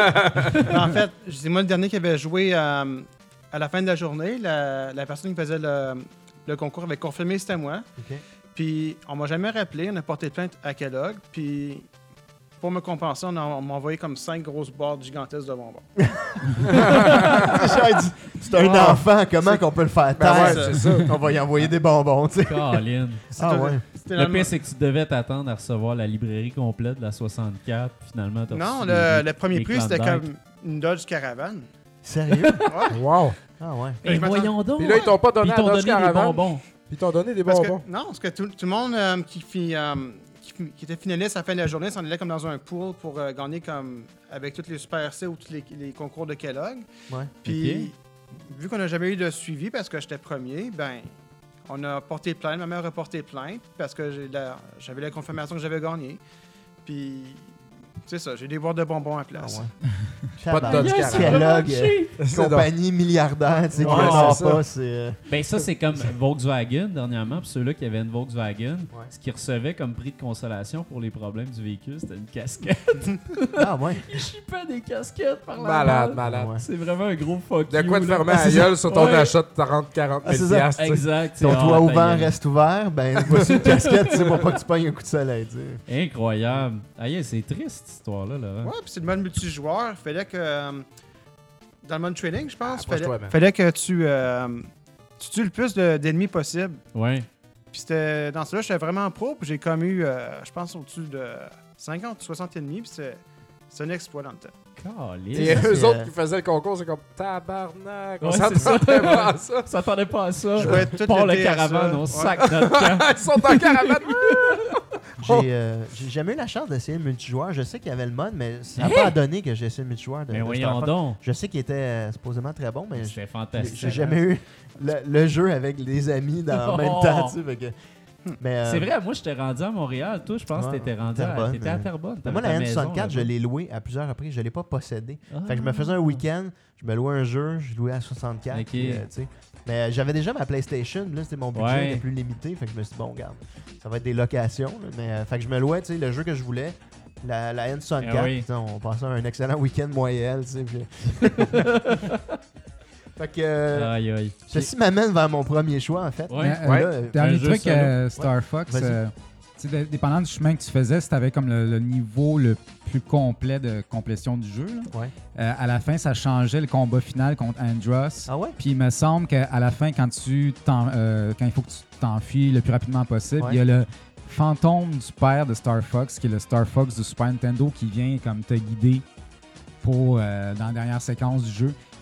en fait, c'est moi le dernier qui avait joué euh, à la fin de la journée. La, la personne qui faisait le, le concours avait confirmé que c'était moi. Ok. Puis on m'a jamais rappelé, on a porté plainte à Kellogg, puis pour me compenser, on, a- on m'a envoyé comme cinq grosses boîtes gigantesques de bonbons. J'ai dit, c'est un Ah. enfant, comment qu'on peut le faire Ben taire? ouais, c'est ça. On va y envoyer des bonbons, tu sais. Colin. Ah ouais. C'était Le dans pire, c'est que tu devais t'attendre à recevoir la librairie complète de la soixante-quatre. puis Finalement, t'as Non, reçu le, les- le premier les prix, c'était Klondike. comme une Dodge Caravane. Sérieux? Ouais. Wow. Ah ouais. Et Je m'attends- voyons donc. Puis là, ils t'ont pas Puis donné ils à t'ont Dodge donné des Caravan. bonbons. Puis ils t'ont donné des Parce que, bonbons. non, parce que tout, tout le monde euh, qui, fit, euh, qui, fi- qui était finaliste à la fin de la journée s'en allait comme dans un pool pour euh, gagner comme avec tous les Super C ou tous les, les concours de Kellogg. Ouais. Puis, vu qu'on n'a jamais eu de suivi parce que j'étais premier, ben, on a porté plainte. Ma mère a porté plainte parce que j'ai la- j'avais la confirmation que j'avais gagné. Puis, c'est ça, j'ai des boîtes de bonbons à Ah place. ouais. Pas de Dodge Tabarnak, Caravan. Kellogg, euh, C'est donc- compagnie milliardaire, tu sais, qui Ouais, n'en c'est ça. pas, c'est... euh, Ben ça, c'est comme Volkswagen dernièrement. Pour ceux-là qui avaient une Volkswagen, Ouais. ce qu'ils recevaient comme prix de consolation pour les problèmes du véhicule, c'était une casquette. Ah ouais. Je pas des casquettes par la Malade, balle. malade. Ouais. C'est vraiment un gros fuck De you, quoi te là. fermer Ah, la c'est gueule sur ton Ouais. achat de trente à quarante Ah, c'est mille ça. piastres, tu sais. Exact. Ton c'est- toit ah, ouvert ta gueule. reste ouvert, ben voici une casquette, tu sais, pour pas que tu pognes un coup de soleil, tu sais. Incroyable. Aïe, c'est triste cette histoire-là, Laurent. Ouais, puis c'est le mode multijoueur. Fallait que. euh, dans le mode training, je pense, Ah, approche-toi, fallait, man. fallait que tu, euh, tu tues le plus de- d'ennemis possible. Ouais. Puis c'était dans cela, j'étais vraiment pro. Puis j'ai comme eu, euh, je pense, au-dessus de cinquante ou soixante ennemis. Puis c'est c'est un exploit dans le temps. Caliste. Et ça, eux c'est, autres euh, qui faisaient le concours, c'est comme tabarnak. On Ouais, c'est s'attendait pas à ça. Ça s'attendait pas à ça. Je jouais tout Pour le l'été à caravane, ça. on Ouais. sac notre camp. Ils sont en caravane. J'ai euh, j'ai jamais eu la chance d'essayer le multijoueur. Je sais qu'il y avait le mode, mais ça n'a Hein? pas donné que j'ai essayé le multijoueur de, Mais de voyons Star Fox. donc. Je sais qu'il était euh, supposément très bon, mais C'était j'ai fantastique. j'ai jamais eu le, le jeu avec les amis dans, en même Oh. temps, tu sais, fait que- Mais, euh, C'est vrai, moi j'étais rendu à Montréal. Toi, je pense que Ouais, t'étais rendu à, Terrebonne, t'étais à mais- Terrebonne. mais T'avais moi, la ta N maison soixante-quatre, je là-bas. l'ai loué à plusieurs reprises. Je l'ai pas possédé. Ah. Fait que je me faisais un week-end, je me louais un jeu, je louais à soixante-quatre. Ok. puis, euh, tu sais. Mais euh, j'avais déjà ma PlayStation, là, c'était mon budget Ouais. était plus limité. Fait que je me suis dit, bon, regarde, ça va être des locations. là, mais euh, fait que je me louais, tu sais, le jeu que je voulais, la, la N soixante-quatre. Ah oui. tu sais, On passait un excellent week-end, moi et elle, tu sais. puis- Fait que euh, Aïe, aïe. ceci m'amène vers mon premier choix, en fait. Ouais. Mais, euh, Ouais. Là, euh, Dernier Un jeu truc, solo. euh, Star Fox, Vas-y. euh, tu sais, dé- dépendant du chemin que tu faisais, si tu avais comme le, le niveau le plus complet de complétion du jeu, là, Ouais. euh, à la fin, ça changeait le combat final contre Andros. Ah ouais? Puis il me semble qu'à la fin, quand tu t'en- euh, quand il faut que tu t'enfuis le plus rapidement possible, Ouais. il y a le fantôme du père de Star Fox, qui est le Star Fox du Super Nintendo, qui vient comme te guider pour, euh, dans la dernière séquence du jeu,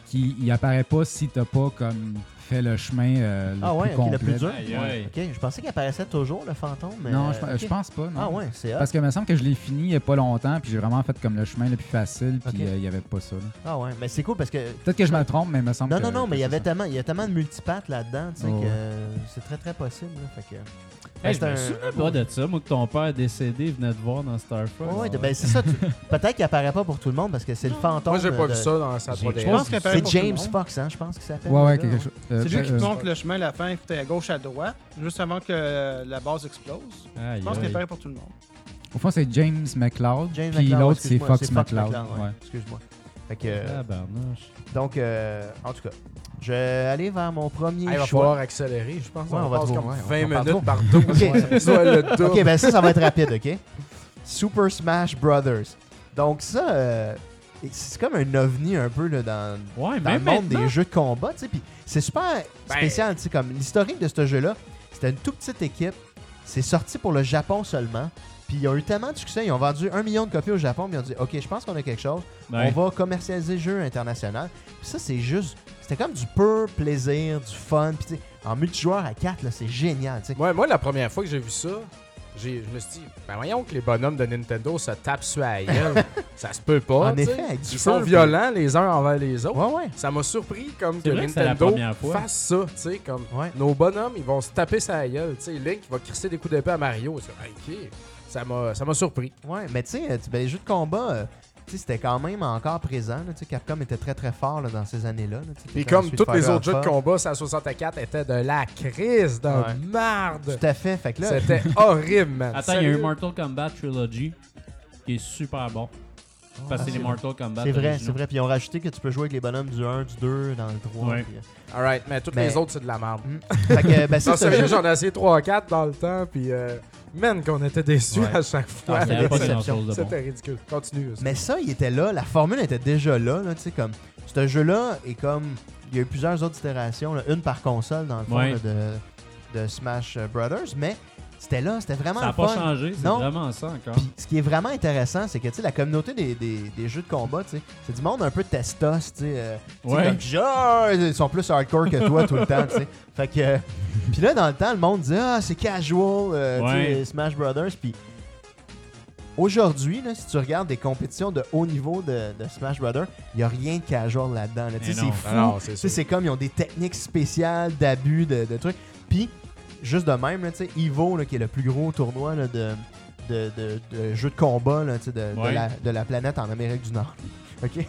qui il apparaît pas si t'as pas comme fait le chemin euh, le Ah ouais, plus ok, complet. le plus dur. Aïe, aïe. Ok, je pensais qu'il apparaissait toujours, le fantôme. Mais Non, euh, je, ok. je pense pas. Non. Ah ouais, c'est hot. Parce que il me semble que je l'ai fini il y a pas longtemps, puis j'ai vraiment fait comme le chemin le plus facile, puis Ok. euh, il y avait pas ça. là. Ah ouais, mais c'est cool parce que... Peut-être que je me trompe, mais il me semble Non, que... non, non, mais il y que avait c'est ça. tellement, il y a tellement de multipattes là-dedans, tu sais, Oh, que ouais. c'est très, très possible. Là, fait que... Hey, c'est je me un- souviens un pas beau- de ça, moi, que ton père décédé venait te voir dans Star Fox. Ouais, ouais, ben c'est ça. tu- Peut-être qu'il apparaît pas pour tout le monde parce que c'est le fantôme. Moi, j'ai pas de- vu ça dans sa J'ai- trois D S. Je pense qu'il apparaît C'est pour tout le James monde. Fox, hein, je pense qu'il s'appelle. Ouais, ouais, là. quelque chose. euh, C'est lui qui euh, te montre le chemin à la fin, il faut aller à gauche, à droite, juste avant que la base explose. Aïe, Je pense qu'il aïe. apparaît pour tout le monde. Au fond, c'est James McLeod, James puis McLeod, l'autre, c'est excuse-moi, Fox McCloud. McCloud, ouais. Ouais. Excuse-moi. Fait que, euh, Tabarnouche. donc, euh, en tout cas, je vais aller vers mon premier Ah, il va choix. falloir accélérer, je pense. Ouais, on on va passe trop, comme ouais, on vingt parle minutes trop. par douze. Ok. Soit le double. Ok, ben ça, ça va être rapide, ok? Super Smash Brothers. Donc ça, euh, c'est comme un ovni un peu là, dans, Ouais, dans le même monde maintenant. des jeux de combat, tu sais. Puis c'est super Ben- spécial, tu sais, comme l'historique de ce jeu-là, c'était une toute petite équipe. C'est sorti pour le Japon seulement. Puis ils ont eu tellement de succès, ils ont vendu un million de copies au Japon, puis ils ont dit, ok, je pense qu'on a quelque chose. Ouais. On va commercialiser le jeu international. Puis ça, c'est juste, c'était comme du pur plaisir, du fun. Puis tu sais, en multijoueur à quatre, là, c'est génial, tu sais. Moi, moi, la première fois que j'ai vu ça, j'ai- je me suis dit, ben voyons que les bonhommes de Nintendo se tapent sur la gueule. Ça se peut pas. En tu sais. effet, avec du Ils feu, sont puis- violents les uns envers les autres. Ouais, ouais. Ça m'a surpris comme C'est que vrai que c'est la Nintendo première fois. fasse ça, tu sais, comme Ouais. nos bonhommes, ils vont se taper sa gueule, tu sais, Link il va crisser des coups d'épée à Mario, c'est OK. Ça m'a ça m'a surpris. Ouais, mais tu sais, euh, tu- ben, les jeux de combat, euh, tu sais, c'était quand même encore présent. Là, tu sais, Capcom était très très fort là, dans ces années-là. là, tu sais, Puis comme comme Street tous les Fighter autres jeux de Alpha. combat, ça soixante-quatre était de la crise de Ouais. marde. Tout à fait. Fait que là, C'était horrible, man. Attends, il y a eu Sérieux. Mortal Kombat Trilogy qui est super bon. Parce que c'est les Mortal Kombat. c'est vrai, originaux. c'est vrai. Puis ils ont rajouté que tu peux jouer avec les bonhommes du un, du deux, dans le trois. Ouais. puis, euh, Alright, mais toutes Mais- les autres, c'est de la merde. hmm. Fait que, ben, c'est Non, ce sérieux, jeu. j'en ai essayé trois quatre dans le temps, puis euh, man, qu'on était déçus Ouais. à chaque fois. Ah, Il y avait pas déception. grand-chose de bon. C'était ridicule. Continue. ça. Mais ça, il était là. La formule était déjà là. là, tu sais, comme ce jeu-là est comme. Il y a eu plusieurs autres itérations, là, une par console dans le fond Ouais. là, de, de Smash Brothers, mais c'était là, c'était vraiment Ça n'a le pas fun. changé, c'est Non. vraiment ça encore. Puis ce qui est vraiment intéressant, c'est que tu sais, la communauté des, des, des jeux de combat, tu sais, c'est du monde un peu testos, tu sais. euh, tu sais, Ouais. comme genre, ils sont plus hardcore que toi tout le temps, tu sais. Fait que. euh, Puis là, dans le temps, le monde disait, ah, c'est casual, euh, tu Ouais. sais, Smash Brothers. Puis aujourd'hui, là, si tu regardes des compétitions de haut niveau de, de Smash Brothers, il n'y a rien de casual là-dedans. là. Tu sais, Mais non. c'est fou. Ah non, c'est Tu sais, sûr. c'est comme ils ont des techniques spéciales d'abus de, de trucs. Puis, juste de même, là, tu sais, Evo, là, qui est le plus gros tournoi là, de, de, de, de jeux de combat là, tu sais, de, de Ouais. la, de la planète en Amérique du Nord. OK?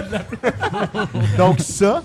Donc, ça,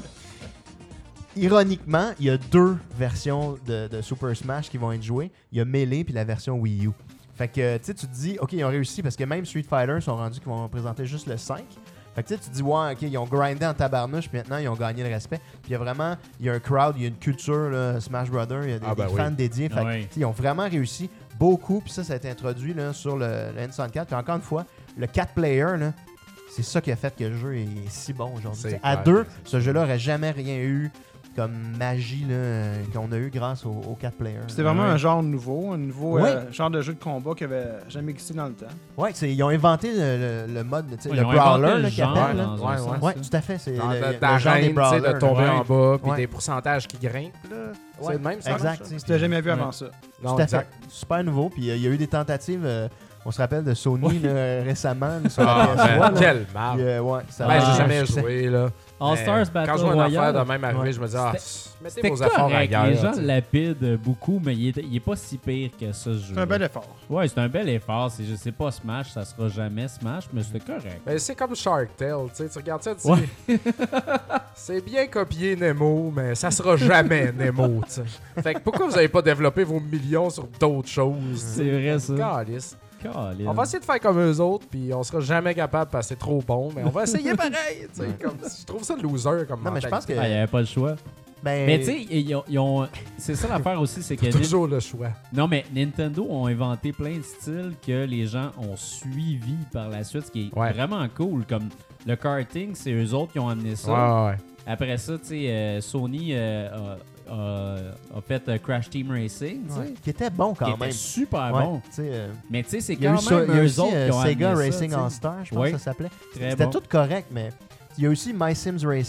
ironiquement, il y a deux versions de, de Super Smash qui vont être jouées. Il y a Melee puis la version Wii U. Fait que, tu sais, tu te dis, OK, ils ont réussi parce que même Street Fighter sont rendus qu'ils vont présenter juste le cinq. Fait que tu sais, tu te dis, ouais, OK, ils ont grindé en tabarnouche, puis maintenant, ils ont gagné le respect. Puis il y a vraiment, il y a un crowd, il y a une culture, là, Smash Brothers, il y a des, Ah ben des oui. fans dédiés. Fait que, Ouais. tu sais, ils ont vraiment réussi beaucoup, puis ça, ça a été introduit là, sur le, le N soixante-quatre. Puis encore une fois, le quatre player, là, c'est ça qui a fait que le jeu est si bon aujourd'hui. C'est Tu sais, À clair. deux, ce jeu-là aurait jamais rien eu comme magie là, euh, qu'on a eu grâce au, au quatre player. C'était vraiment Ouais. un genre nouveau, un nouveau Ouais. euh, genre de jeu de combat qui avait jamais existé dans le temps. Ouais, c'est- ils ont inventé le, le- le mode, tu sais, Ouais, le ils ont inventé brawler le là, qu'ils genre appellent. là. dans un Ouais, sens, Ouais, ça. tout à fait. C'est Genre le, de- le genre des d'arène, tu sais, brawlers. de tomber ouais. en bas, puis Ouais. des pourcentages qui grimpent, là. Ouais, C'est le même, ça exact. marche, tu ça? sais. C'était jamais vu Ouais. avant ça. Non, Tout à exact. fait. Super nouveau. Puis euh, il y a eu des tentatives, euh, on se rappelle de Sony là, récemment là, sur Ah, la P S trois. man, là. quelle Puis, marde. euh, ouais, ça Ben, a j'ai été un jamais succès. joué, là. All Mais Stars Battle Quand je vois une affaire Royale. de même arriver, Ouais. je me dis, ah, mettez C'était vos efforts correct, ailleurs. les gens tu sais. lapident beaucoup, mais il est, il est pas si pire que ça, ce jeu. C'est un bel effort. Ouais, c'est un bel effort. C'est, je sais pas Smash, ça sera jamais Smash, mais c'était correct. Ben, c'est comme Shark Tale, tu sais, tu regardes ça, tu Ouais. dis, c'est bien copié Nemo, mais ça sera jamais Nemo, tu sais. Fait que pourquoi vous avez pas développé vos millions sur d'autres choses? C'est vrai, ça. Calisse. Colin. On va essayer de faire comme eux autres, puis on sera jamais capable parce que c'est trop bon, mais on va essayer pareil, tu sais. comme- Je trouve ça loser comme Non, mais je pense que. Ah, il n'y avait pas le choix. ben, Mais tu sais, ils ont- ils ont- c'est ça l'affaire aussi, c'est que mentalité. Toujours le choix. non mais Nintendo ont inventé plein de styles que les gens ont suivi par la suite, ce qui est Ouais. vraiment cool. Comme le karting, c'est eux autres qui ont amené ça. Ouais, ouais. Après ça, tu sais, euh, Sony euh, a, a- a fait euh, Crash Team Racing, tu sais, ouais, qui était bon qui quand était même. super Ouais, bon. tu sais, euh, Mais tu sais, c'est il y a quand eu ça- même il y a eux aussi autres euh, qui ont Sega amené Racing ça, tu All sais. Star, je pense Ouais. que ça s'appelait. Très C'était bon. tout correct, mais il y a aussi My Sims Racing.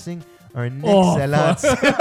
Un Oh, excellent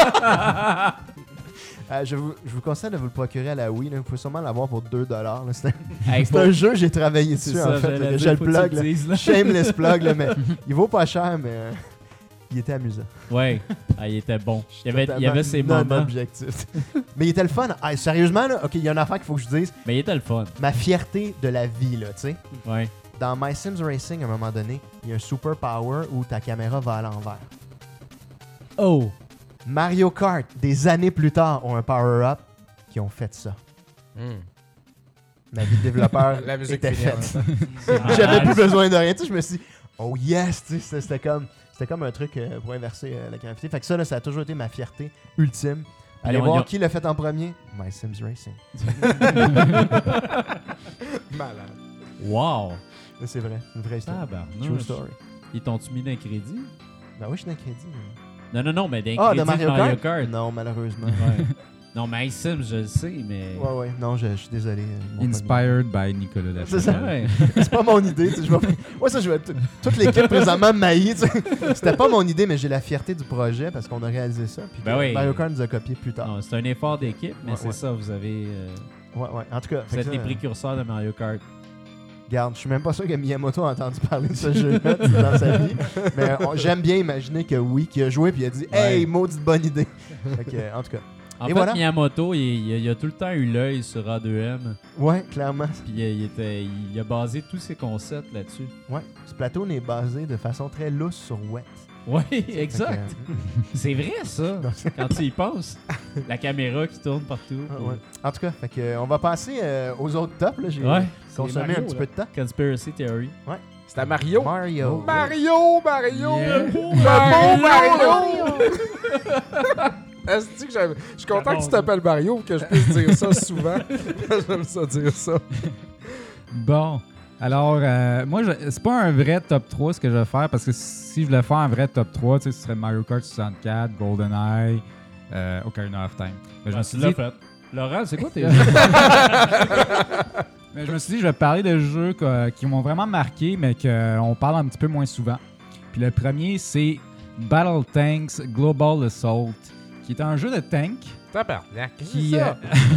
Euh, je, vous, je vous conseille de vous le procurer à la Wii. Là. Vous pouvez sûrement l'avoir pour deux dollars. C'est un, Hey, c'est faut- un jeu, j'ai travaillé c'est dessus ça, en fait. j'allais là. dire, Je le faut que tu plug. le là. dises, là. Shameless plug, là, mais il vaut pas cher, mais euh, il était amusant. Ouais, ah, il était bon. Il y avait, il y Totalement avait ses non moments. objectif. Mais il était le fun. Ah, sérieusement, là, ok, il y a une affaire qu'il faut que je dise. Mais il était le fun. Ma fierté de la vie, là, tu sais. Ouais. Dans My Sims Racing, à un moment donné, il y a un super power où ta caméra va à l'envers. Oh! Mario Kart, des années plus tard, ont un power-up qui ont fait ça. Hmm. Ma vie de développeur La musique était finit en faite. même temps. J'avais plus besoin de rien. Tu sais, je me suis dit, oh yes, tu sais, c'était- c'était comme, c'était comme un truc euh, pour inverser euh, la gravité. Fait que ça, là, ça a toujours été ma fierté ultime. Allez Ils ont- voir ils ont- qui l'a fait en premier. My Sims Racing. Malade. Wow! Mais c'est vrai, c'est une vraie histoire. True Tabarnouche. story. Ils t'ont-tu mis d'un crédit? Ben oui, je suis d'un crédit. Non, non, non, mais d'un Ah, crédit de Mario, Mario Kart? Kart. Non, malheureusement. Ouais. Non, mais My Sims, je le sais, mais... Ouais, ouais. Non, je, je suis désolé. euh, mon Inspired by Nicolas Lachapelle. C'est ça. Ouais. premier. C'est pas mon idée. Tu sais, je vais... Ouais, ça, je vais... t- Toute l'équipe présentement maillie. Tu sais. C'était pas mon idée, mais j'ai la fierté du projet parce qu'on a réalisé ça. Puis Ben que oui. Mario Kart nous a copié plus tard. Non, c'est un effort d'équipe, mais Ouais, c'est ouais. ça, vous avez... euh, Ouais, ouais. En tout cas, vous fait que êtes ça, les euh, précurseurs de Mario Kart. Regarde, je suis même pas sûr que Miyamoto a entendu parler de ce jeu-là tu sais, dans sa vie. Mais on- j'aime bien imaginer que oui, qu'il a joué puis il a dit Hey, maudite bonne idée. Fait que, euh, en tout cas, En Et fait, voilà. Miyamoto, il, il a- il a tout le temps eu l'œil sur A deux M. ouais, clairement. Puis il, il était, il a basé tous ses concepts là-dessus. Ouais, Splatoon est basé de façon très lousse sur Wet. Oui, Fait que, exact. euh, C'est vrai, ça. Non, c'est- Quand tu y penses. La caméra qui tourne partout. ah, puis- ouais. En tout cas, fait que, euh, on va passer euh, aux autres tops. Là. J'ai Ouais. consommé Mario, un petit là. peu de temps. Conspiracy Theory. C'était Mario. Mario. Mario, Mario, Yeah. le beau Mario. Est-ce que j'aime- je suis content C'est que bon, tu t'appelles Mario pour que je puisse dire ça souvent. J'aime ça dire ça. Bon. Alors, euh, moi, je- c'est pas un vrai top trois ce que je vais faire parce que si je voulais faire un vrai top trois, tu sais, ce serait Mario Kart soixante-quatre, GoldenEye, euh, Ocarina of Time. Mais je, me Ah, suis tu l'as dit, fait. Laurent, c'est quoi tes mais je me suis dit, je vais parler de jeux que- qui m'ont vraiment marqué, mais qu'on parle un petit peu moins souvent. Puis le premier, c'est Battle Tanks Global Assault, qui est un jeu de tank. Tabarnak. Qui, C'est ça.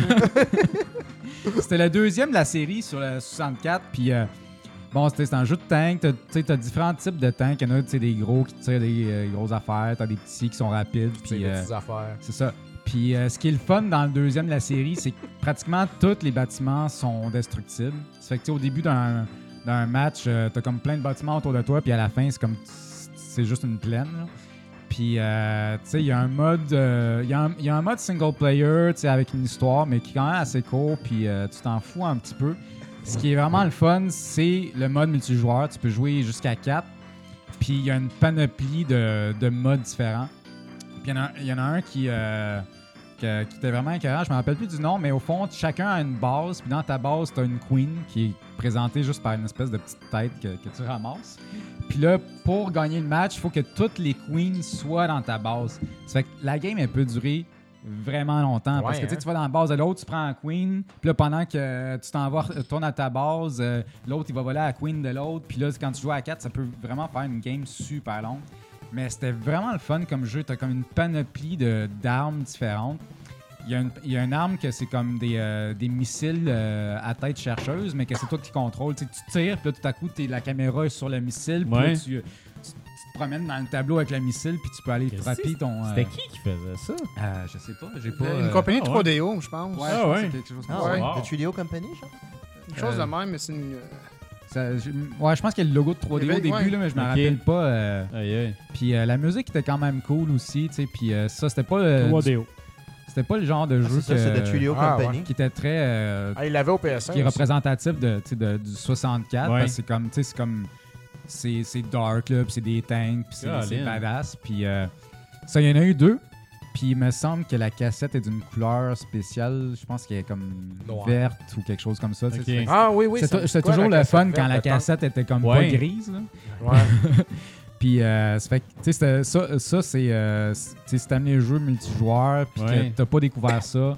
euh, c'était le deuxième de la série sur le soixante-quatre. Puis, euh, bon, c'était c'est un jeu de tank. Tu sais, t'as différents types de tanks. Il y en a tu sais, des gros qui tirent des euh, grosses affaires. T'as des petits qui sont rapides. C'est Puis, des euh, petites affaires. c'est ça. Puis, euh, ce qui est le fun dans le deuxième de la série, c'est que pratiquement tous les bâtiments sont destructibles. Ça fait que, tu sais, au début d'un d'un match, euh, t'as comme plein de bâtiments autour de toi. Puis, à la fin, c'est comme c'est juste une plaine. là. Puis, euh, tu sais, il y a un mode, euh, il y, a un- il y a un mode single player, tu sais, avec une histoire, mais qui est quand même assez court, puis euh, tu t'en fous un petit peu. Ce qui est vraiment le fun, c'est le mode multijoueur. Tu peux jouer jusqu'à quatre. Puis, il y a une panoplie de, de modes différents. Puis, il y en a, il y en a un qui, euh, que- qui était vraiment écœurant. Je me rappelle plus du nom, mais au fond, chacun a une base. Puis, dans ta base, tu as une queen qui est présentée juste par une espèce de petite tête que, que tu ramasses. Puis là, pour gagner le match, il faut que toutes les queens soient dans ta base. Ça fait que la game, elle peut durer vraiment longtemps. parce Ouais, que tu sais, hein? tu vas dans la base de l'autre, tu prends la queen. Puis là, pendant que tu t'en vas, retournes à ta base, euh, l'autre, il va voler à la queen de l'autre. Puis là, quand tu joues à quatre, ça peut vraiment faire une game super longue. Mais c'était vraiment le fun comme jeu. Tu as comme une panoplie de- d'armes différentes. Il y, a une, il y a une arme que c'est comme des, euh, des missiles euh, à tête chercheuse, mais que c'est toi qui contrôles. Tu sais, tu tires, puis là, tout à coup, t'es- la caméra est sur le missile, puis là, Ouais. tu, tu- tu te promènes dans le tableau avec le missile, puis tu peux aller Qu'est-ce frapper que ton... euh, C'était qui qui faisait ça? euh, je sais pas, j'ai pas... Une euh, compagnie ah ouais. trois D O, je pense. Ouais, Ah je pense que ouais. c'est quelque chose comme Ah ça. ouais, Wow. de trois D O Company, genre? Une chose Euh, de même, mais c'est une. Ça, je- ouais, je pense qu'il y a le logo de trois D au Ouais. début, là, mais je me Ok. rappelle pas. euh, Aïe, aïe. Puis euh, la musique était quand même cool aussi, tu sais, puis euh, ça, c'était pas, euh, trois du- D O. c'était pas le genre de Ah, jeu c'est ça, c'est de que- trois D O Ah, Company. qui était très... euh, Ah, il l'avait au P S un. qui est aussi. représentatif de, tu sais, de- du soixante-quatre Ouais. parce que c'est comme tu sais c'est comme c'est c'est dark là, puis c'est des tanks, puis c'est c'est Colin. badass, puis euh, ça il y en a eu deux, puis il me semble que la cassette est d'une couleur spéciale, je pense qu'elle est comme Noire. verte ou quelque chose comme ça, tu sais. Ok. Ça fait que Ah oui, oui. c'est ça tou- me c'est dit quoi, toujours la le fun cassette quand la verte, cassette était comme Ouais. pas grise là. attends. Ouais. Puis euh, ça fait que, tu sais, c'était- ça, ça c'est euh, c'est- tu sais, si t'aimes les jeux multijoueurs, puis Ouais. que t'as pas découvert ça,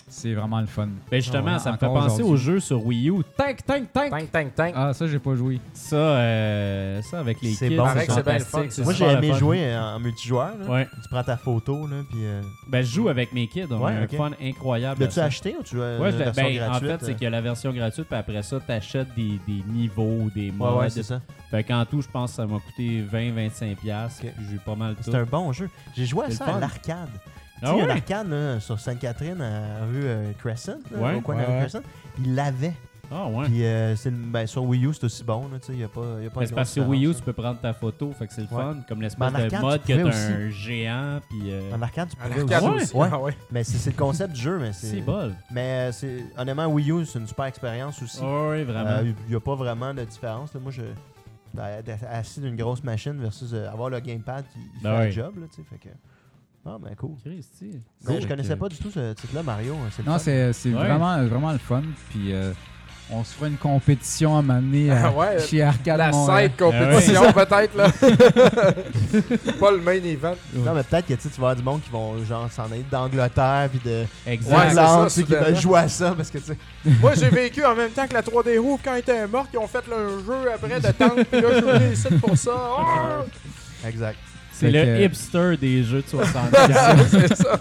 C'est vraiment le fun. Ben justement, Ah, ça me fait encore penser aujourd'hui. aux jeux sur Wii U. Tank, tank, tank! Tank, tank, tank. Ah, ça, j'ai pas joué. Ça, euh, ça avec les C'est kids, bon, c'est ça. C'est bien le fun, fantastique. ça. c'est Moi, j'ai super aimé le fun. jouer en multijoueur. Là. Ouais. Tu prends ta photo, là, puis... euh, Ben, je joue avec mes kids. On Ouais, a un ok. fun incroyable. L'as-tu à ça. acheté ou tu as Ouais, une je l'ai- version ben, en gratuite? fait, c'est qu'il y a la version gratuite, puis après ça, tu achètes des, des niveaux, des Ouais, modes. ouais, c'est ça. Fait qu'en tout, je pense que ça m'a coûté vingt à vingt-cinq piastres. Ok. J'ai eu pas mal de tout. C'est un bon jeu. J'ai joué à C'est ça le à fun. l'arcade. Ah Tu sais, il y a un ouais? arcade là, sur Sainte-Catherine, à rue euh, Crescent, là, Ouais, au coin de ouais, la rue ouais. Crescent. Puis il l'avait. Ah ouais. Puis euh, c'est le- ben, sur Wii U, c'est aussi bon. là, tu sais, Il n'y a pas, il y a pas Mais une c'est parce que grosse sur Wii U, différence, tu peux prendre ta photo, fait que c'est le Ouais. fun. Comme Ben, l'espèce en de arcade, mode tu que pouvais t'as aussi. un géant, puis... euh, là. En arcade, tu À pouvais l'arcade aussi. aussi. Ouais. Ah ouais. Mais c'est c'est le concept du jeu. mais c'est C'est bol. Mais euh, c'est honnêtement, Wii U, c'est une super expérience aussi. Oh, oui, vraiment. Il n'y a pas vraiment de différence. là. Moi, je ben, d'être assis d'une grosse machine versus euh, avoir le gamepad qui il fait Ben le oui. job. Là, tu sais, fait que... Ah, ben cool. Christy. Ben, Cool. je connaissais pas du tout ce titre-là, Mario. C'est le Non, fun. c'est c'est Ouais. vraiment, vraiment le fun. Puis euh, on se fera une compétition à m'amener à, Ah ouais, chez Arcade La Montréal. side compétition, peut-être, là. Pas le main event. Non, mais peut-être que tu sais, tu vas avoir du monde qui vont genre s'en aller d'Angleterre puis de Exact. Ouais, c'est ça, d'Irlande, tu sais, qui soudainement. veulent jouer à ça parce que tu sais. Moi, j'ai vécu en même temps que la trois D Roof quand ils étaient morts, ils ont fait là, un jeu après de tank, puis là, je suis venu ici pour ça. Ah! Exact. C'est Fait le que- hipster des jeux de soixante-quatre. C'est ça.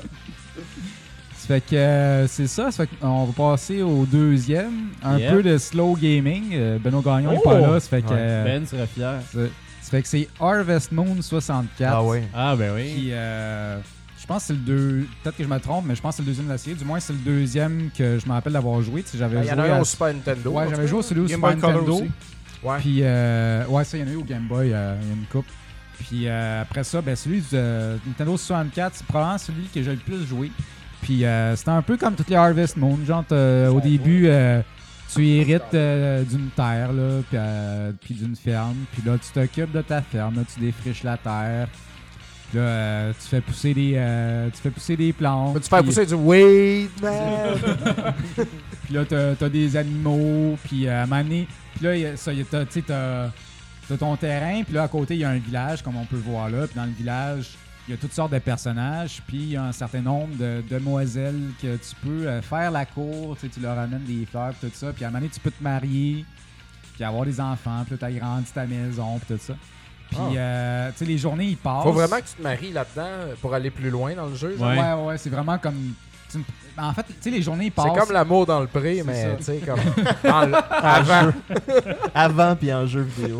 Ça fait que euh, c'est ça. Ça fait qu'on va passer au deuxième. Un Yep. peu de slow gaming. Euh, Benoît Gagnon est Oh! pas là. Ça fait que, Ouais. euh, Ben serait fier. ça, ça fait que c'est Harvest Moon soixante-quatre. Ah oui. Ah ben oui. Puis, euh, je pense que c'est le deux. Peut-être que je me trompe, mais je pense que c'est le deuxième de la série. Du moins, c'est le deuxième que je me rappelle d'avoir joué. Tu sais, j'avais Ben, Il y en joué a un à- au Super Nintendo. Ouais, en j'avais tout joué au cas. celui au Game Super Boy Color Nintendo. aussi. Ouais. Puis, euh, ouais, ça, il y en a eu au Game Boy, euh, il y a une coupe. Puis euh, après ça, ben, celui du euh, Nintendo soixante-quatre, c'est probablement celui que j'ai le plus joué. Puis euh, c'était un peu comme toutes les Harvest Moon. Genre, t'as- au début, euh, tu hérites euh, d'une terre, là, puis, euh, puis d'une ferme. Puis là, tu t'occupes de ta ferme, là, tu défriches la terre. Puis là, euh, tu fais pousser des, euh, tu fais pousser des plantes. Peux-tu faire puis- pousser du weed, man? Puis là, t'as, t'as des animaux, puis euh, à un moment donné, puis là, y a- ça, y a- t'as, tu sais, t'as, t'as ton terrain, puis là, à côté, il y a un village, comme on peut le voir là. Puis dans le village, il y a toutes sortes de personnages, puis il y a un certain nombre de demoiselles que tu peux euh, faire la cour, tu sais, tu leur amènes des fleurs, puis tout ça. Puis à un moment donné, tu peux te marier, puis avoir des enfants, puis là, t'as grandi ta maison, puis tout ça. Puis, Ah. euh, tu sais, les journées, ils passent. Faut vraiment que tu te maries là-dedans pour aller plus loin dans le jeu. genre. Ouais. Ouais, ouais, c'est vraiment comme... tu- En fait, tu sais, les journées, ils passent... C'est comme l'amour dans le pré, C'est mais ça. tu sais, comme dans le- avant. Avant puis en jeu vidéo.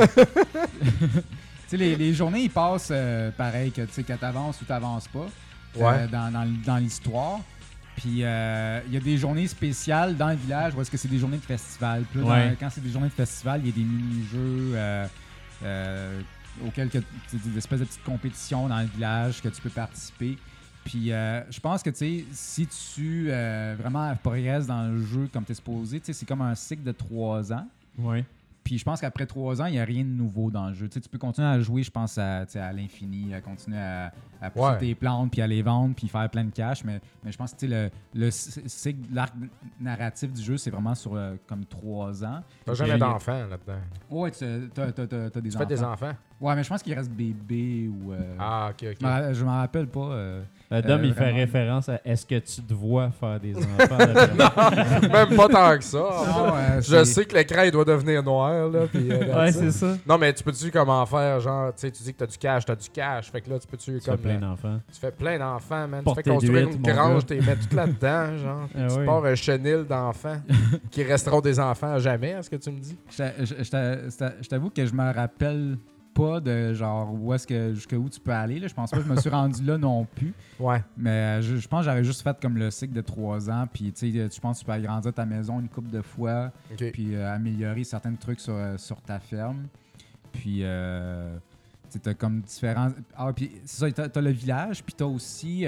Tu sais, les, les journées, ils passent euh, pareil que tu sais, quand t'avances ou t'avances pas euh, Ouais. dans, dans, l- dans l'histoire. Puis euh, il y a des journées spéciales dans le village où est-ce que c'est des journées de festival. Puis là, dans- Ouais. quand c'est des journées de festival, il y a des mini-jeux euh, euh, auxquels que, tu sais, des espèces de petites compétitions dans le village que tu peux participer. Puis euh, je pense que tu sais, si tu euh, vraiment progresses dans le jeu comme tu es supposé, tu sais, c'est comme un cycle de trois ans. Ouais. Puis je pense qu'après trois ans, il n'y a rien de nouveau dans le jeu. Tu sais, tu peux continuer à jouer, je pense, à, tu sais, à l'infini, à continuer à, à pousser Ouais. tes plantes, puis à les vendre, puis faire plein de cash. Mais, mais je pense que tu sais, le, le c- cycle, l'arc narratif du jeu, c'est vraiment sur euh, comme trois ans. T'as jamais Puis- d'enfants là-dedans. Ouais, tu as, des Tu enfants. fais des enfants? Ouais, mais je pense qu'il reste bébé ou... euh, Ah, ok, je m'en- Je m'en rappelle pas. euh. Euh, Dom, Euh, il fait vraiment. référence à est-ce que tu dois faire des enfants? d'après moi? Même pas tant que ça. Non, euh, Je c'est- sais que l'écran il doit devenir noir là. Puis, euh, ouais, that's it. c'est ça. Non, mais tu peux-tu comment faire, genre, tu sais, tu dis que t'as du cash, t'as du cash. Fait que là, tu peux-tu Tu fais comme. plein euh, d'enfants. tu fais plein d'enfants, man. Portée tu fais construire d'huître, une mon grange, gars. t'es mets tout là-dedans, genre. Ah tu oui. pars un chenil d'enfants qui resteront des enfants à jamais, est-ce que tu me dis? Je t'a- je- je t'a- je t'a- je t'avoue que je me rappelle pas de genre où est-ce que jusqu'où tu peux aller. Là. Je pense pas que je me suis rendu là non plus. Ouais. Mais euh, je, je pense que j'avais juste fait comme le cycle de trois ans. Puis tu sais, je pense que tu peux agrandir ta maison une couple de fois. Ok. Puis euh, améliorer certains trucs sur, euh, sur ta ferme. Puis euh, tu as comme différents. Ah, puis c'est ça, t'as, t'as le village, puis t'as aussi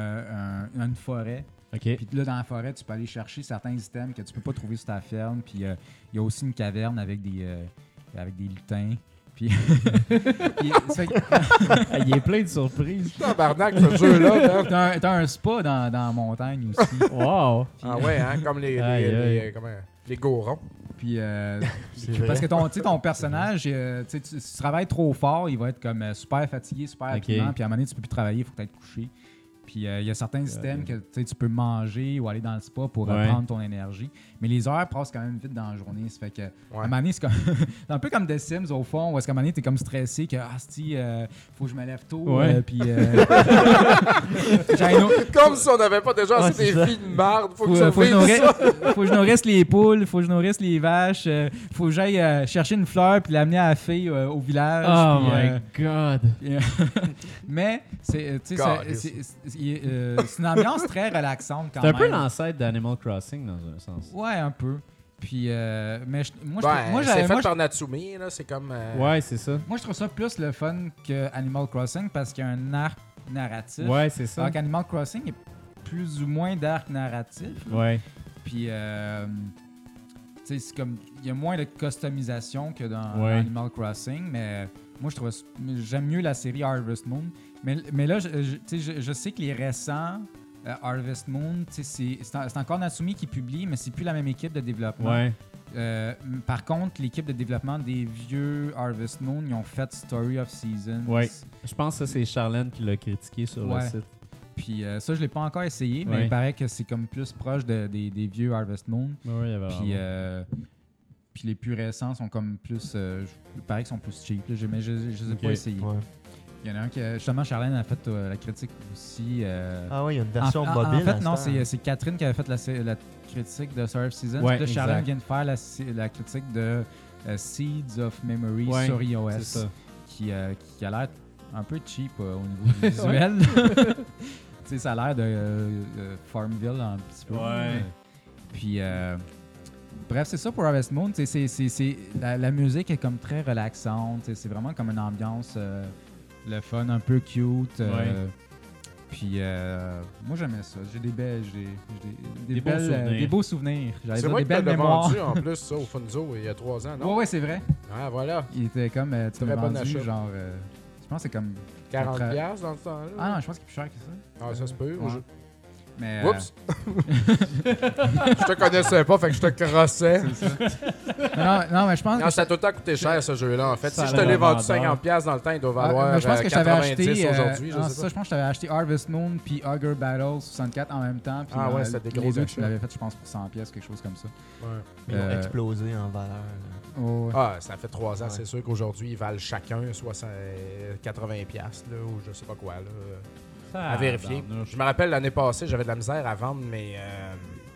un- un- une forêt. OK. Puis là, dans la forêt, tu peux aller chercher certains items que tu peux pas trouver sur ta ferme. Puis euh, il y a aussi une caverne avec des, euh, avec des lutins. Puis, puis ça fait que Ah, il est plein de surprises. Tabarnak, ce jeu-là, man. t'as, un, t'as un spa dans, dans la montagne aussi. Wow! Ah ouais, hein, comme les, les, Aïe, les, aïe. les- comment, les gorons. Puis euh, C'est vrai. parce que ton, tu sais, ton personnage, euh, tu sais, tu- si tu travailles trop fort, il va être comme euh, super fatigué, super Ok. rapidement. Puis à un moment donné, tu peux plus travailler, il faut que tu ailles te coucher. Puis il euh, y a certains systèmes que tu peux manger ou aller dans le spa pour Ouais. reprendre ton énergie. Mais les heures passent quand même vite dans la journée. Ça fait que, à un moment donné, c'est comme c'est un peu comme The Sims au fond, où est-ce qu'à un moment donné, t'es comme stressé que ah, si, euh, faut que je me lève tôt. Ouais. euh, puis. Euh, j'ai un autre- Comme si on n'avait pas déjà Ouais, assez c'est des ça. filles de marde. Faut, Faut, que ça faut, que je vive nourrisse, ça. faut que je nourrisse les poules, faut que je nourrisse les vaches, euh, faut que j'aille euh, chercher une fleur puis l'amener à la fille euh, au village. Oh puis, my euh, god. puis, euh, mais c'est, euh, tu sais, God, c'est, c'est, c'est- c'est- euh, c'est une ambiance très relaxante quand C'est un même. peu l'ancêtre d'Animal Crossing dans un sens. Ouais, un peu. Puis euh, mais je- moi, je, Ouais, moi, c'est j'avais- fait moi, je- par Natsumi, là. C'est comme. euh, Ouais, c'est ça. moi, je trouve ça plus le fun que Animal Crossing parce qu'il y a un arc narratif. Ouais, c'est ça. Alors qu'Animal Crossing est plus ou moins d'arc narratif. là. Ouais. Puis, euh, tu sais, c'est comme. Il y a moins de customisation que dans Ouais. Animal Crossing, mais moi, je trouve. J'aime mieux la série Harvest Moon. Mais, mais là, je, je, tu sais, je, je sais que les récents euh, Harvest Moon, tu sais, c'est c'est en- c'est encore Natsumi qui publie, mais c'est plus la même équipe de développement. Ouais. Euh, par contre, l'équipe de développement des vieux Harvest Moon, ils ont fait Story of Seasons. Ouais. Je pense que ça, c'est Charlène qui l'a critiqué sur le Ouais. site. Puis euh, ça, je l'ai pas encore essayé, mais Ouais. il paraît que c'est comme plus proche de- des, des vieux Harvest Moon. Ouais, il y avait Puis, vraiment- euh, puis les plus récents sont comme plus. Euh, je- il paraît qu'ils sont plus cheap, là, je- mais je ne les ai Ok. pas essayés. Ouais. Il y en a un qui. Justement, Charlène a fait euh, la critique aussi. euh, Ah oui, il y a une en, version en- mobile. en fait, à non, ce c'est temps. c'est Catherine qui avait fait la, sé- la critique de Surf Season. Ouais, Puis là, Charlène exact. vient de faire la, sé- la critique de euh, Seeds of Memory Ouais, sur iOS. c'est ça. Qui, euh, qui a l'air un peu cheap euh, au niveau du visuel. Tu sais, ça a l'air de euh, euh, Farmville un petit peu. Ouais. Puis, euh, bref, c'est ça pour Harvest Moon. Tu sais, c'est- c'est- c'est- la, la musique est comme très relaxante. Tu sais, c'est vraiment comme une ambiance, euh, le fun, un peu cute. euh, Ouais. Puis, euh, moi, j'aimais ça. J'ai des belles, j'ai j'ai des, Des beaux belles, euh, souvenirs. des beaux souvenirs. J'allais C'est dire moi des qui t'ai belles mémoires. vendu en plus, ça, au Funzo, il y a trois ans, non? Ouais, ouais, c'est vrai. Ah, voilà. Il était comme, euh, tu Très m'as bon vendu, achat. genre, euh, je pense que c'est comme quarante Quatre- piastres dans ce temps-là. Ah non, je pense qu'il est plus cher que ça. Ah, ça se peut. Ouais. Je- Mais, euh, Oups! Je te connaissais pas, fait que je te crossais. non, non, mais je pense Non, que ça a tout le temps coûté cher, ce jeu-là, en fait. Ça Si a je te l'ai l'air vendu vendeur. cinquante piastres dans le temps, il doit Ah, valoir mais je pense euh, que je t'avais quatre-vingt-dix acheté. euh, aujourd'hui, je non, sais ça, pas. je pense que je t'avais acheté Harvest Moon puis Hugger Battle soixante-quatre en même temps. Puis Ah ouais, euh, c'était des les gros deux, achats. tu l'avais fait, je pense, pour cent pièces, quelque chose comme ça. Ouais. Ils ont euh, explosé en valeur. là. Oh, ouais. Ah, ça fait trois ans, Ouais. c'est sûr qu'aujourd'hui, ils valent chacun soixante quatre-vingts piastres, là, ou je sais pas quoi, là. Ah, À vérifier. barnouche. Je me rappelle l'année passée, j'avais de la misère à vendre mes. euh,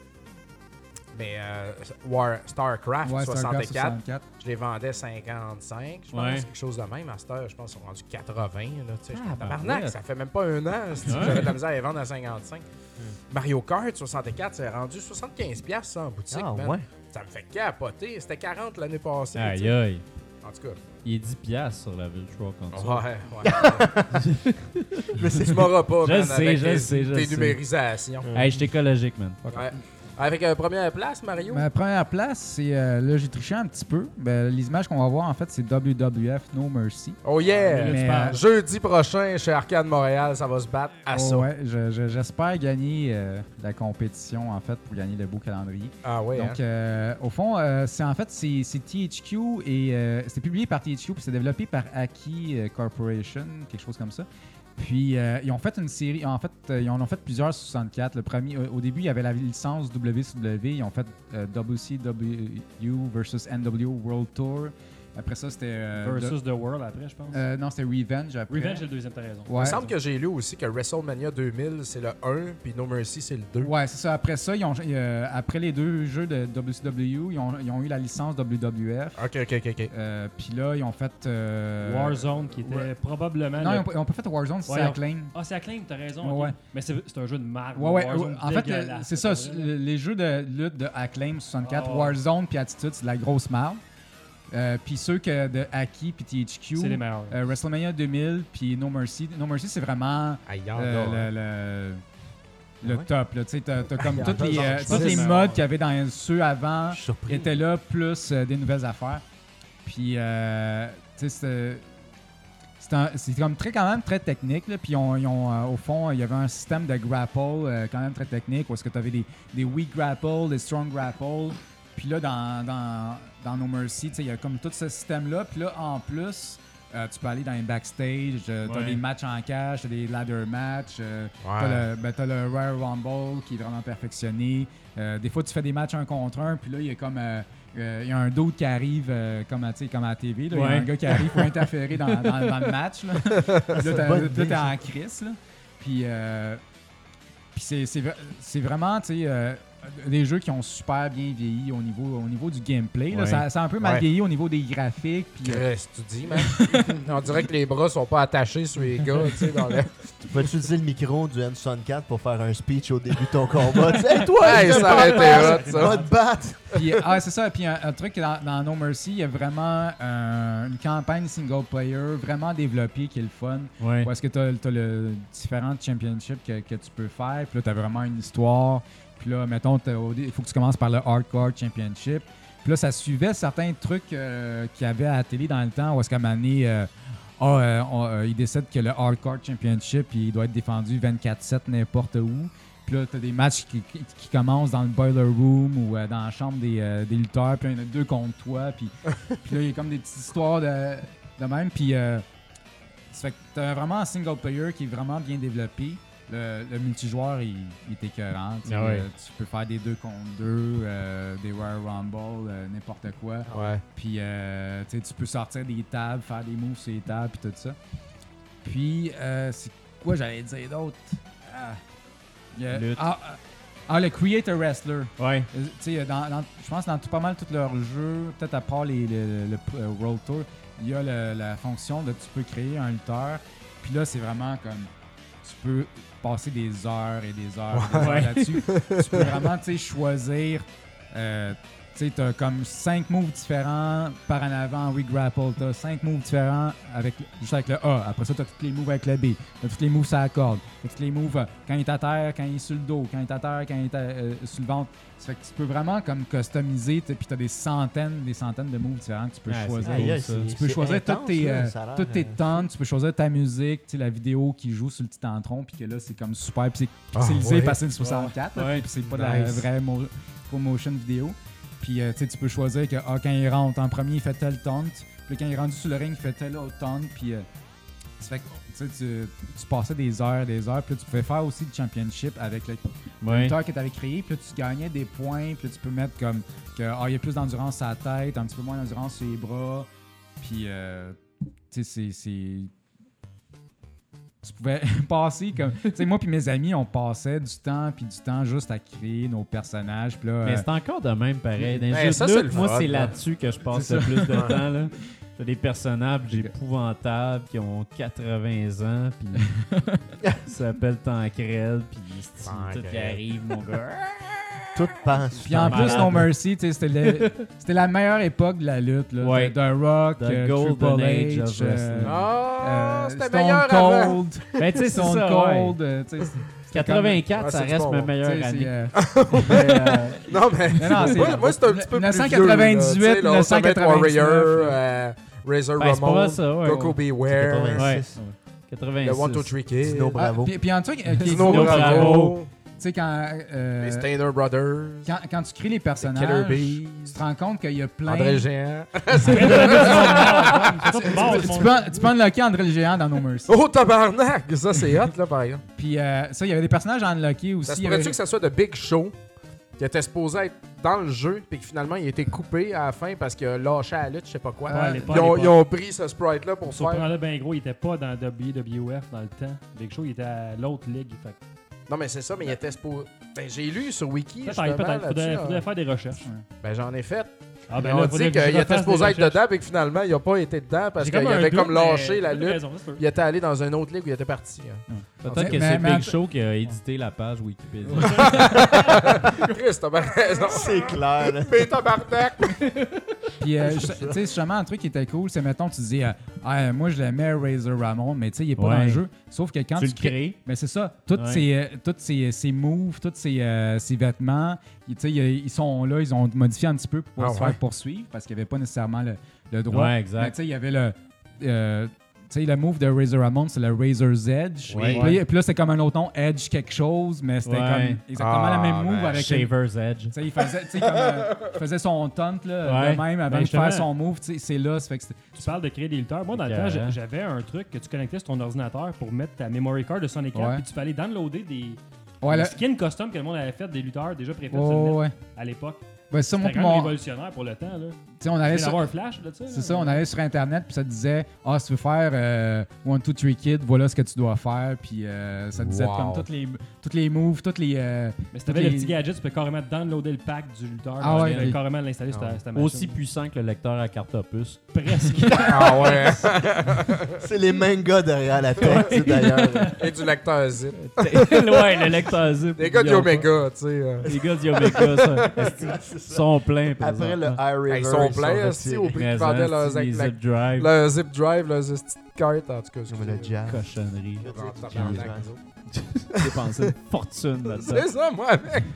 mes euh, War, StarCraft Ouais, soixante-quatre. Starcraft soixante-quatre. Je les vendais cinquante-cinq, je pense, Ouais. quelque chose de même. À cette heure, je pense qu'ils sont rendus quatre-vingts. Là, tu sais, Ah, je- ben tabarnak, ouais. ça fait même pas un an si Ouais. j'avais de la misère à les vendre à cinquante-cinq. Mario Kart soixante-quatre, c'est rendu soixante-quinze piastres ça, en boutique. Ah man. ouais. Ça me fait capoter. C'était quarante l'année passée. tu Aïe, sais. aïe. En tout cas. Il est dix piastres sur la Virtual Console. Ouais, ouais. Mais c'est- tu m'auras pas, Je man, sais, avec je tes, sais, je tes sais. numérisations. Hey, je suis écologique, man. Ouais. Avec euh, première place, Mario. Ma première place, c'est. euh, là, j'ai triché un petit peu. Ben, les images qu'on va voir, en fait, c'est W W F No Mercy. Oh yeah! Mais, parles. euh, Jeudi prochain, chez Arcade Montréal, ça va se battre à oh, ça. ouais, je- je- j'espère gagner euh, la compétition, en fait, pour gagner le beau calendrier. Ah ouais, Donc, hein? euh, au fond, euh, c'est en fait, c'est c'est T H Q et euh, c'est publié par T H Q puis c'est développé par Aki euh, Corporation, quelque chose comme ça. Puis euh, ils ont fait une série, en fait, euh, ils en ont fait plusieurs sur soixante-quatre. Le premier, euh, au début, il y avait la licence W C W. Ils ont fait euh, W C W versus N W World Tour. Après ça, c'était euh, Versus de- The World après, je pense. euh, non, c'était Revenge. Après. Revenge, c'est le deuxième, t'as raison. Il Ouais. me semble que j'ai lu aussi que WrestleMania deux mille, c'est le un, puis No Mercy, c'est le deux. Ouais, c'est ça. Après ça, ils ont, euh, après les deux jeux de W C W, ils ont, ils ont eu la licence W W F. Ok, ok, ok, ok. Euh, Puis là, ils ont fait. euh, Warzone, qui était ouais. probablement. Non, le- ils ont, pas- ils ont pas fait Warzone, c'est Ouais, ils ont- Acclaim. Ah, c'est Acclaim, t'as raison. Ouais, ok. ouais. Mais c'est c'est un jeu de marque. Ouais, ouais. Warzone En fait, le- dégueulasse, c'est ça. pour vrai. le- Les jeux de lutte de Acclaim soixante-quatre, Ah ouais. Warzone puis Attitude, c'est de la grosse merde. Euh, puis ceux que de Aki puis T H Q, C'est les meilleurs. euh, WrestleMania deux mille puis No Mercy. No Mercy, c'est vraiment Aïe, euh, le, le, le Ouais. top. Là. Tu sais, t'as, t'as comme Ah, toutes les, non, euh, je toutes sais, les mais- modes qu'il y avait dans ceux avant Je suis surpris. étaient là, plus euh, des nouvelles affaires. Puis, euh, tu sais, c'est- c'est un- c'est comme très, quand même très technique. Là. Puis, on, ils ont, euh, au fond, il y avait un système de grapple euh, quand même très technique où est-ce que tu avais des, des weak grapple, des strong grapple. Puis là, dans, dans, dans No Mercy, tu sais, il y a comme tout ce système-là. Puis là, en plus, Euh, tu peux aller dans les backstage, euh, t'as Ouais. des matchs en cash, t'as des ladder matchs, euh, Ouais. t'as, le, ben, t'as le Royal Rumble qui est vraiment perfectionné. Euh, des fois, tu fais des matchs un contre un, puis là, il y a comme euh, euh, il y a un d'autre qui arrive, euh, comme, à, tu sais, comme à la T V. là. Il y a Ouais. un gars qui arrive pour interférer dans, dans- dans le match. Là, Puis là, t'as- bonne là, idée, t'es ça. en crise. Là. Puis, euh, puis c'est, c'est, vra- c'est vraiment, tu sais, euh, des jeux qui ont super bien vieilli au niveau, au niveau du gameplay. Là. Ouais. Ça, ça a un peu mal Ouais. vieilli au niveau des graphiques. Puis, euh, Qu'est-ce que tu dis, man? On dirait que les bras sont pas attachés sur les gars, tu sais, dans le... Tu peux utiliser le micro du N soixante-quatre pour faire un speech au début de ton combat. Tu sais, hey, toi, Hey, je ça te aurait été parle, hot, ça. va te battre. Puis, ah, c'est ça. Puis un, un truc dans, dans No Mercy, il y a vraiment euh, une campagne single player vraiment développée qui est le fun. Ouais. Où est-ce que tu as le différents championships que, que tu peux faire. Puis là, tu as vraiment une histoire. Puis là, mettons, il faut que tu commences par le Hardcore Championship. Puis là, ça suivait certains trucs euh, qu'il y avait à la télé dans le temps où est-ce qu'à un moment donné, euh, ah, euh, on- euh, ils décident que le Hardcore Championship, il doit être défendu vingt-quatre sept n'importe où. Puis là, tu as des matchs qui, qui, qui commencent dans le Boiler Room ou euh, dans la chambre des, euh, des lutteurs. Puis là, il y en a deux contre toi. Puis, puis là, il y a comme des petites histoires de, de même. Puis euh, ça fait que tu as vraiment un single player qui est vraiment bien développé. Le, le multijoueur, il, il est écœurant. Tu sais, Ah ouais. euh, tu peux faire des deux contre deux, euh, des Royal Rumble, euh, n'importe quoi. Ouais. Puis, euh, tu sais, tu peux sortir des tables, faire des moves sur les tables, puis tout ça. Puis, euh, c'est quoi j'allais dire d'autre? Ah, il y a- Lutte. ah, ah, ah, le Create a Wrestler. Ouais. Euh, Tu sais, dans, dans- je pense que dans tout, pas mal tous leurs jeux, peut-être à part les, le, le, le World Tour, il y a le- la fonction de tu peux créer un lutteur. Puis là, c'est vraiment comme tu peux passer des heures et des heures, et des heures Ouais. là-dessus. Tu peux vraiment, tu sais, choisir. Euh, tu sais, t'as comme cinq moves différents par en avant, oui, grapple. T'as cinq moves différents avec, juste avec le A. Après ça, t'as tous les moves avec le B. T'as tous les moves sur la corde. T'as tous les moves euh, quand il est à terre, quand il est sur le dos, quand il est à terre, quand il est à- euh, sur le ventre. Ça fait que tu peux vraiment comme customiser, t'sais, puis t'as des centaines, des centaines de moves différents que tu peux Ah, c'est choisir. cool, Aïe, aïe, ça. c'est- Tu peux c'est choisir intense, toutes tes, là, euh, ça a l'air, toutes tes euh, tonnes, tu peux choisir ta musique, tu sais, la vidéo qui joue sur le petit entron, puis que là, c'est comme super, puis c'est Ah, pixelisé ouais. parce que c'est une soixante-quatre, là, Ouais. puis c'est pas de la Nice. vraie mo- full motion vidéo. Puis euh, tu sais, tu peux choisir que ah, quand il rentre en premier, il fait tel taunt, puis quand il est rendu sur le ring, il fait tel autre taunt, puis euh, ça fait que tu, sais, tu, tu passais des heures, des heures, puis là, tu pouvais faire aussi du championship avec le Ouais. lutteur que tu avais créé, puis là, tu gagnais des points, puis là, tu peux mettre comme que ah, il y a plus d'endurance à la tête, un petit peu moins d'endurance sur les bras, puis euh, tu sais, c'est- c'est. Tu pouvais passer comme. Tu sais, moi puis mes amis, on passait du temps puis du temps juste à créer nos personnages. Puis là, Mais euh, c'est encore de même pareil. Dans les Ben, jeux ça, de c'est lutte, le moi, fun, c'est là. là-dessus que je passe C'est le ça. plus de temps. Là. T'as des personnages épouvantables qui ont quatre-vingts ans, puis ça s'appelle Tancred, puis c'est- tout qui Tancred. arrive, mon gars. Tout pense. puis en plus, malade. No Mercy, tu sais, c'était le- c'était la meilleure époque de la lutte. Là, Ouais. de, de Rock, The euh, golden Triple age H, of euh, wrestling. Ah, euh, c'était Stone meilleur avant. Cold, Ben, tu sais, c'est Stone ça, Cold. ouais. euh, tu sais, c'est- quatre-vingt-quatre, Ouais, ça c'est du reste bon, ma bon. meilleure tu sais, année. c'est, euh, mais, euh, Non, mais, Mais non, c'est- moi, moi c'était un petit peu plus vieux. là, dix-neuf, tu sais, là, Ultimate Warrior, dix-neuf, euh, Razor Ben, c'est pas Ramon, mal ça, ouais. Coco Beware, quatre-vingt-six. Ouais. le quatre-vingt-six. one two three Kid, Dino ah, Bravo. puis, puis un truc euh, qui est Dino cool, Bravo. Bravo, tu sais, quand, euh, les Steiner Brothers, quand, quand tu crées les Killer personnages, Bees, tu te rends compte qu'il y a plein... André le Géant. C'est tout mort, tu, tout le monde. peux, tu peux unlocker André le Géant dans No Mercy. Oh, tabarnak! Ça, c'est hot, là, par exemple. Puis euh, ça, il y avait des personnages à unlocker aussi. Ça se Il y avait- pourrait-tu que ça soit de Big Show qui était supposé être dans le jeu, puis que finalement, il a été coupé à la fin parce qu'il a lâché à la lutte, je sais pas quoi. Ouais, à l'époque, ils, ont, à l'époque. ils ont pris ce sprite-là pour faire... Surprenant bien gros, il était pas dans W W F dans le temps. Big Show, il était à l'autre ligue. Fait que Non, mais c'est ça, mais il était supposé... Ben, j'ai lu sur Wiki, Peut-être, justement, peut-être. là-dessus, Faudrait, là. faudrait faire des recherches. Ben, j'en ai fait. Ah, Mais on là, dit faudrait que qu'il je était refasse supposé des être recherches. dedans, et que finalement, il a pas été dedans parce J'ai qu'il comme un avait doute, comme lâché mais la t'as lutte. raison, ça se peut. Il était allé dans une autre ligue où il était parti. hein. Peut-être que Mais- c'est mais- Big Show qui a édité la page Wikipédia. Chris, t'as bien raison. C'est clair, là. Mais tabarnak! Puis, euh, je- tu sais, justement, un truc qui était cool, c'est, mettons, tu dis, euh, ah, moi, je l'aimais Razor Ramon, mais tu sais, il est pas Ouais. dans le jeu. Sauf que quand Tu tu, le crées- crées. Mais c'est ça. Toutes Ouais. ces, euh, toutes ces, ces moves, tous ces, euh, ces vêtements, ils, tu sais, ils ils sont là, ils ont modifié un petit peu pour pouvoir Ah se ouais. faire poursuivre parce qu'il n'y avait pas nécessairement le, le droit. Ouais, Mais exact. tu sais, il y avait le. euh, tu sais, le move de Razor Ramon, c'est le Razor's Edge. Ouais. Puis, là, puis là, c'est comme un autre nom, Edge quelque chose, mais c'était Ouais. comme exactement Ah, la même move ben, avec... Shaver's Edge. Tu sais, il faisait, tu sais, comme, euh, il faisait son taunt là, Ouais. de même avant Ben, de faire justement. son move. Tu sais, c'est là, ça fait que c'était- Tu parles de créer des lutteurs. Moi, dans le Écœurant. temps, j'a- j'avais un truc que tu connectais sur ton ordinateur pour mettre ta memory card de Sonic quatre, Ouais. puis tu fallait downloader des, Ouais, des là- skins custom que le monde avait fait des lutteurs déjà préfaits Ouais, sur le net ouais. à l'époque. Ben, ça, moi, C'était puis quand même mon- révolutionnaire pour le temps. Là. tu sais, on Tu allait viens sur... d'avoir un flash de ça. C'est là. ça, on allait sur Internet, puis ça disait « Ah, si tu veux faire euh, One, Two, Three Kid, voilà ce que tu dois faire. » Puis euh, ça disait Wow. comme toutes les, toutes les moves, toutes les... euh, Mais si t'avais le les- petit gadget, tu peux carrément downloader le pack du lutteur. Ah ouais, tu peux ok. carrément l'installer sur ta, sur ta machine. Aussi puissant que le lecteur à carte opus. Presque. Ah ouais. C'est les mêmes gars derrière la tête, tu sais, d'ailleurs. Et du lecteur zip. Ouais, le lecteur zip. Des gars ils ont d'Omega, tu sais. euh. pas- Les gars d'Omega, ça. Esti, sont pleins. par Après le exemple. High River, Ils sont pleins, aussi, au retirés. prix Mais qu'ils vendaient hein, leurs c'est les la- zip drive. leur zip drive, leurs petites cartes, en tout cas. Comme le jazz. Cochonnerie. Ah, tabarnak. J'ai dépensé une fortune là-dedans. C'est ça, moi, avec.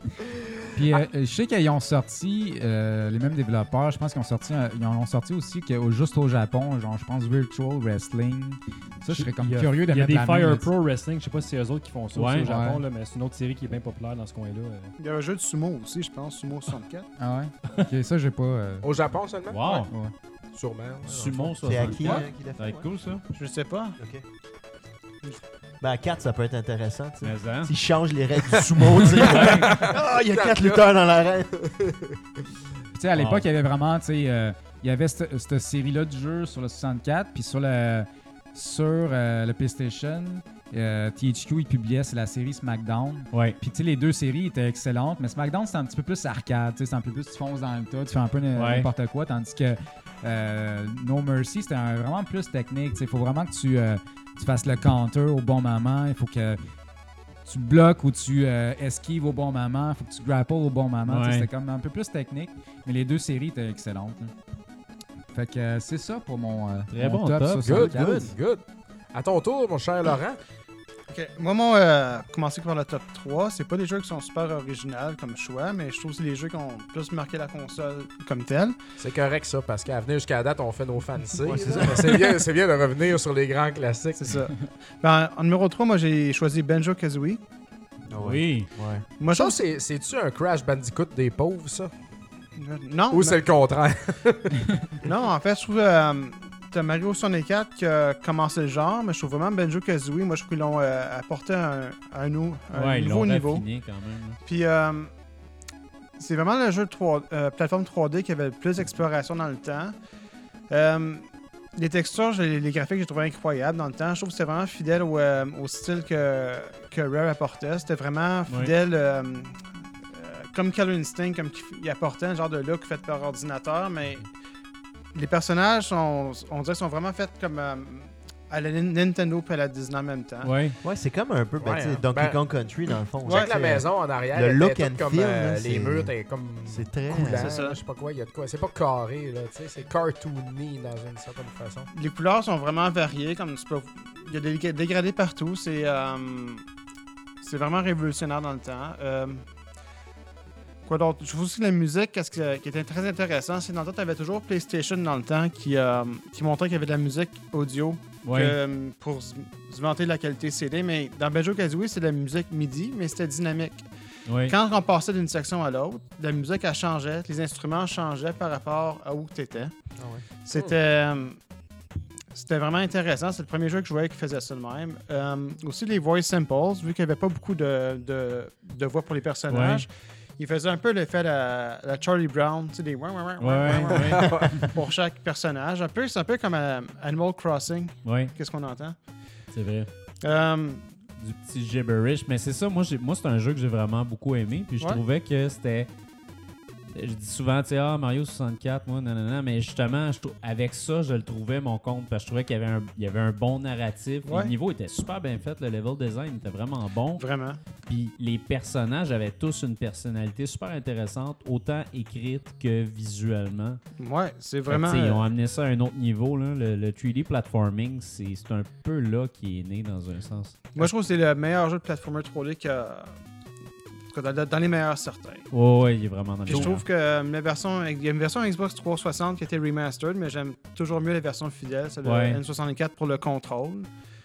Puis euh, je sais qu'ils ont sorti, euh, les mêmes développeurs, je pense qu'ils ont sorti, un- ils en ont sorti aussi que, au- juste au Japon, genre je pense Virtual Wrestling. Ça, je serais comme Il y a- curieux de Il y a mettre des la main Fire là-dessus. Pro Wrestling, je sais pas si c'est eux autres qui font ça Ouais, aussi au Japon, ouais. là, mais c'est une autre série qui est bien populaire dans ce coin-là. euh. Il y a un jeu de sumo aussi, je pense, Sumo soixante-quatre. Ah ouais? Ok, ça, j'ai pas... euh, Au Japon seulement? Wow. ouais. Sûrement. ouais, Sumo, ça. C'est à ça. qui Ouais. hein, qui l'a Ça va fait? être cool, ça. Je sais pas. Ok. Ben, à quatre, ça peut être intéressant, tu sais. Mais hein. S'ils changent les règles du sumo, tu sais. Ah, il y a quatre lutteurs dans l'arène. Puis, tu sais, à l'époque, Wow. il y avait vraiment, tu sais, euh, il y avait cette cette série-là du jeu sur le soixante-quatre, puis sur le sur euh, le PlayStation, euh, T H Q, il publiait, c'est la série SmackDown. Ouais. Puis, tu sais, les deux séries étaient excellentes, mais SmackDown, c'est un petit peu plus arcade, tu sais, c'est un peu plus, tu fonces dans le tas, tu fais un peu n- Ouais. n'importe quoi, tandis que euh, No Mercy, c'était un- vraiment plus technique, tu sais, il faut vraiment que tu, euh, tu fasses le counter au bon moment, il faut que tu bloques ou tu euh, esquives au bon moment, il faut que tu grapples au bon moment, tu sais, Ouais. c'était comme un peu plus technique, mais les deux séries étaient excellentes. là. Fait que euh, c'est ça pour mon, euh, Très mon bon top, top. Good, soixante-quatre. good, good. À ton tour, mon cher Laurent. Ok, Moi, mon, euh, commencer par le top trois, c'est pas des jeux qui sont super originaux comme choix, mais je trouve que c'est les jeux qui ont plus marqué la console comme telle. C'est correct ça, parce qu'à venir jusqu'à la date, on fait nos fancy. Ouais, c'est là. Mais c'est bien, c'est bien de revenir sur les grands classiques. C'est ça. Ben, en numéro trois, moi, j'ai choisi Banjo-Kazooie. Oui. Ouais. Moi, je Ça, trouve c'est- c'est-tu un Crash Bandicoot des pauvres, ça? Non, Ou c'est le contraire? non, en fait, je trouve euh, t'as Mario soixante-quatre qui a commencé le genre, mais je trouve vraiment Banjo-Kazooie, moi, je trouve qu'ils l'ont euh, apporté à un, à un, nou- un Ouais, ils nouveau l'ont niveau. raffiné quand même. là. Puis, euh, c'est vraiment le jeu de trois- euh, plateforme trois D qui avait le plus d'exploration dans le temps. Euh, les textures, les, les graphiques, j'ai trouvé incroyables dans le temps. Je trouve que c'était vraiment fidèle au, euh, au style que, que Rare apportait. C'était vraiment Ouais. fidèle, euh, euh, comme Killer Instinct, comme qu'il il apportait un genre de look fait par ordinateur, mais les personnages, sont, on dirait qu'ils sont vraiment faits comme euh, à la Nin- Nintendo et à la Disney en même temps. Ouais. Ouais, c'est comme un peu ben, Ouais, tu sais, hein. Donkey Ben, Kong Country, dans le fond. Check Ouais, la c'est- maison en arrière. le elle look était toute and comme, feel, euh, là, les c'est- murs étaient comme C'est très... coulants, C'est ça. là, je sais pas quoi, il y a de quoi. C'est pas carré, là, tu sais, c'est cartoony dans une certaine façon. Les couleurs sont vraiment variées, comme tu peux... Il y a des dég- dégradés partout, c'est euh, c'est vraiment révolutionnaire dans le temps. Euh, Quoi d'autre? Je trouve aussi que la musique, qu'est-ce que- qui était très intéressant, c'est dans le temps, tu avais toujours PlayStation dans le temps qui, euh, qui montrait qu'il y avait de la musique audio Ouais. que, pour se se vanter de la qualité C D, mais dans Banjo-Kazooie, c'est de la musique MIDI, mais c'était dynamique. Ouais. Quand on passait d'une section à l'autre, la musique, elle changeait, les instruments changeaient par rapport à où tu étais. Ah ouais. C'était euh, c'était vraiment intéressant. C'est le premier jeu que je voyais qui faisait ça de même. Euh, aussi, les voice samples, vu qu'il n'y avait pas beaucoup de, de, de voix pour les personnages, il faisait un peu l'effet de la, la Charlie Brown, tu sais, des ouais, ouais, ouais, Ouais, ouais, ouais, ouais, pour chaque personnage. Un peu, c'est un peu comme euh, Animal Crossing, Ouais, qu'est-ce qu'on entend. c'est vrai. Euh, Du petit gibberish. Mais c'est ça, moi, j'ai- moi c'est un jeu que j'ai vraiment beaucoup aimé. Puis je Ouais. trouvais que c'était. Je dis souvent, tu sais, ah, Mario soixante-quatre, moi, nanana. Mais justement, je trou- avec ça, je le trouvais mon compte. Parce que je trouvais qu'il y avait un, il y avait un bon narratif. Ouais. Le niveau était super bien fait. Le level design était vraiment bon. vraiment. Puis les personnages avaient tous une personnalité super intéressante, autant écrite que visuellement. Ouais, c'est Fait que, vraiment. tu sais, ils ont euh, amené ça à un autre niveau. Là. Le, le trois D platforming, c'est c'est un peu là qui est né dans un sens. Moi, je trouve que c'est le meilleur jeu de platformer trois D que, que tout cas, dans, dans les meilleurs certains. Ouais, ouais, il est vraiment dans Puis les je trouve que euh, la version, il y a une version Xbox trois cent soixante qui a été remastered, mais j'aime toujours mieux la version fidèle, celle de Ouais. N soixante-quatre pour le contrôle.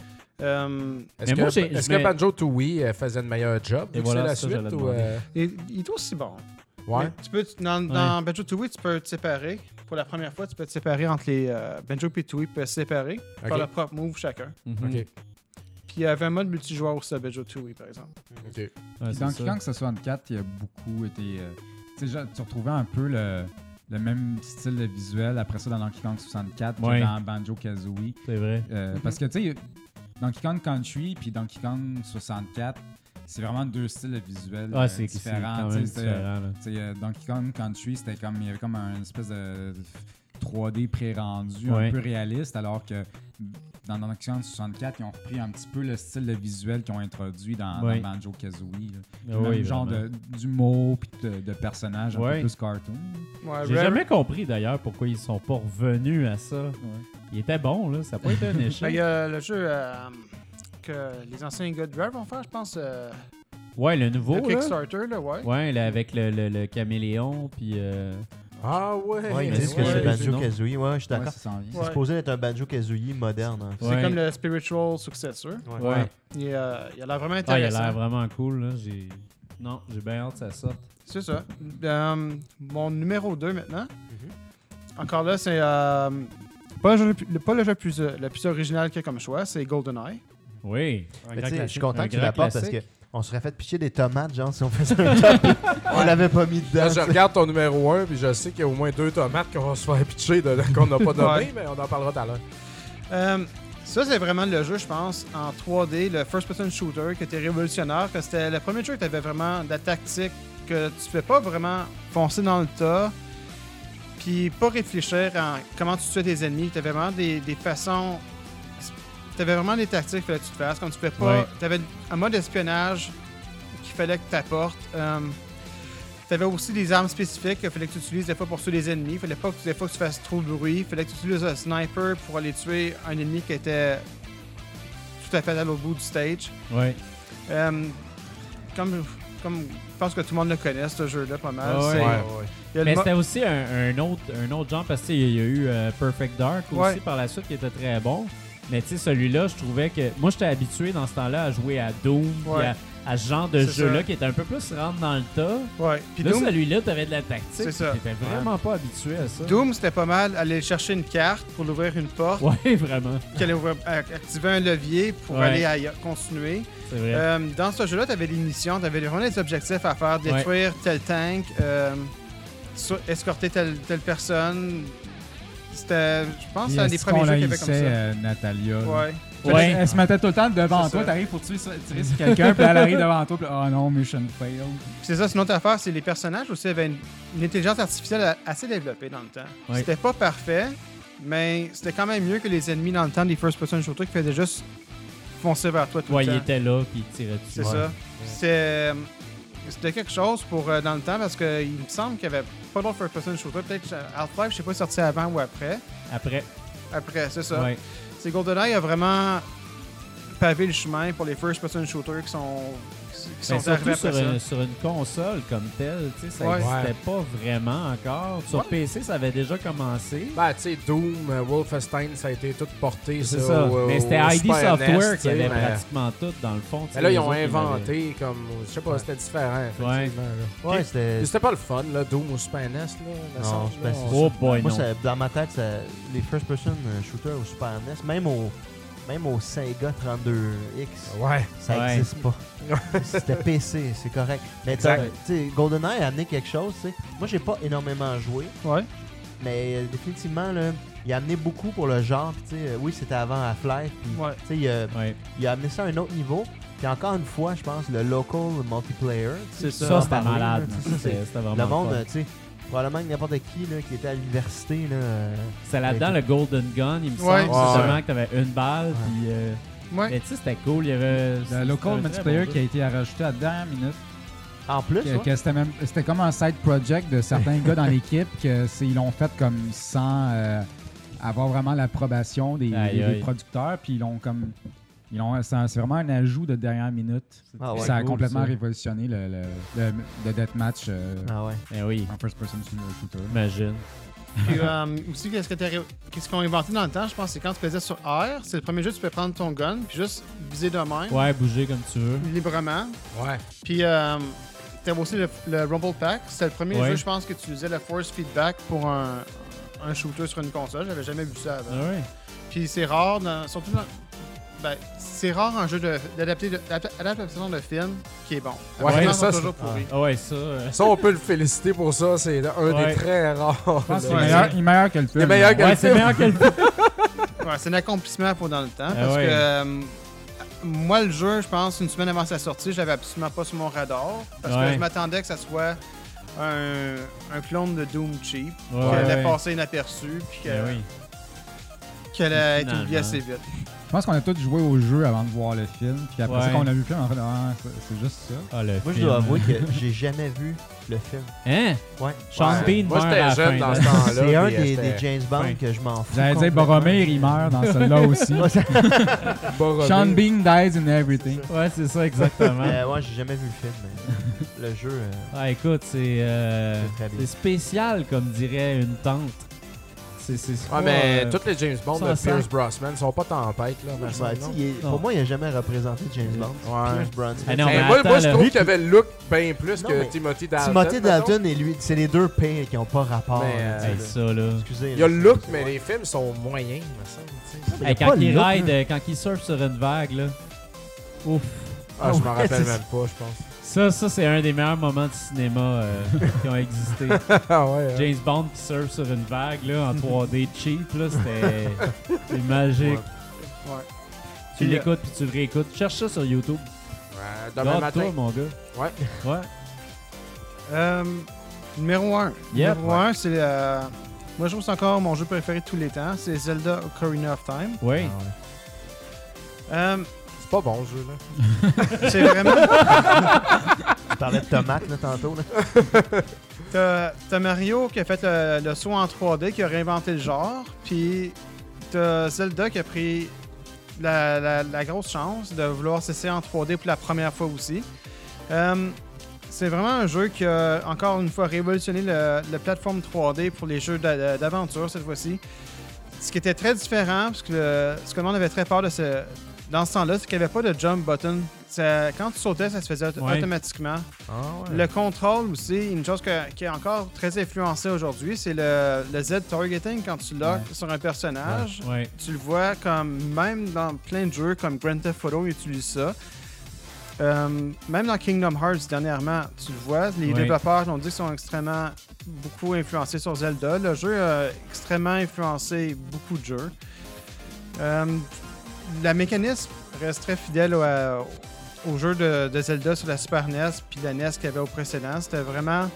Euh, Est-ce Mais que, moi, j'ai- est-ce je que mets- Banjo-Tooie euh, faisait une meilleure job Et vu que voilà, c'est la ça, j'allais suite? Ou, demander. euh, il, il est aussi bon. Ouais. Mais tu peux, dans dans Banjo-Tooie, tu peux te séparer. Pour la première fois, tu peux te séparer entre les euh, Banjo et Tooie, peuvent se séparer, Ok. faire leur propre move chacun. Mhm. Ok. Puis il y avait un mode multijoueur aussi à Banjo-Tooie, par exemple. Ok. Ouais, Puis c'est dans ça. Kong soixante-quatre, il y a beaucoup été. euh, tu sais, genre, tu retrouvais un peu le, le même style de visuel après ça dans Donkey Kong soixante-quatre Ouais. que dans Banjo-Kazooie. C'est vrai. Euh, Parce que, tu sais, Donkey Kong Country puis Donkey Kong soixante-quatre, c'est vraiment deux styles visuels Ah, euh, c'est c'est différents. quand Tu même sais, c'était- différent. là. tu sais, euh, Donkey Kong Country, c'était comme, il y avait comme un espèce de trois D pré-rendu, Ouais. un peu réaliste, alors que dans Donkey Kong soixante-quatre, ils ont repris un petit peu le style de visuel qu'ils ont introduit dans, Ouais. dans Banjo-Kazooie. là. Ah Le même oui, genre vraiment. de- d'humour puis de, de personnages un Ouais. peu plus cartoon. Ouais, J'ai Rare- jamais compris d'ailleurs pourquoi ils sont pas revenus à ça. Il était bon, là. Ça n'a pas été un Ben, Il échec. y a le jeu euh, que les anciens gars de Rare vont faire, je pense. euh, Ouais, le nouveau. le là. Kickstarter, là, ouais. Ouais, là, avec le, le, le caméléon, puis. euh, Ah ouais. Ouais, ils mais disent que ouais, c'est ouais, Banjo-Kazooie. Ouais, je suis Ouais, d'accord. ça s'en vient. C'est Ouais. supposé être un Banjo-Kazooie moderne. hein. C'est Ouais. comme le spiritual successor. Ouais. Ouais. Il, euh, il a l'air vraiment Ah, il a intéressant. l'air vraiment cool, là. J'ai... Non, j'ai bien hâte que ça sorte. C'est ça. Euh, mon numéro deux maintenant. Encore là, c'est euh, pas, le jeu le plus- pas le jeu plus, euh, le plus original qu'il y a comme choix, c'est GoldenEye. Oui. Mais tu sais, je suis content Un que tu grand l'apportes parce classique. qu'on serait fait picher des tomates, genre, si on faisait un top. On l'avait pas mis dedans. Là, je tu sais. regarde ton numéro un, puis je sais qu'il y a au moins deux tomates qu'on va se faire pitcher de- qu'on n'a pas nommé, Ouais. mais on en parlera tout à l'heure. Euh, ça, c'est vraiment le jeu, je pense, en trois D, le first-person shooter qui était révolutionnaire, que c'était le premier jeu qui avait vraiment de la tactique, que tu fais pas vraiment foncer dans le tas, puis pas réfléchir à comment tu tuais tes ennemis. Tu avais vraiment des, des façons. Tu avais vraiment des tactiques qu'il fallait que tu te fasses. Comme tu fais pas. Ouais. Tu avais un mode espionnage qu'il fallait que tu apportes. tu avais aussi des armes spécifiques qu'il fallait que tu utilises des fois pour tuer les ennemis. Il fallait pas que, des fois, que tu fasses trop de bruit. Il fallait que tu utilises un sniper pour aller tuer un ennemi qui était tout à fait à l'autre bout du stage. Ouais. Euh, comme, comme je pense que tout le monde le connaît, ce jeu-là, pas mal. Ah ouais. C'est- Ouais. il y a le Mais mo- c'était aussi un, un autre, un autre genre parce qu'il y a eu euh, Perfect Dark aussi Ouais. par la suite qui était très bon. Mais tu sais, celui-là, je trouvais que. Moi, j'étais habitué dans ce temps-là à jouer à Doom, puis Ouais. à, à ce genre de C'est jeu-là ça. qui était un peu plus rentre dans le tas. Ouais. Puis Là, Doom, celui-là, t'avais de la tactique. C'est ça. Tu t'étais vraiment pas habitué à ça. Doom, c'était pas mal aller chercher une carte pour ouvrir une porte, Ouais, vraiment. puis aller ouvrir- ac- activer un levier pour Ouais. aller ailleurs, continuer. C'est vrai. Euh, dans ce jeu-là, tu avais des missions, tu avais vraiment des objectifs à faire, détruire tel tank, euh, so- escorter telle, telle personne. C'était, je pense, que Puis c'est un des est-ce premiers qu'on jeux qu'il y avait comme haïssait, ça. euh, Natalia. là? Ouais. Ouais. Elle se mettait tout le temps devant C'est toi, ça. t'arrives pour tuer, sur- tirer sur quelqu'un, puis elle arrive devant toi, puis oh non, mission fail. Puis c'est ça, c'est une autre affaire, c'est les personnages aussi avaient une, une intelligence artificielle a- assez développée dans le temps. Ouais. C'était pas parfait, mais c'était quand même mieux que les ennemis dans le temps des first-person shooters qui faisaient juste foncer vers toi tout Ouais, le il temps. était là, puis il tirait dessus. C'est Ouais. ça. C'est- C'était quelque chose pour euh, dans le temps parce qu'il me semble qu'il n'y avait pas d'autres first-person shooters. Peut-être que Half-Life, je sais pas, est sorti avant ou après. Après. Après, c'est ça. Ouais. C'est GoldenEye a vraiment pavé le chemin pour les first-person shooters qui sont, qui Mais sont surtout arrivés sur, après ça. une, sur une console comme telle, tu sais, ça Ouais. n'existait pas vraiment encore. Sur Ouais. P C, ça avait déjà commencé. Ben, tu sais, Doom, euh, Wolfenstein, ça a été tout porté. C'est ça, ça. au- Mais c'était au I D Super N E S, Software tu qui sais, avait mais- pratiquement tout, dans le fond. tu sais, Mais là, les ils ont autres, ils inventé comme. Je sais pas, c'était différent. effectivement, Ouais. là. Ouais, Puis, c'était. C'était pas le fun, là, Doom au Super N E S. Là, me Non, semble, c'est là. pas- On- c'est Oh boy, Moi, non. ça- dans ma tête, ça- les first-person euh, shooters au Super N E S, même au, même au Sega trente-deux X, Ouais. ça Ouais. n'existe pas. C'était P C, c'est correct. Mais Exact. t'as- tu sais, GoldenEye a amené quelque chose. tu sais. Moi, j'ai pas énormément joué, Ouais. mais euh, définitivement, là, il a amené beaucoup pour le genre. puis tu sais, euh, oui, c'était avant Half-Life. puis, Ouais. tu sais, il, a- Ouais. il a amené ça à un autre niveau. Puis encore une fois, je pense, le local multiplayer. tu sais, C'est Ça, en c'était parler, malade. là, tu sais, ça, c'est- C'était c'était vraiment Le monde, fun. euh, tu sais, probablement que n'importe qui là, qui était à l'université, là, euh, C'est là-dedans le Golden Gun, il me semble. Ouais. Justement Ouais. que t'avais une balle, Ouais. puis... euh, Ouais. Mais tu sais, c'était cool. Il y avait... Le c'était local un très multiplayer bon qui a jeu. été rajouté à la dernière minute. en plus, Que- ouais. que c'était, même, c'était comme un side project de certains gars dans l'équipe que c'est, ils l'ont fait comme sans euh, avoir vraiment l'approbation des, Aïe, des- des aïe. producteurs, puis ils l'ont comme Ils ont, c'est, un- c'est vraiment un ajout de dernière minute. Ah Puis ouais, ça a cool, complètement ça. révolutionné le, le, le, le deathmatch euh, Ah ouais. Eh oui, en first-person shooter. imagine. Puis euh, aussi, qu'est-ce que t'as ré- qu'est-ce qu'on a inventé dans le temps, je pense, c'est quand tu faisais sur R, c'est le premier jeu, tu peux prendre ton gun, puis juste viser de même, Ouais, bouger comme tu veux. librement. Ouais. Puis euh, t'avais aussi le, le Rumble Pack, c'est le premier Ouais. jeu, je pense, que tu utilisais le force feedback pour un, un shooter sur une console. J'avais jamais vu ça avant. Ah ouais. Puis c'est rare, dans- surtout dans. Ben, c'est rare un jeu de- d'adapter de, d'adaptation de film qui est bon. Ouais, Les gens ça, sont toujours c'est- pourris. Ah ouais, ça. euh, Ça, on peut le féliciter pour ça. C'est un Ouais. des très rares. Je pense qu'il est Ouais, meilleur, c'est- il est meilleur que le film. Il est meilleur que Ouais, le c'est film. meilleur que le film. Ouais, c'est un accomplissement pour dans le temps. Ah Parce ouais. que euh, moi, le jeu, je pense, une semaine avant sa sortie, je l'avais absolument pas sur mon radar. Parce Ouais. que je m'attendais que ça soit un, un clone de Doom cheap, Ouais, qui allait ouais. passer inaperçu, puis Eh que- oui. qu'elle allait être Finalement. oubliée assez vite. Je pense qu'on a tous joué au jeu avant de voir le film. Puis après Ouais. ça, quand on a vu le film, on a fait ah, c'est, c'est juste ça. Ah, le Moi, je film. dois avouer que j'ai jamais vu le film. Hein? Ouais. Sean Ouais. Bean Moi, meurt j'étais à la jeune fin, dans là. ce temps-là. C'est un puis, des, euh, des James Bond Ouais. que je m'en fous. J'allais dire complètement. Boromir, il meurt dans celui-là aussi. Ouais, ça- Boromir. Sean Bean dies in everything. Ouais, c'est ça, exactement. Euh, ouais, j'ai jamais vu le film, mais le jeu, euh, Ah, écoute, c'est euh, c'est très bien. c'est spécial, comme dirait une tante. C'est c'est Ouais, pas, mais euh, tous les James Bond ça de sent- Pierce Brosnan sont pas tempêtes, là. me Ouais, semble, tu sais, non? il est- Non. pour moi, il n'a jamais représenté James Bond. Ouais. Pierce Brosnan. Ah non, Mais mais moi, attends, moi, je là. trouve qu'il avait le look bien plus Non, que mais Timothy Dalton. Timothy mettons. Dalton et lui, c'est les deux pires qui n'ont pas rapport. Mais, là, tu sais, Hey, là. ça, là. Excusez. Il y a là, le look, c'est- mais les films sont moyens, me semble. tu sais. Il y a Hey, pas quand le il look, ride, là. euh, quand il surfe sur une vague, là. Ouf. Ah, je m'en ouais, rappelle c'est- même pas, je pense. Ça, ça c'est un des meilleurs moments de cinéma euh, qui ont existé. Ah ouais. hein. James Bond qui surfe sur une vague là, en trois D cheap, là, c'était c'était magique. Ouais. Tu Puis, l'écoutes puis tu le réécoutes. Cherche ça sur YouTube. Ouais, demain Garde-toi, matin. mon gars. Ouais. Ouais. Euh, numéro un. Yep. Numéro un, c'est. euh, moi, je trouve que c'est encore mon jeu préféré de tous les temps. C'est Zelda Ocarina of Time. Oui. Euh, C'est pas bon, ce jeu-là. c'est vraiment. Tu parlais de tomates là, tantôt. Là. T'as t'as Mario qui a fait le, le saut en trois D, qui a réinventé le genre. Puis t'as Zelda qui a pris la, la- la grosse chance de vouloir s'essayer en trois D pour la première fois aussi. Euh, c'est vraiment un jeu qui a encore une fois révolutionné le, le plateforme trois D pour les jeux d'a- d'aventure cette fois-ci. Ce qui était très différent, parce que le- ce que le monde avait très peur de ce, dans ce temps-là, c'est qu'il n'y avait pas de jump button. Ça- quand tu sautais, ça se faisait auto- Ouais. automatiquement. Ah ouais. Le contrôle aussi, une chose que- qui est encore très influencée aujourd'hui, c'est le, le Z-targeting quand tu lock Ouais. sur un personnage. Ouais. Tu le vois comme, même dans plein de jeux comme Grand Theft Auto, ils utilisent ça. Euh, même dans Kingdom Hearts, dernièrement, tu le vois, les Ouais. développeurs l'ont dit qu'ils sont extrêmement beaucoup influencés sur Zelda. Le jeu a extrêmement influencé beaucoup de jeux. Euh, la mécanisme reste très fidèle au, à- au jeu de, de Zelda sur la Super N E S puis la N E S qu'il y avait au précédent. C'était vraiment...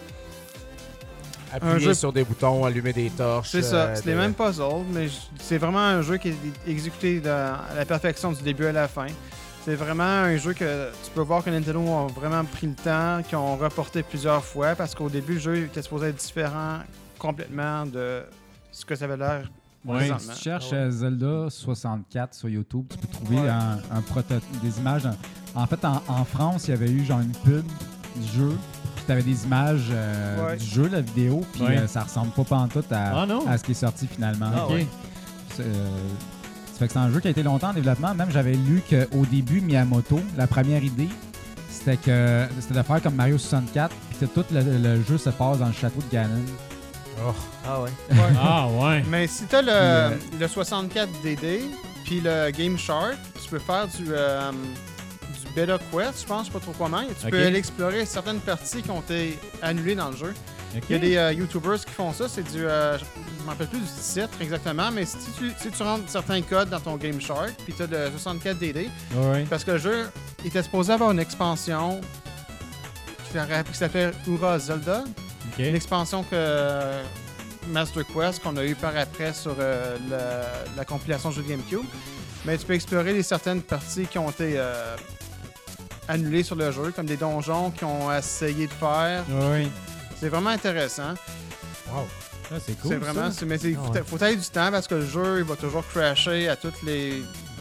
Appuyer jeu- sur des boutons, allumer des torches. C'est ça, euh, c'est de- les mêmes puzzles, mais j- c'est vraiment un jeu qui est exécuté de- à la perfection du début à la fin. C'est vraiment un jeu que tu peux voir que Nintendo ont vraiment pris le temps, qu'ils ont reporté plusieurs fois, parce qu'au début, le jeu était supposé être différent complètement de ce que ça avait l'air Ouais. Si présentement. tu cherches euh, Zelda soixante-quatre sur YouTube, tu peux trouver Ouais. un, un proto- des images. d'un- En fait, en, en France, il y avait eu genre une pub du jeu. Puis tu avais des images euh, Ouais. du jeu, la vidéo. Puis Ouais. euh, ça ressemble pas pantoute à, Ah non? à ce qui est sorti finalement. Ah ouais. C'est, euh, ça fait que c'est un jeu qui a été longtemps en développement. Même j'avais lu qu'au début, Miyamoto, la première idée, c'était que c'était de faire comme Mario soixante-quatre, puis que tout le, le jeu se passe dans le château de Ganon. Oh. Ah ouais. Ah ouais. Mais si tu as le, euh, le soixante-quatre D D puis le Game Shark, tu peux faire du, euh, du Beta Quest, je pense, je sais pas trop comment. Et tu Ok. peux aller explorer certaines parties qui ont été annulées dans le jeu. Ok. Il y a des euh, YouTubers qui font ça. C'est du. euh, je ne me rappelle plus du titre exactement, mais si tu, si tu rentres certains codes dans ton Game Shark, puis tu as le soixante-quatre D D, Ouais. parce que le jeu était supposé avoir une expansion qui s'appelait- qui s'appelait Ura Zelda. Ok. L'expansion que euh, Master Quest qu'on a eu par après sur euh, la, la compilation jeu de GameCube. Mais tu peux explorer les certaines parties qui ont été euh, annulées sur le jeu, comme des donjons qui ont essayé de faire. Ouais. C'est vraiment intéressant. Wow. Ah, c'est cool. c'est vraiment, ça. c'est- mais il faut, Ah ouais. faut avoir du temps parce que le jeu il va toujours crasher à toutes les,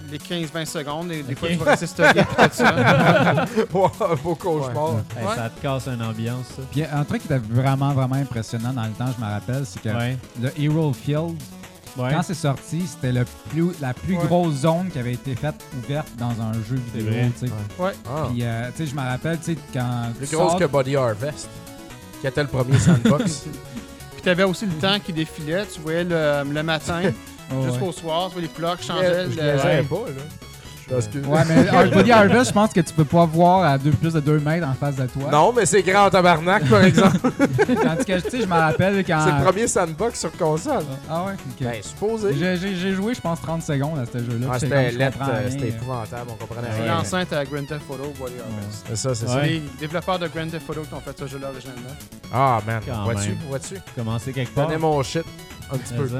les quinze vingt secondes, et des Ok. fois, tu vas rester stocké pis tout ça. Ouais, beau cauchemar. Hey, Ouais. Ça te casse une ambiance, ça. Puis un truc qui était vraiment, vraiment impressionnant dans le temps, je me rappelle, c'est que Ouais. le Hero Field, Ouais. quand c'est sorti, c'était le plus, la plus Ouais. grosse zone qui avait été faite ouverte dans un jeu C'est vidéo. vrai. tu sais. Ouais. Ah. Puis, euh, tu sais, je me rappelle, tu sais, quand. Plus tu grosse sors- que Body Harvest, qui était le premier sandbox. Puis t'avais aussi le temps qui défilait. Tu voyais le, le matin Oh, ouais. jusqu'au soir, tu voyais les cloques Je changeaient. je le- niaisais Ouais. pas, là. Parce que- Ouais, mais Har- Body Harvest, je pense que tu peux pas voir à deux, plus de deux mètres en face de toi. Non, mais c'est grand en tabarnak, par exemple. Tandis que, tu sais, je me rappelle quand. C'est le premier sandbox sur console. Ah ouais, ok. Ben, supposé. J'ai- J'ai j'ai joué, je pense, trente secondes à ce jeu-là. Ah, puis c'était comme, je lettre, comprends euh, rien, c'était euh. épouvantable, on comprenait C'est rien. l'enceinte à Grand Theft Auto, Body Harvest. C'est ça, c'est Ouais. ça. C'est les développeurs de Grand Theft Auto qui ont fait ce jeu-là originalement. Ah, man, Quand vois-tu, même. vois-tu? Commencer quelque Je part. connais mon shit un petit peu. C'est ça.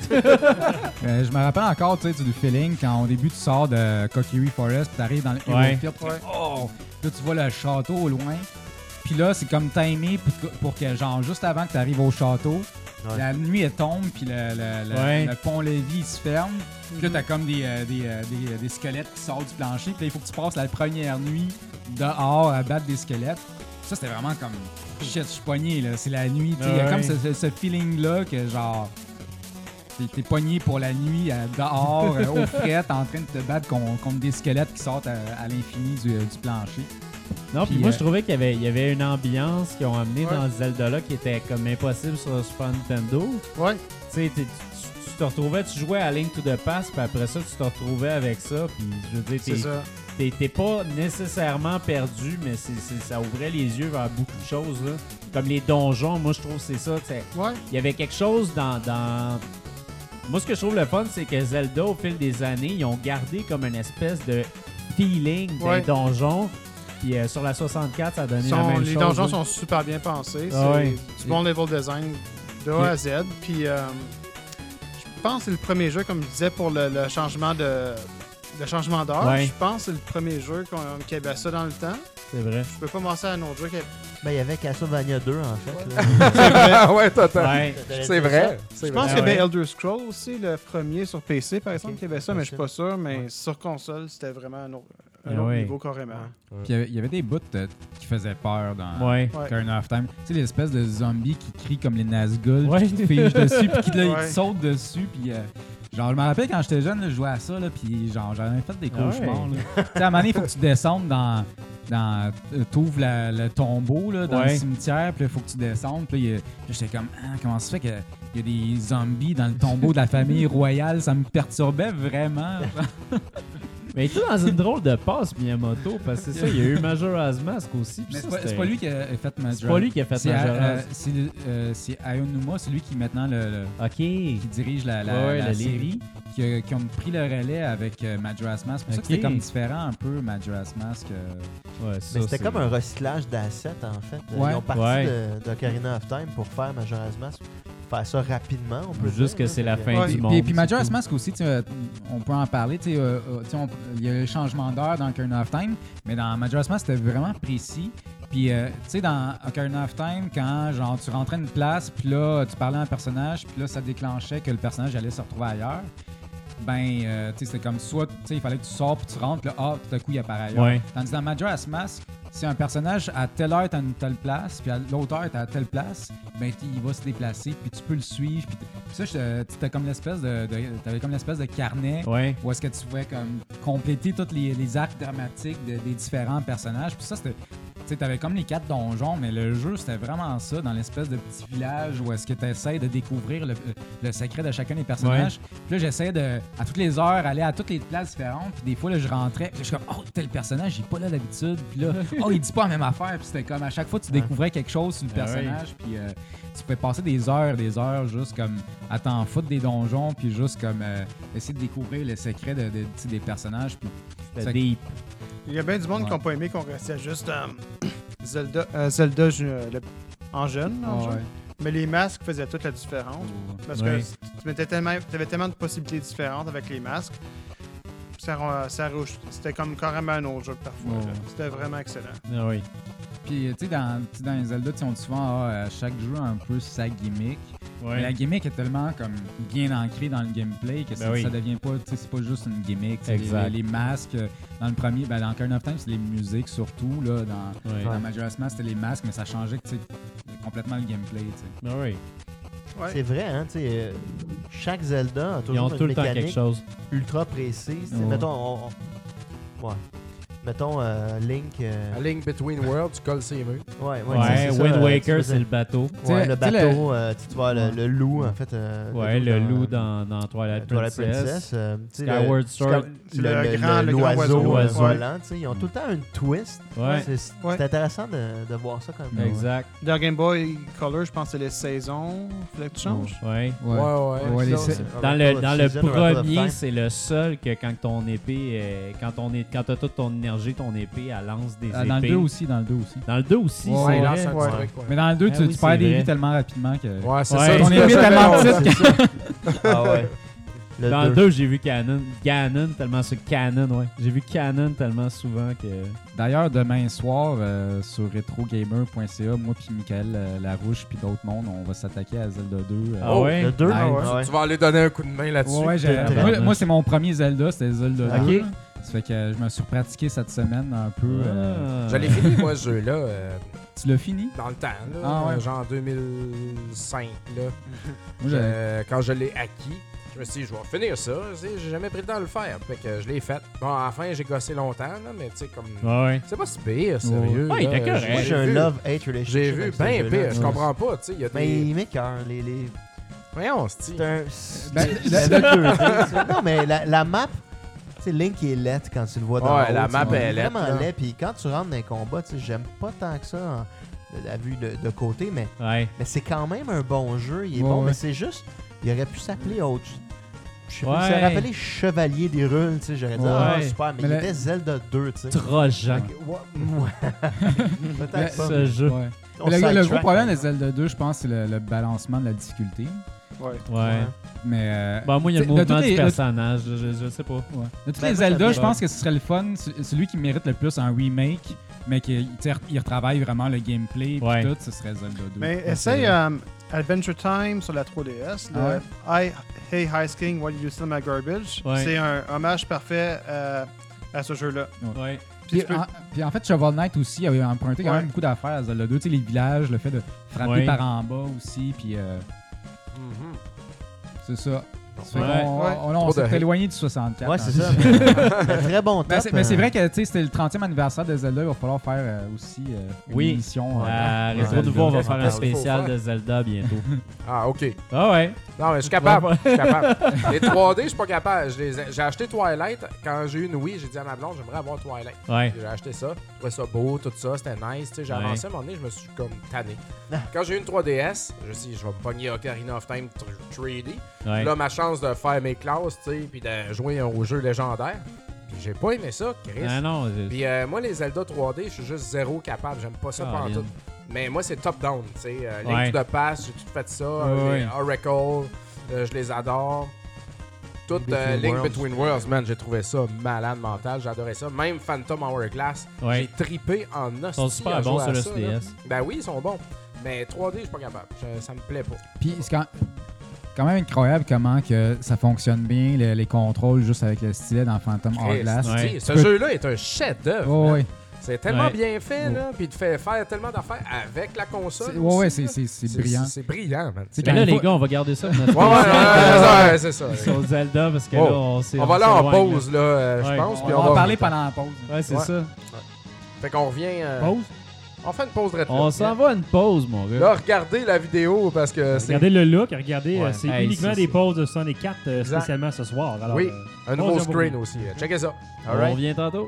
Euh, je me rappelle encore, tu sais, du feeling quand au début tu sors de Kokiri Forest, puis t'arrives dans le Hero Ouais. Field, puis Ouais. oh! Là, tu vois le château au loin. Puis là, c'est comme timé pour que, pour que, genre, juste avant que tu arrives au château, Ouais. la nuit, elle tombe, puis le, le, le, Ouais. le pont-levis, il se ferme. Puis là, t'as comme des, euh, des, euh, des, des squelettes qui sortent du plancher. Puis là, il faut que tu passes la première nuit dehors à battre des squelettes. Ça, c'était vraiment comme shit, je suis pogné, là. C'est la nuit. Tu sais, il y a Ouais. comme ce, ce- ce feeling-là que, genre, t'es- t'es pogné pour la nuit euh, dehors, euh, au fret, en train de te battre con- contre des squelettes qui sortent à, à l'infini du, du plancher. Non, puis Puis, moi, euh, je trouvais qu'il y avait, il y avait une ambiance qu'ils ont amené Ouais. dans ce Zelda-là qui était comme impossible sur Super Nintendo. Ouais. Tu sais, t'es- tu, tu te retrouvais, tu jouais à Link to the Past, puis après ça, tu te retrouvais avec ça, puis je veux dire, C'est t'es, ça. t'es, t'es pas nécessairement perdu, mais c'est, c'est- ça ouvrait les yeux vers beaucoup de choses, là. Comme les donjons, moi, je trouve que c'est ça, tu sais. Ouais. Il y avait quelque chose dans, dans... Moi, ce que je trouve le fun, c'est que Zelda, au fil des années, ils ont gardé comme une espèce de feeling Ouais. des donjons. Puis euh, sur la soixante-quatre, ça a donné la Sont- même les chose. donjons là. sont super bien pensés. Ah c'est ouais. du bon level design de A à Z. Puis euh, je pense que c'est le premier jeu, comme je disais, pour le, le changement de le changement d'heure. Ouais. Je pense que c'est le premier jeu qu'on, qui avait ça dans le temps. C'est vrai. Je peux pas penser à un autre jeu qui avait... Ben, il y avait Castlevania deux, en fait. là. ouais, total. Ouais. C'est vrai. C'est Je pense vrai. qu'il y avait ouais. Elder Scrolls aussi, le premier sur P C, par exemple, Ok. qui avait ça, mais je suis pas sûr. Mais Ouais. sur console, c'était vraiment un autre, un Ah autre ouais. niveau carrément. Puis il y avait- il y avait des bouts euh, qui faisaient peur dans Ouais. Ouais. Ocarina of Time. Tu sais, l'espèce de zombies qui crient comme les Nazgûl, Ouais. qui te figent dessus, puis qui là, ils Ouais. te sautent dessus. Puis, euh, genre, je me rappelle quand j'étais jeune, là, je jouais à ça, là, puis genre, j'avais fait des Ah ouais. cauchemars. là. Tu sais, à un moment donné, il faut que tu descendes dans. dans euh, T'ouvres la- le tombeau là, dans Ouais. le cimetière, puis il faut que tu descendes. Puis là, il y a- puis j'étais comme, ah, comment ça fait qu'il y a des zombies dans le tombeau de la famille royale? Ça me perturbait vraiment. Mais il était dans une drôle de passe, Miyamoto, parce que c'est ça, il y a eu Majora's Mask aussi. puis Mais ça, c'est pas, c'était- c'est pas lui qui a fait Majora's. C'est pas lui qui a fait C'est, Majora's. euh, c'est, euh, c'est Aonuma, c'est lui qui maintenant le, le- Ok. qui dirige la, la, Ouais, ouais, la le série, qui, a- qui ont pris le relais avec euh, Majora's Mask. C'est pour ça Ok. que c'était comme différent un peu, Majora's Mask. euh. Ouais, ça, Mais c'était c'est- comme un recyclage d'assets, en fait. Ouais. Ils ont parti Ouais. de- d'Ocarina of Time pour faire Majora's Mask. Faire ça rapidement, on peut Juste dire, que là. c'est la Fait fin Ouais. du Puis, monde. puis, puis c'est Majora's cool. Mask aussi, tu sais, on peut en parler. tu sais, euh, euh, tu sais, on- Il y a le changement d'heure dans Ocarina of Time, mais dans Majora's Mask, c'était vraiment précis. Puis, euh, tu sais, dans Ocarina of Time, quand genre tu rentrais une place, puis là, tu parlais à un personnage, puis là, ça déclenchait que le personnage allait se retrouver ailleurs. Ben, euh, tu sais, c'était comme soit, tu sais, il fallait que tu sors, puis tu rentres, puis là, ah, tout à coup, il apparaît ailleurs. Ouais. Tandis que dans Majora's Mask, si un personnage à telle heure est à une telle place, puis à l'autre heure est à telle place, ben t- il va se déplacer, puis tu peux le suivre. Puis t- puis ça, je- tu t'as comme l'espèce de, de t'avais comme l'espèce de carnet Ouais. où est-ce que tu pouvais comme compléter tous les, les arcs dramatiques de- des différents personnages. Puis ça, c'était, tu sais, t'avais comme les quatre donjons, mais le jeu c'était vraiment ça, dans l'espèce de petit village où est-ce que tu essaies de découvrir le, le secret de chacun des personnages. Puis là, j'essayais de, à toutes les heures, aller à toutes les places différentes. Puis des fois, là, je rentrais, puis je suis comme, oh, tel personnage, il est pas là d'habitude. Puis là, oh, il dit pas la même affaire. Puis c'était comme, à chaque fois, tu découvrais quelque chose sur le Ah ouais. personnage. Puis euh, tu pouvais passer des heures, des heures, juste comme à t'en foutre des donjons, puis juste comme euh, essayer de découvrir le secret de, de- tu sais, des personnages. Puis C'était Fait- deep. Il y a bien du monde Ouais. qui n'ont pas aimé qu'on restait juste euh, Zelda, euh, Zelda ju- euh, le- en jeune. en Ouais. jeune. Mais les masques faisaient toute la différence. Parce Ouais. que tu mettais tellement, avais tellement de possibilités différentes avec les masques. Ça, rend- ça, rend- c'était comme carrément un autre jeu parfois. Ouais. là. C'était vraiment excellent. Ah oui. Puis, tu sais, dans, tu sais, dans les Zelda, tu sais, on dit souvent, ah, chaque jeu a un peu sa gimmick. Ouais. Mais la gimmick est tellement comme bien ancrée dans le gameplay que Ben ça, oui. ça devient pas, tu sais, c'est pas juste une gimmick. Tu sais, Exact. Les, les masques, euh, dans le premier, ben, dans Ocarina of Time, c'est les musiques surtout. Là, dans, Ouais. dans Majora's Mask, c'était les masques, mais ça changeait tu sais, complètement le gameplay. Tu sais. Ben oui. Ouais. C'est vrai, hein, tu sais, euh, chaque Zelda a Ils toujours ont une tout le temps mécanique quelque chose. ultra précise. tu sais. Ouais. Mettons, on, on- ouais. Mettons euh, Link. euh, A Link Between Worlds, tu colles ses murs. Ouais, ouais, Ouais, c'est ça, Wind euh, tu Waker, faisais- c'est le bateau. Ouais, T'sais, le t'sais, bateau, euh, tu tu vois, le, Ouais. le loup, en fait. euh, Ouais, le dans- loup dans, dans Twilight Twilight Princess. Princess. euh, tu sais, le- Skyward Sword. C'est le, le le- grand- le- le grand l'oiseau oiseau, euh, ouais. volant, tu sais, ils ont tout le temps une twist. Ouais, C'est c'est Ouais. intéressant de, de voir ça comme ça. exact. Dans Game Boy Color, je pense que c'est les saisons. Fallait que tu changes. Ouais. Ouais, ouais. Ouais, les- Ça, c'est- c'est- Dans le, dans le Season, Wrath of premier, Time. c'est le seul que quand ton épée, euh, quand on est, quand t'as toute ton énergie, ton épée, elle lance des Ah, épées. dans le deux aussi, dans le deux aussi. Dans le deux aussi, Ouais, c'est Ouais, il vrai. lance un Ouais. petit truc, ouais. Mais dans le deux, Ah tu, oui, tu c'est perds des vrai. vies tellement rapidement que. Ouais, c'est Ouais. ça. Ton tu épée fais est ça tellement longtemps. petite Ah ouais. Le Dans le deux. deux, j'ai vu Canon. Ganon, tellement sur Canon, ouais. J'ai vu Canon tellement souvent que. D'ailleurs, demain soir, euh, sur retrogamer point c a, moi puis Michael euh, Larouche puis d'autres mondes, on va s'attaquer à Zelda deux. euh, Ah ouais? Le deux, Ah ah ouais. ouais. Tu vas aller donner un coup de main là-dessus. Ouais, ouais, j'ai- Très moi, bien. moi, c'est mon premier Zelda, c'était Zelda Ok. deux. Ça fait que euh, je me suis pratiqué cette semaine un peu. euh, Ah. Je l'ai fini, moi, ce jeu-là, euh, Tu l'as fini? dans le temps, là, Ah ouais. euh, genre deux mille cinq. Là. Moi, j'ai- Euh, quand je l'ai acquis, je me suis dit, je vais finir ça. Tu sais, j'ai jamais pris le temps de le faire. Fait que je l'ai fait. Bon, enfin, j'ai gossé longtemps, là, mais tu sais, comme. Ah ouais. C'est pas si pire, sérieux. Ouais, il là. était correct. Moi, J'ai j'ai un vu- love-hate relationship. J'ai vu avec ce bien jeu-là. pire. Je Ouais. comprends pas, tu sais. Il y a Mais des. il m'écoeure. Les, les... Voyons, c'est C'est un. Ben, c'est- la- c'est la- deux, tu sais. Non, mais la, la map, tu sais, Link est laid quand tu le vois dans Ouais, le la haut, map tu vois, est il est laide, vraiment là. laid. Puis quand tu rentres dans les combats, tu sais, j'aime pas tant que ça en- de la vue de, de côté, mais, Ouais. mais c'est quand même un bon jeu. Il est Ouais, bon, ouais. mais c'est juste. Il aurait pu s'appeler autre. Je sais pas, il Ouais. s'aurait appelé Chevalier des Rules, tu sais, j'aurais dit, Ouais. ah, super, mais, Mais il la- était Zelda deux, tu sais. Trojan. Fait que, ouais, ouais. Mais- Peut-être pas. Ce jeu. Ouais. On Mais le, le sidetrack, gros problème de hein. Zelda deux, je pense, c'est le, le balancement de la difficulté. Ouais. Ouais. Mais. euh, Bon, moi, il y a le t'sais, de mouvement toutes du les- de- personnage. Je, je, je sais pas. Ouais. De tous Ben, les moi, ça Zelda, me je pense que ce serait le fun, ce- celui qui mérite le plus un remake, mais qui tu sais, il retravaille vraiment le gameplay et Ouais. tout, ce serait Zelda deux. Mais Parce que- essaye euh, Adventure Time sur la trois D S. Le I, Hey Ice King, Why You Steal My Garbage. Ouais. C'est un hommage parfait euh, à ce jeu-là. Ouais. Puis Puis, tu peux- en, puis en fait, Shovel Knight aussi avait emprunté quand Ouais. même beaucoup d'affaires à Zelda deux. Tu sais, les villages, le fait de frapper Ouais. par en bas aussi, puis euh, Mhm. c'est ça. Ça fait Ouais. qu'on- Ouais. on, on Trop de s'est hate. éloigné du soixante-quatre. Ouais, hein. c'est ça. Mais, mais très bon top. Ben, c'est ben, c'est euh, vrai que tu sais, c'était le trentième anniversaire de Zelda, il va falloir faire euh, aussi euh, une Oui. émission. euh, À de Rétro Zelda. Nouveau, on va Qu'est-ce faire un qu'on spécial faut faire? de Zelda bientôt. Ah, ok. Ah ouais. Non, mais je suis capable. Je suis capable. Les trois D, je suis pas capable. Je les ai- J'ai acheté Twilight. Quand j'ai eu une Wii, j'ai dit à ma blonde, j'aimerais avoir Twilight. Ouais. J'ai acheté ça. Je trouvais ça beau, tout ça. C'était nice. Tu sais, j'ai Ouais. avancé à un moment donné, je me suis comme tanné. Quand j'ai eu une trois D S, je me suis dit, je vais me pogner Ocarina of Time trois D. Ouais. Là, ma chance de faire mes classes, tu sais, puis de jouer au jeu légendaire. Puis j'ai pas aimé ça, Chris. Ah non. je- Puis euh, moi, les Zelda trois D, je suis juste zéro capable. J'aime pas ça Ah, pas bien. tout. Mais moi, c'est top-down, tu sais. Euh, Link Ouais. to the Past, j'ai tout fait ça. Ouais, euh, ouais. les Oracle, euh, je les adore. Tout Between euh, Link Worlds. Between Worlds, man, j'ai trouvé ça malade mental. J'adorais ça. Même Phantom Hourglass, Ouais. j'ai tripé en hostie. Ils sont super à bons jouer sur à le ça, S D là. S. Ben oui, ils sont bons. Mais trois D, je suis pas capable. Je- ça me plaît pas. Puis c'est quand, quand même incroyable comment que ça fonctionne bien, le- les contrôles juste avec le stylet dans Phantom Hourglass. Christ, Ouais. ce Tu peux- jeu-là est un chef-d'œuvre. Oh, man. ouais. C'est tellement Ouais. bien fait, Ouais. là. Puis il te fait faire tellement d'affaires avec la console. C'est- ouais, ouais, aussi, c'est- là. c'est c'est brillant. C'est brillant, man. C'est Mais quand là, il les faut- gars, on va garder ça pour notre Ouais, ouais, ouais, spécial, ouais, c'est ça. euh, sur Zelda parce que Oh. là, on s'est. On va là en s'éloigne, pause, là, euh, je Ouais. pense. On Puis va on en va parler pendant la pause. là. Ouais, c'est Ouais. ça. Fait qu'on revient. euh, Pause. On fait une pause de On s'en va à une pause, mon gars. Là, regardez la vidéo parce que c'est Regardez le look, regardez, Ouais. euh, c'est Hey, uniquement c'est- des pauses de soixante-quatre euh, Exact. spécialement ce soir. Alors, Oui. euh, un nouveau pause, on va screen vous- aussi. euh, Checkez ça. On Alright. revient tantôt.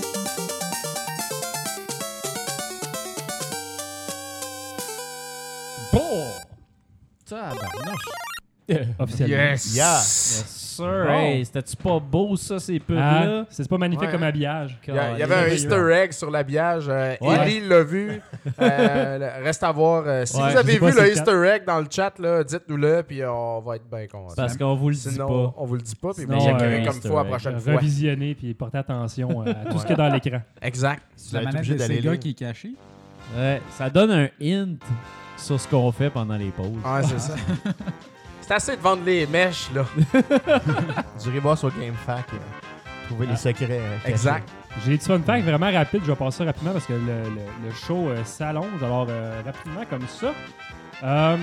Bon! Tabarnouche. officiellement. Yes! Yeah. Yes, sir. Bon. Hey, c'était-tu pas beau, ça, ces Ah, pubs-là? c'est pas magnifique Ouais. comme habillage. Il y, a- il y avait un Ouais. Easter egg sur l'habillage. Euh, Ouais. Ellie l'a vu. Euh, le- reste à voir. euh, si Ouais, vous je avez sais pas vu c'est le le Easter egg dans le chat, là, dites-nous-le, puis euh, on va être bien contents. Parce qu'on vous le dit Sinon, pas. on vous le dit pas, puis Sinon, vous euh, accueillerez comme Easter fois la egg. prochaine fois. Revisionner puis porter attention à tout ce qu'il y a dans l'écran. Exact. C'est Vous la allez être manette obligé de d'aller Sega lire. qui est cachée. Ouais, ça donne un hint sur ce qu'on fait pendant les pauses. Ouais, c'est ça. C'est assez de vendre les mèches, là. Du revoir sur GameFAQ. Euh, trouver Ah. les secrets. euh, cachés. Exact. J'ai des petits fun facts vraiment rapides. Je vais passer ça rapidement parce que le, le- le show euh, s'allonge. Alors, euh, rapidement comme ça. Euh,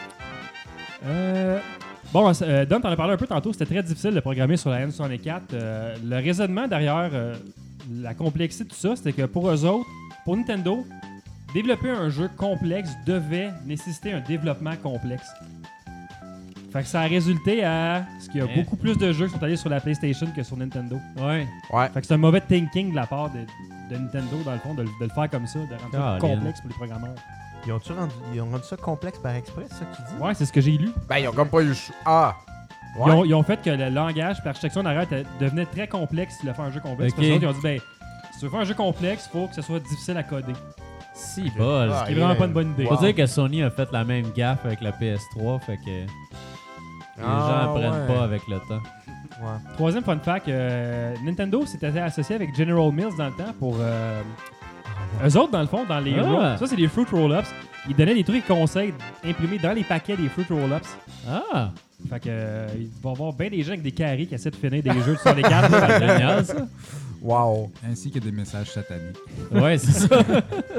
euh, bon, euh, Dom, t'en as parlé un peu tantôt. C'était très difficile de programmer sur la N soixante-quatre. Euh, le raisonnement derrière euh, la complexité de tout ça, c'était que pour eux autres, pour Nintendo, développer un jeu complexe devait nécessiter un développement complexe. Fait que ça a résulté à ce qu'il y a Hein? beaucoup plus de jeux qui sont allés sur la PlayStation que sur Nintendo. Ouais. Ouais. Fait que c'est un mauvais thinking de la part de, de Nintendo, dans le fond, de, le- de le faire comme ça, de rendre ça Caroline. complexe pour les programmeurs. Ils ont-tu rendu, ils ont rendu ça complexe par exprès, c'est ça que tu dis? Ouais, c'est ce que j'ai lu. Ben, ils ont comme pas eu le choix. Ah! Ils, Ouais. ont, ils ont fait que le langage et l'architecture en arrière était- devenait très complexe si tu voulais faire un jeu complexe. Ok. Parce que les autres, ils ont dit, ben, si tu veux faire un jeu complexe, il faut que ce soit difficile à coder. Si, bol. Ah, Ce qui est il vraiment est- pas une bonne idée. Faut dire que Sony a fait la même gaffe avec la P S trois, fait que les Ah, gens apprennent ouais. pas avec le temps. Ouais. Troisième fun fact, euh, Nintendo s'était associé avec General Mills dans le temps pour... Euh, eux autres, dans le fond, dans les Ah. roll- ça c'est des Fruit Roll-Ups, ils donnaient des trucs et conseils imprimés dans les paquets des Fruit Roll-Ups. Ah! Fait que euh, il va y avoir bien des gens avec des carrés qui essaient de finir des jeux sur les cartes. C'est génial, ça. Wow. Ainsi que des messages sataniques. Ouais, c'est ça.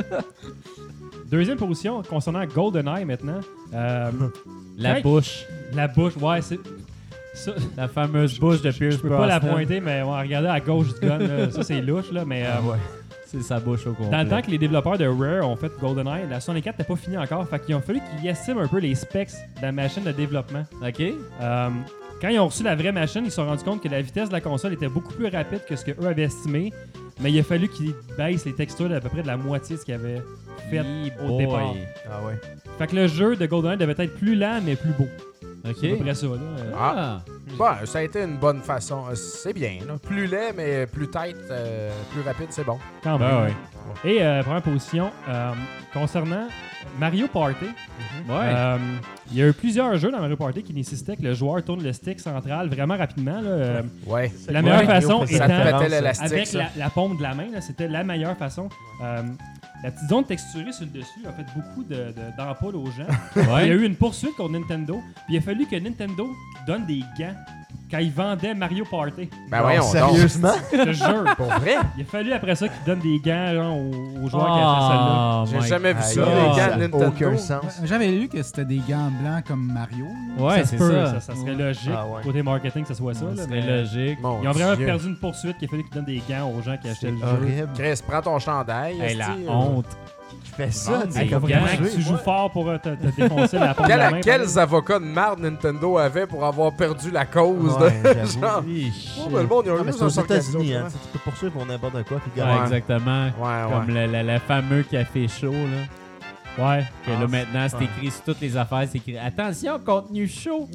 Deuxième position, concernant GoldenEye maintenant. Euh, La Hey. bouche. la bouche, ouais, c'est... Ça, La fameuse bouche de Pierce je peux pas la Brosnan. pointer, mais on va regarder à gauche du gun. Là. Ça, c'est louche, là, mais... euh, Ah ouais. C'est sa bouche au complet. Dans le temps que les développeurs de Rare ont fait GoldenEye, la soixante-quatre n'était pas finie encore. Fait qu'il a fallu qu'ils estiment un peu les specs de la machine de développement. OK? Euh, quand ils ont reçu la vraie machine, ils se sont rendus compte que la vitesse de la console était beaucoup plus rapide que ce qu'eux avaient estimé. Mais il a fallu qu'ils baissent les textures d'à peu près de la moitié de ce qu'ils avaient fait Hey au boy. départ. Ah ouais. Fait que le jeu de GoldenEye devait être plus lent mais plus beau. OK. C'est à peu près ça, là. Euh, Ah! Bon, ça a été une bonne façon. Euh, C'est bien, là. Plus laid, mais plus tight, euh, plus rapide, c'est bon. Quand même. Ben ouais. Et euh, première position, euh, concernant Mario Party, Ouais. euh, il y a eu plusieurs jeux dans Mario Party qui nécessitaient que le joueur tourne le stick central vraiment rapidement. Là, euh, Ouais. la meilleure Ouais, façon ça Ça étant te pétait avance, l'élastique, avec ça. la, la paume de la main, là, c'était la meilleure façon. Euh, la petite zone texturée sur le dessus a fait beaucoup de, de- d'ampoules aux gens. Il y a Ouais. eu une poursuite contre Nintendo. Puis il a fallu que Nintendo donne des gants quand ils vendaient Mario Party. Ben Non, voyons donc. sérieusement? Je te jure. Pour vrai? Il a fallu après ça qu'ils donnent des gants genre, aux, aux joueurs qui achetaient celle-là. Oh J'ai my jamais vu Aïe, ça, God. les gants de ça a Nintendo. aucun sens. J'avais lu que c'était des gants blancs comme Mario. Ouais, ça se c'est peut, ça. ça. Ça serait logique. Ah ouais. Côté marketing, que ça soit ça. Ça là, serait mais logique. Mon ils ont vraiment Dieu. perdu une poursuite qu'il a fallu qu'ils donnent des gants aux gens qui achetaient C'est le jeu. horrible. Chris, prends ton chandail. Hey, la esti, euh. honte. Qui fait ça? Vendre tu sais, des Il faut comme vraiment jouer. que tu joues fort pour euh, te, te défoncer la paume de la main. Quel- Quels avocats de marde Nintendo avait pour avoir perdu la cause Ouais, de. j'avoue. Genre, Oui, oh, ben, le monde, ils ont Non, mais juste c'est aux un sorte États-Unis, de- hein. Tu sais, tu peux poursuivre pour n'importe quoi. Puis Ouais, gagner. exactement. Ouais, Comme ouais. le, le- le fameux café chaud, là. Ouais. Que Ah, là, maintenant, c'est ouais. écrit sur toutes les affaires, c'est écrit « Attention, contenu chaud!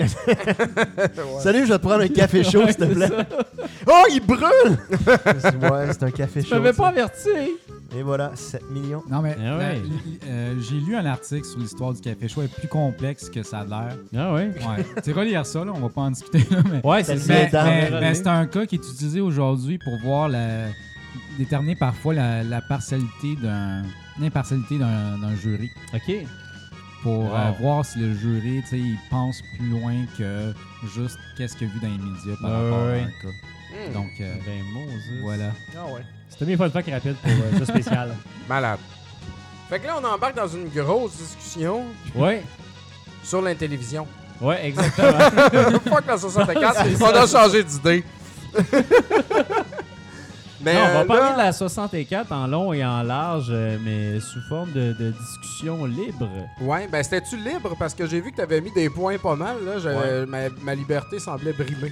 Salut, je vais te prendre un café chaud, Ouais, s'il te c'est plaît. ça. Oh, il brûle! C'est- ouais, c'est un café Tu chaud. m'avais ça. pas averti! Et voilà, sept millions. Non, mais Ah ouais. la- li- euh, j'ai lu un article sur l'histoire du café chaud. Elle est plus complexe que ça a l'air. Ah ouais? Ouais. Tu sais, relire ça, là, on va pas en discuter. Là, mais Ouais, c'est Mais- ça. mais, dans- mais- dans- mais c'est un cas qui est utilisé aujourd'hui pour voir la. déterminer parfois la, la partialité d'un. l'impartialité d'un d'un jury. OK. Pour Wow. euh, voir si le jury, tu sais, il pense plus loin que juste qu'est-ce qu'il a vu dans les médias par Ouais, rapport ouais. à un cas. Hmm. Donc, euh, Ben, Moses. voilà. Ah ouais. C'était mes fun facts rapides pour euh, ce spécial. Malade. Fait que là, on embarque dans une grosse discussion Ouais. sur l'intellivision. Ouais, exactement. Fuck la soixante-quatre, on a changé d'idée. Mais Non, on va euh, parler là- de la soixante-quatre en long et en large, euh, mais sous forme de, de discussion libre. Ouais, ben c'était-tu libre? Parce que j'ai vu que t'avais mis des points pas mal, là. J'avais- ma, ma liberté semblait brimer.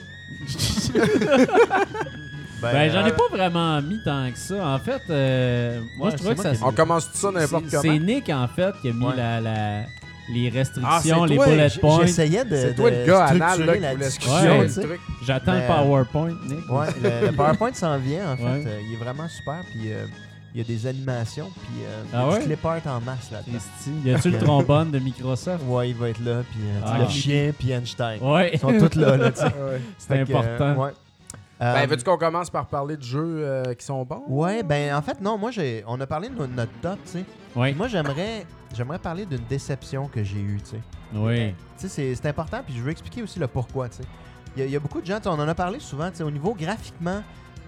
Ben, j'en ai euh, pas vraiment mis tant que ça. En fait, euh, moi, Ouais, je trouvais que c'est ça... moi qui- On commence tout ça n'importe C'est comment. c'est Nick, en fait, qui a mis Ouais. la, la- les Ah, restrictions, c'est les toi, bullet j- points. J'essayais de, C'est toi de le gars anal là, structurer qui la voulait discussion. Ouais. structurer tu sais. le truc. J'attends Mais, le PowerPoint, Nick. Ouais, le, le PowerPoint s'en vient, en fait. Ouais. Euh, il est vraiment super. Puis euh, il y a des animations. Puis euh, il y Ah a ouais? du clip art en masse là-dedans. Christy. Y a-tu le trombone de Microsoft? Ouais, il va être là. Puis euh, tu sais, Ah. le chien, puis Einstein. Ouais. Ils sont tous là, là, tu sais. C'est Fait que, euh, important. ouais. Euh, Ben, veux-tu qu'on commence par parler de jeux euh, qui sont bons? Ouais, ben en fait, non, moi, j'ai, on a parlé de no- notre top, tu sais. Oui. Moi, j'aimerais, j'aimerais parler d'une déception que j'ai eue, tu sais. Oui. Tu sais, c'est, c'est important, puis je veux expliquer aussi le pourquoi, tu sais. Il y, a- il y a beaucoup de gens, tu sais, on en a parlé souvent, tu sais, au niveau graphiquement,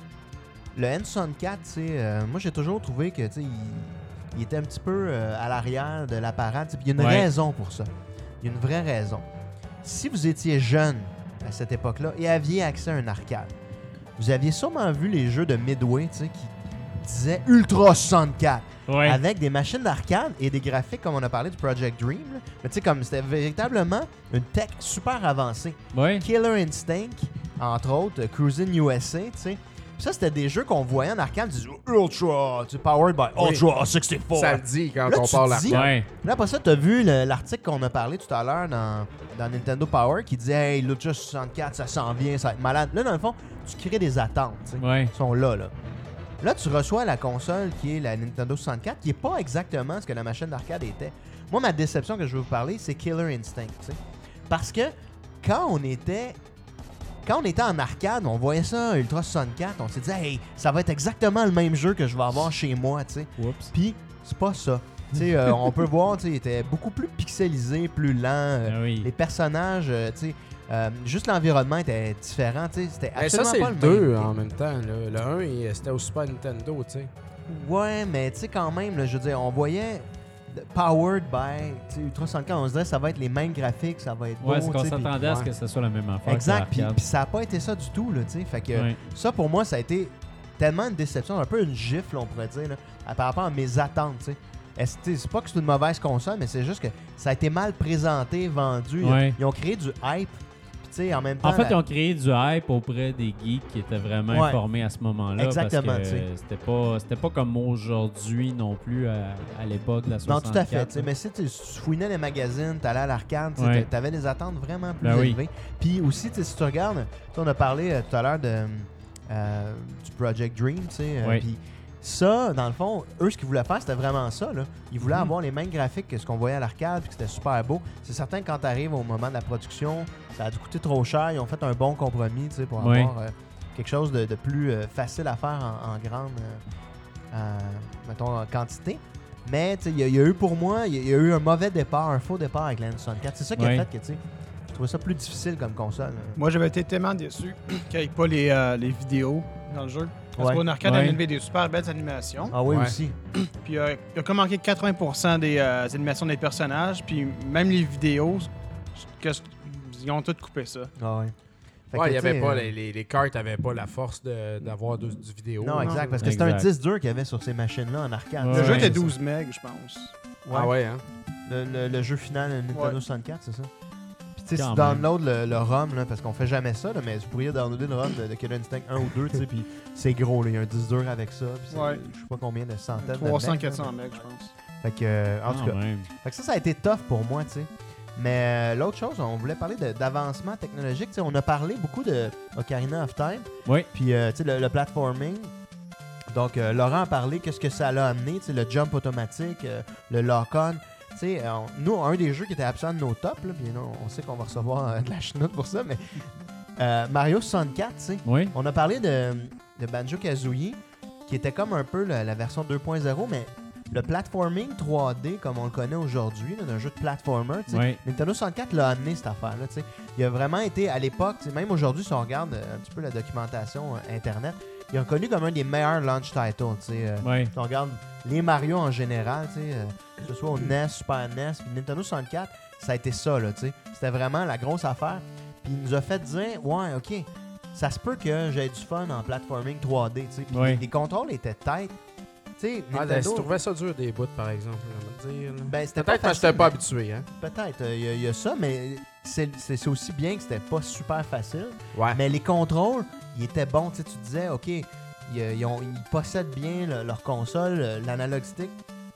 le N soixante-quatre, tu sais, euh, moi, j'ai toujours trouvé que, tu sais, il, il était un petit peu euh, à l'arrière de l'appareil, tu sais, puis il y a une Ouais. raison pour ça. Il y a une vraie raison. Si vous étiez jeune à cette époque-là et aviez accès à un arcade, vous aviez sûrement vu les jeux de Midway, tu sais, qui disaient Ultra soixante-quatre. Ouais. Avec des machines d'arcade et des graphiques, comme on a parlé du Project Dream. Là. Mais tu sais, comme c'était véritablement une tech super avancée. Ouais. Killer Instinct, entre autres, euh, Cruising U S A, tu sais. Puis ça, c'était des jeux qu'on voyait en arcade, ils disaient Ultra, tu sais, powered by Oui. Ultra soixante-quatre. Ça le dit quand Là, on tu parle te l'arcade. dis- Ouais. Là, après ça, t'as vu le- l'article qu'on a parlé tout à l'heure dans, dans Nintendo Power qui disait Hey, l'Ultra soixante-quatre, ça s'en vient, ça va être malade. Là, dans le fond, tu crées des attentes, tu sais. Ouais. Ils sont là, là. Là, tu reçois la console qui est la Nintendo soixante-quatre, qui est pas exactement ce que la machine d'arcade était. Moi, ma déception que je veux vous parler, c'est Killer Instinct, tu sais. Parce que quand on était... Quand on était en arcade, on voyait ça, Ultra soixante-quatre, on s'est dit « Hey, ça va être exactement le même jeu que je vais avoir chez moi, tu sais. » Oups. Puis, c'est pas ça. Tu sais, euh, on peut voir, tu sais, il était beaucoup plus pixelisé, plus lent. euh, Ah oui. Les personnages, euh, tu sais, euh, juste l'environnement était différent, tu sais. C'était Ben, ça, absolument c'est pas le le deux même. en même temps. Là. Le un, il- c'était au Super Nintendo, tu sais. Ouais, mais tu sais, quand même, là, je veux dire, on voyait Powered by tu sais, Ultra soixante-quatre, on se dirait ça va être les mêmes graphiques, ça va être beau. Ouais, c'est qu'on tu sais, puis- s'attendait à ce ouais. que ce soit la même affaire. Exact, puis que l'arcade. puis ça a pas été ça du tout, là, tu sais. Fait que Ouais. ça, pour moi, ça a été tellement une déception, un peu une gifle, on pourrait dire, là, à- par rapport à mes attentes, tu sais. Est-ce- tu sais, C'est pas que c'est une mauvaise console, mais c'est juste que ça a été mal présenté, vendu. Ils- Ouais. Ils ont créé du hype. Puis, tu sais, en même temps. En fait, la- ils ont créé du hype auprès des geeks qui étaient vraiment Ouais. informés à ce moment-là. Exactement, Parce que tu sais. euh, c'était pas, c'était pas comme aujourd'hui non plus à, à l'époque de la Non, soixante-quatre. tout à fait. tu sais, Mais si tu tu fouinais les magazines, tu allais à l'arcade, tu sais, Ouais. t'a- t'avais des attentes vraiment plus Ben oui. élevées. Puis aussi, tu sais, si tu regardes, tu sais, on a parlé euh, tout à l'heure de, euh, du Project Dream, tu sais. euh, Ouais. Puis ça, dans le fond, eux, ce qu'ils voulaient faire, c'était vraiment ça. Là. Ils voulaient Mhm. avoir les mêmes graphiques que ce qu'on voyait à l'arcade, puis que c'était super beau. C'est certain que quand tu arrives au moment de la production, ça a dû coûter trop cher. Ils ont fait un bon compromis, tu sais, pour Ouais. avoir euh, quelque chose de, de plus euh, facile à faire en, en grande, euh, en, mettons, en quantité. Mais tu sais, il y, a- il y a eu pour moi, il y, a- il y a eu un mauvais départ, un faux départ avec la N soixante-quatre. C'est ça qui Ouais. a fait que tu sais, je trouvais ça plus difficile comme console. Moi, j'avais été tellement déçu qu'il n'y ait pas les, euh, les vidéos dans le jeu. Parce Ouais. qu'au arcade, Ouais. il y avait des super belles animations. Ah oui, Ouais. aussi. Puis euh, il a comme manqué quatre-vingts pour cent des euh, animations des personnages. Puis même les vidéos, que, ils ont tout coupé ça. Ah ouais. Fait Ouais, que, il y tu avait sais, pas, euh, les, les, les cartes n'avaient pas la force de- d'avoir de- du vidéo. Non, là. exact, parce que c'était un Exact. disque dur qu'il y avait sur ces machines-là en arcade. Ouais, Le jeu ouais, était ça. douze mégas, je pense. Ah ouais, hein? Le, le- le jeu final de Nintendo Ouais. soixante-quatre, c'est ça? Puis tu sais, si Quand tu même. download le, le ROM, là, parce qu'on fait jamais ça, là, mais vous pourriez downloader le ROM de, de Killer Instinct un ou deux, tu sais, puis c'est gros, là, il y a un disque dur avec ça, puis c'est- Ouais. je sais pas combien de centaines de trois cents à mecs, quatre là. cents mégas, je pense. Fait que, euh, en tout Quand cas, même. fait que ça, ça a été tough pour moi, tu sais. Mais euh, l'autre chose, on voulait parler de- d'avancement technologique. Tu sais, on a parlé beaucoup de Ocarina of Time, Oui. puis euh, tu sais, le, le platforming. Donc, euh, Laurent a parlé, qu'est-ce que ça l'a amené, tu sais, le jump automatique, euh, le lock-on. Tu sais, euh, on- nous, un des jeux qui était absent de nos tops, là, puis non, on sait qu'on va recevoir euh, de la chenoute pour ça, mais euh, Mario soixante-quatre, tu sais, Oui. on a parlé de, de Banjo-Kazooie, qui était comme un peu la, la version deux point zéro, mais le platforming trois D, comme on le connaît aujourd'hui, là, d'un jeu de platformer, tu sais, Oui. Nintendo soixante-quatre l'a amené cette affaire-là. tu sais. Il a vraiment été à l'époque, tu sais, même aujourd'hui, si on regarde euh, un petit peu la documentation euh, internet, il est reconnu comme un des meilleurs launch titles. tu sais, euh, Oui. Si on regarde les Mario en général, tu sais, euh, que ce soit au N E S, Super N E S, puis Nintendo soixante-quatre, ça a été ça. Là, tu sais. C'était vraiment la grosse affaire. Puis il nous a fait dire, ouais, ok, ça se peut que j'ai du fun en platforming trois D. tu sais. Puis Ouais. les, les contrôles étaient têtes. Tu sais, Ah, Nintendo, je trouvais ça dur des bouts, par exemple. on va dire, là. ben, c'était Peut-être pas parce que j'étais facile, pas mais- habitué. Hein? Peut-être, il y, a- y a ça, mais c'est c'est- c'est aussi bien que c'était pas super facile. Ouais. Mais les contrôles, ils étaient bons. Tu sais, tu disais, OK, ils, ils ont- ils possèdent bien le- leur console, euh, l'analog stick.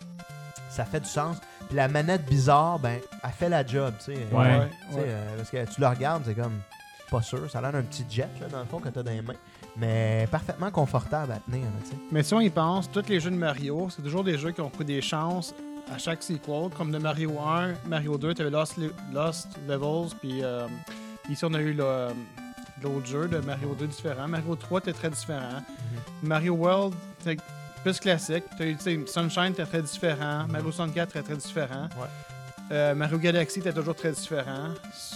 Ça fait du sens. Puis la manette bizarre, ben, elle fait la job. Tu sais, Ouais. Euh, Ouais, tu sais, ouais. euh, parce que tu le regardes, c'est comme pas sûr. Ça a l'air d'un petit jet, là, dans le fond, que tu as dans les mains. Mais parfaitement confortable à tenir. Là, tu sais. Mais si on y pense, tous les jeux de Mario, c'est toujours des jeux qui ont pris des chances à chaque sequel. Comme de Mario un, Mario deux, tu avais Lost, Le- Lost Levels, puis euh, ici on a eu le, l'autre jeu, de Mario deux différent. Mario trois était très différent. Mm-hmm. Mario World était plus classique. T'as eu, Sunshine était très différent. Mm-hmm. Mario soixante-quatre était très différent. Ouais. Euh, Mario Galaxy était toujours très différent.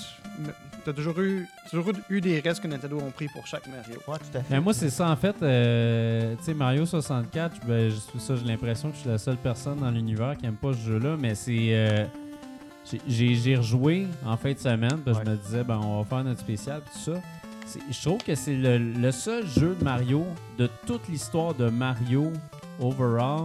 T'as toujours eu, toujours eu des restes que Nintendo ont pris pour chaque Mario. Ouais, tout à fait. Ben moi, c'est ça, en fait. Euh, tu sais, Mario soixante-quatre, ben, ça, j'ai l'impression que je suis la seule personne dans l'univers qui aime pas ce jeu-là, mais c'est... Euh, j'ai, j'ai rejoué en fin de semaine, parce que ouais. je me disais, ben, on va faire notre spécial, tout ça. C'est, je trouve que c'est le, le seul jeu de Mario, de toute l'histoire de Mario, overall,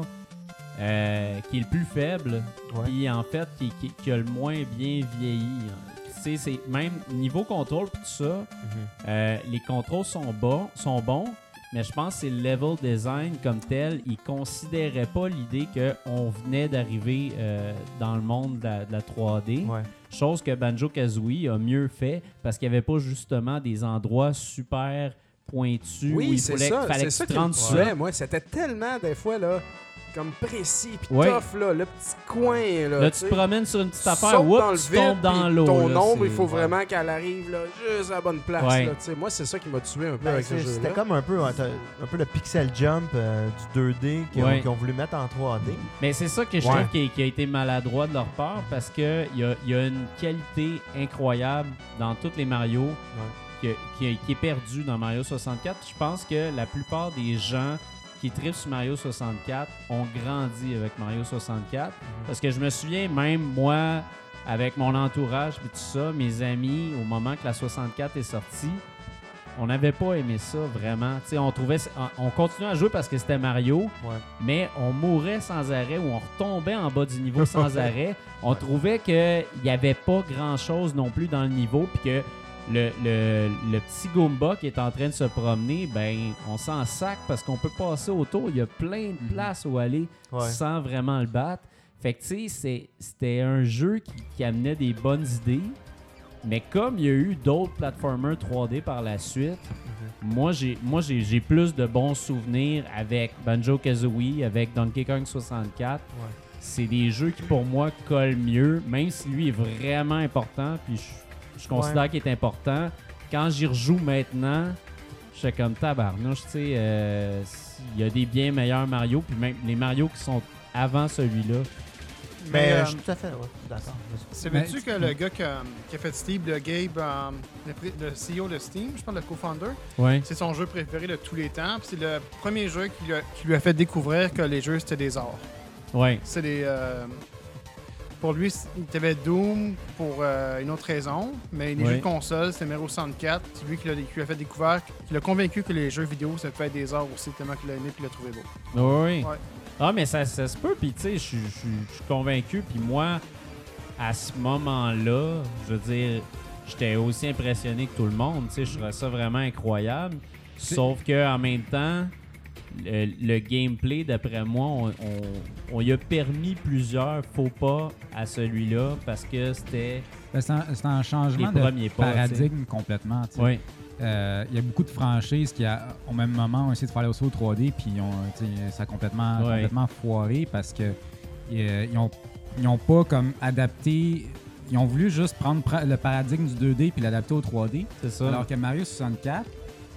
euh, qui est le plus faible, puis en fait, qui, qui, qui a le moins bien vieilli. C'est, c'est même niveau contrôle et tout ça, mm-hmm. euh, les contrôles sont bons, sont bons, mais je pense que c'est le level design comme tel. Ils considéraient pas l'idée qu'on venait d'arriver euh, dans le monde de la, de la trois D. Ouais. Chose que Banjo-Kazooie a mieux fait parce qu'il n'y avait pas justement des endroits super pointus oui, où il c'est fallait, ça, fallait c'est que ça tu te rendes ouais. Moi, c'était tellement des fois là. Comme précis, puis ouais. tough, là, le petit coin. Là, là tu te promènes sur une petite affaire, whoops, tu tombes dans l'eau. Ton là, ombre, c'est... il faut ouais. vraiment qu'elle arrive là, juste à la bonne place. Ouais. Là, moi, c'est ça qui m'a tué un peu ben, avec ce jeu-là. C'était comme un peu, un, un peu le pixel jump euh, du deux D qu'ils ouais. ont, qu'ils ont voulu mettre en trois D. Mais c'est ça que je ouais. trouve qui a, qui a été maladroit de leur part parce qu'il y a, y a une qualité incroyable dans tous les Mario ouais. qui, qui, qui est perdue dans Mario soixante-quatre. Je pense que la plupart des gens qui trippent sur Mario soixante-quatre ont grandi avec Mario soixante-quatre. Mm-hmm. Parce que je me souviens, même moi, avec mon entourage et tout ça, mes amis, au moment que la soixante-quatre est sortie, on n'avait pas aimé ça vraiment. T'sais, on trouvait, on continuait à jouer parce que c'était Mario, ouais. mais on mourait sans arrêt ou on retombait en bas du niveau sans arrêt. On ouais. trouvait qu'il n'y avait pas grand-chose non plus dans le niveau puis que Le, le, le petit Goomba qui est en train de se promener, ben on s'en sac parce qu'on peut passer autour. Il y a plein de places où aller ouais. sans vraiment le battre. Fait que tu sais, c'était un jeu qui, qui amenait des bonnes idées. Mais comme il y a eu d'autres platformers trois D par la suite, mm-hmm. moi, j'ai, moi j'ai, j'ai plus de bons souvenirs avec Banjo-Kazooie, avec Donkey Kong soixante-quatre. Ouais. C'est des jeux qui pour moi collent mieux, même si lui est vraiment important. Puis je Je considère ouais. qu'il est important. Quand j'y rejoue maintenant, je suis comme tabarnouche, tu sais, il euh, y a des bien meilleurs Mario, puis même les Mario qui sont avant celui-là. Mais, Mais euh, je suis tout à fait ouais, d'accord. Savais-tu que le gars qui a, qui a fait Steve, le Gabe, um, le, le C E O de Steam, je pense le co-founder, ouais. c'est son jeu préféré de tous les temps. Puis c'est le premier jeu qui lui, a, qui lui a fait découvrir que les jeux, c'était des arts. Ouais. C'est des... Euh, Pour lui, il avait Doom pour euh, une autre raison, mais les oui. jeux de console, c'était Mario soixante-quatre. C'est lui qui l'a, qui l'a fait découvrir, qui l'a convaincu que les jeux vidéo, ça peut être des arts aussi, tellement qu'il l'a aimé et qu'il l'a trouvé beau. Oui. Ouais. Ah, mais ça, ça se peut, puis tu sais, je suis convaincu, puis moi, à ce moment-là, je veux dire, j'étais aussi impressionné que tout le monde, tu sais, je trouvais ça vraiment incroyable. C'est... Sauf qu'en même temps, Le, le gameplay, d'après moi, on, on, on y a permis plusieurs faux pas à celui-là parce que c'était ben c'est, un, c'est un changement de pas, paradigme t'sais. Complètement. Il oui. euh, y a beaucoup de franchises qui, à, au même moment, ont essayé de faire le saut trois D puis ont, ça a complètement, oui. complètement foiré parce que ils, ils, ont, ils ont pas comme adapté... Ils ont voulu juste prendre le paradigme du deux D puis l'adapter au trois D. C'est ça. Alors que Mario soixante-quatre,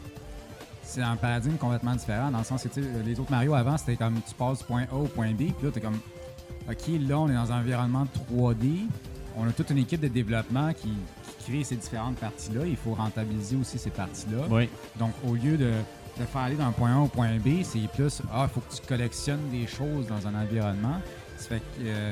c'est un paradigme complètement différent, dans le sens que les autres Mario avant, c'était comme tu passes du point A au point B, puis là, t'es comme, OK, là, on est dans un environnement trois D, on a toute une équipe de développement qui, qui crée ces différentes parties-là, il faut rentabiliser aussi ces parties-là. Oui. Donc, au lieu de, de faire aller d'un point A au point B, c'est plus, ah, il faut que tu collectionnes des choses dans un environnement. Ça fait que euh,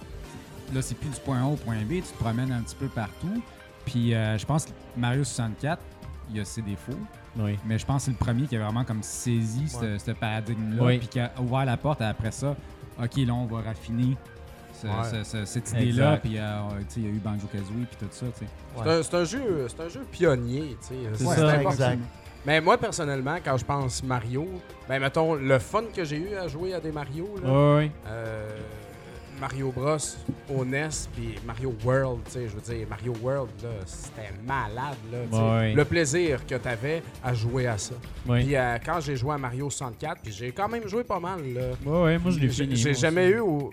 là, c'est plus du point A au point B, tu te promènes un petit peu partout. Puis, euh, je pense que Mario soixante-quatre, il y a ses défauts. Oui. Mais je pense que c'est le premier qui a vraiment comme saisi ouais. ce, ce paradigme-là, puis oui. qui a ouvert la porte et après ça, OK, là, on va raffiner ce, ouais. ce, ce, cette idée-là, puis euh, il y a eu Banjo-Kazooie, puis tout ça. Ouais. C'est, un, c'est, un jeu, c'est un jeu pionnier, tu sais. C'est, c'est ça, exact. Mais moi, personnellement, quand je pense Mario, ben mettons, le fun que j'ai eu à jouer à des Mario, là, oui. euh, Mario Bros au N E S, puis Mario World, tu sais, je veux dire, Mario World, là, c'était malade, là, tu sais. Ouais. Le plaisir que t'avais à jouer à ça. Ouais. Puis euh, quand j'ai joué à Mario soixante-quatre, puis j'ai quand même joué pas mal, là. Ouais, ouais, moi je l'ai j'ai, fini. J'ai jamais eu... Au...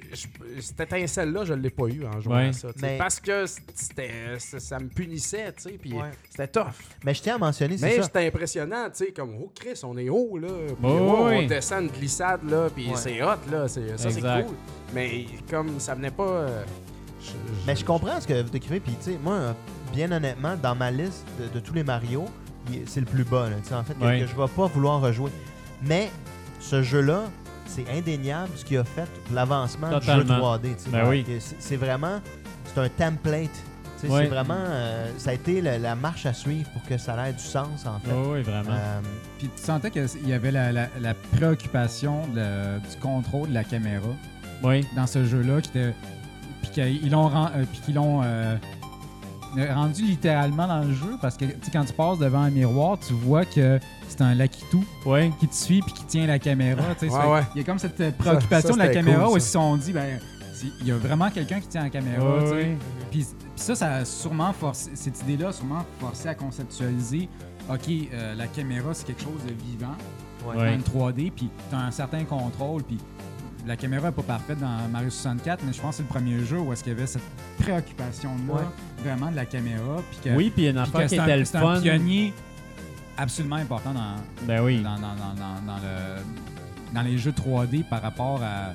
je- cette étincelle-là, je l'ai pas eu en jouant Ouais. à ça. tu sais, Mais- Parce que c'était, ça, ça me punissait, tu sais, puis Ouais. c'était tough. Mais je tiens à mentionner, c'est Mais ça. c'était impressionnant, tu sais, comme, oh Chris, on est haut, là. Puis, Ouais, oh, ouais. on descend une glissade, là, puis Ouais. c'est hot, là. C'est, ça, Exact. c'est cool. Mais comme ça venait pas. euh, je- Mais je comprends ce que vous décrivez, puis tu sais, moi, euh, bien honnêtement, dans ma liste de, de tous les Mario, il- c'est le plus bas, là, tu sais, en fait, que, Ouais. que je vais pas vouloir rejouer. Mais ce jeu-là, c'est indéniable ce qui a fait l'avancement du jeu Totalement. trois D. tu sais. Ben oui. Que C'est c'est vraiment, c'est un template. Tu sais, Ouais. C'est vraiment, euh, ça a été la, la marche à suivre pour que ça ait du sens, en fait. Oui, oui, vraiment. Euh, Puis tu sentais qu'il y avait la, la- la préoccupation de- du contrôle de la caméra Oui. dans ce jeu-là, qui était, puis qu'ils l'ont ren- euh, puis qu'ils l'ont euh, rendu littéralement dans le jeu, parce que tu sais, quand tu passes devant un miroir, tu vois que c'est un Lakitu Oui. qui te suit puis qui tient la caméra. tu sais. Ouais, Ça fait- ouais. Il y a comme cette euh, préoccupation ça, de la c'était caméra cool, où ils ça. se sont dit, ben, c'est- il y a vraiment quelqu'un qui tient la caméra. tu sais. Oui. Puis, puis ça, ça a sûrement forcé, cette idée-là a sûrement forcé à conceptualiser, OK, euh, la caméra, c'est quelque chose de vivant, ouais. Ouais. dans le trois D, puis tu as un certain contrôle, puis la caméra n'est pas parfaite dans Mario soixante-quatre, mais je pense que c'est le premier jeu où est-ce qu'il y avait cette préoccupation-là, Ouais. vraiment de la caméra, puis que, Oui, puis il y a une puis que affaire qui c'est était un, le c'est un fun. pionnier absolument important dans, Ben oui. dans, dans, dans, dans, dans le, dans les jeux trois D par rapport à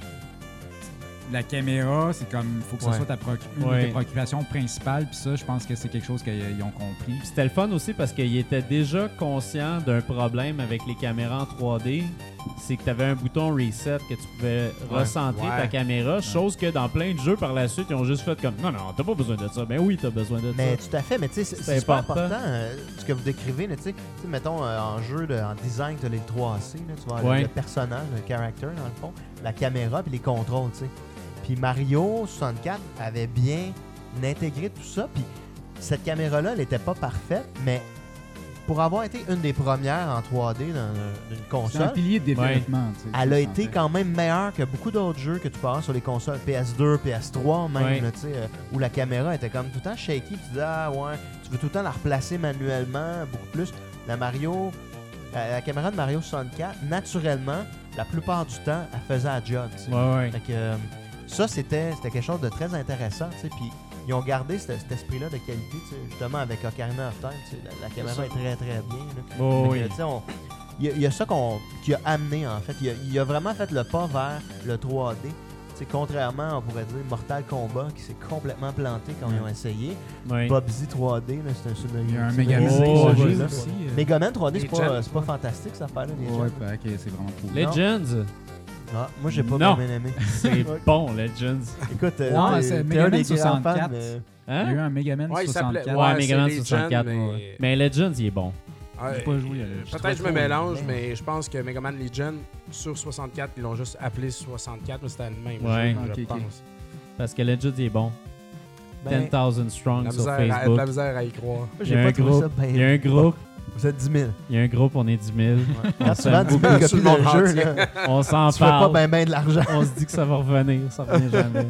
la caméra, c'est comme il faut que ce Ouais. soit ta préoccup- une Ouais. de tes préoccupations principales, puis ça, je pense que c'est quelque chose qu'ils ont compris. Puis c'était le fun aussi parce qu'il était déjà conscient d'un problème avec les caméras en trois D. C'est que tu avais un bouton reset que tu pouvais recentrer Ouais. ta caméra, chose que dans plein de jeux par la suite, ils ont juste fait comme non, non, t'as pas besoin de ça. Ben oui, t'as besoin de Mais ça. tout à fait, mais tu sais, c'est- C'est c'est super important. important, euh, ce que vous décrivez, là, tu sais, Tu sais, mettons euh, en jeu, de, en design, tu as les trois C, là, tu vois, le- Ouais. le, personnage, le character dans le fond, la caméra puis les contrôles, tu sais. Puis Mario soixante-quatre avait bien intégré tout ça, puis cette caméra-là, elle n'était pas parfaite, mais pour avoir été une des premières en trois D dans une C'est un console, pilier de développement. tu sais, elle a ça, été en fait. quand même meilleure que beaucoup d'autres jeux que tu peux avoir sur les consoles P S deux, P S trois même, Ouais. là, tu sais, euh, où la caméra était comme tout le temps shaky, puis tu dis ah ouais, tu veux tout le temps la replacer manuellement, beaucoup plus. La Mario, la, la caméra de Mario soixante-quatre, naturellement, la plupart du temps, elle faisait la job, tu sais. Ouais, ouais. Fait que euh, ça, c'était c'était quelque chose de très intéressant, tu sais, puis ils ont gardé ce- cet esprit-là de qualité, tu sais, justement avec Ocarina of Time, tu sais, la, la caméra est très très bien, là. Oh, Fait que, oui. tu sais, on- Il y, a- il y a ça qu'on, qui a amené, en fait. Il a, il a vraiment fait le pas vers le trois D. Tu sais, contrairement, on pourrait dire, Mortal Kombat, qui s'est complètement planté quand ils ont essayé. Ouais. Bubsy trois D, là, c'est un c'est une- Il y a un c'est Megaman une- Oh, trois G ouais, là. aussi. euh. Megaman trois D, c'est Legends. pas, c'est pas fantastique, cette affaire-là, les Ouais, gens. ben, ok, c'est vraiment cool. Legends, Ah, moi, j'ai pas Non. bien aimé. c'est bon, Legends. Écoute, euh, Non, t'es- c'est t'es Megaman un des grands soixante-quatre. fans, mais- Il y a eu Hein? un Megaman Ouais, il s'appelait- soixante-quatre. Ouais, Ouais, Megaman c'est Legends, soixante-quatre. mais- ouais. Mais Legends, il est bon. Ouais, J'ai pas joué à le- Peut-être trop que je me trop mélange, bien. mais je pense que Mega Man Legend sur soixante-quatre, ils l'ont juste appelé soixante-quatre, mais c'était le même Ouais. jeu, je Ok, ok. pense. Parce que Legends, il est bon. Ben, ten thousand strong La sur misère, à- de Facebook. la misère à y croire. moi, Il y j'ai a pas un trouvé groupe. ça bien. Il y a un groupe. Vous êtes dix mille. Il y a un groupe, on est dix mille. Quand tu s'aime vends dix mille beaucoup. copies Sur le monde de jeu, entier. là, On s'en tu fais pas parle. bien ben de l'argent. On se dit que ça va revenir. Ça revient jamais.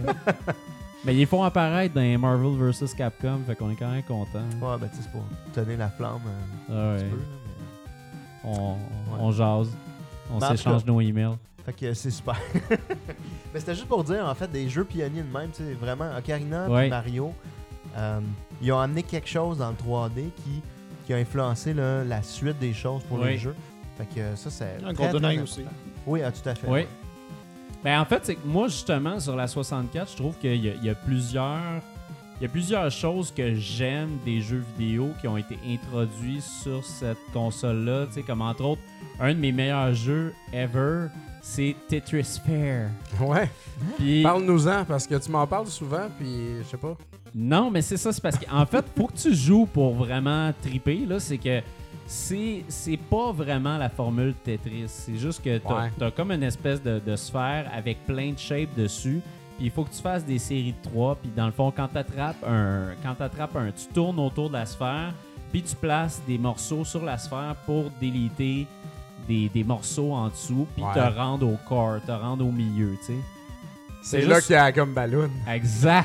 Mais ils font apparaître dans les Marvel versus. Capcom, fait qu'on est quand même content. Ouais, ben, tu sais, c'est pour tenir la flamme euh, Ah un petit ouais. peu. là, mais- On, on jase. On Mais en tout s'échange nos emails. Fait que c'est super. Mais c'était juste pour dire, en fait, des jeux pionniers de même, tu sais, vraiment, Ocarina Ouais. et Mario, euh, ils ont amené quelque chose dans le trois D qui, qui a influencé là, la suite des choses pour Ouais. les jeux. Fait que euh, ça, c'est. Un très, GoldenEye très aussi. important. Oui, ah, tout à fait. Oui. Ben, en fait, c'est que moi, justement, sur la soixante-quatre, je trouve qu'il y, a- il y a plusieurs. Il y a plusieurs choses que j'aime des jeux vidéo qui ont été introduits sur cette console-là. Tu sais, comme entre autres, un de mes meilleurs jeux ever, c'est Tetris Fair. Ouais. Puis, Parle-nous-en, parce que tu m'en parles souvent, puis je sais pas. non, mais c'est ça, c'est parce qu'en fait, faut que tu joues pour vraiment triper, là, c'est que c'est c'est pas vraiment la formule Tetris. C'est juste que t'as Ouais. t'as comme une espèce de, de sphère avec plein de shapes dessus. Puis il faut que tu fasses des séries de trois. Puis dans le fond, quand tu attrapes un, quand t'attrapes un, tu tournes autour de la sphère. Puis tu places des morceaux sur la sphère pour déliter des, des morceaux en dessous. Puis Ouais. te rendre au corps, te rendre au milieu, tu sais. C'est C'est là juste- qu'il y a comme ballon. Exact.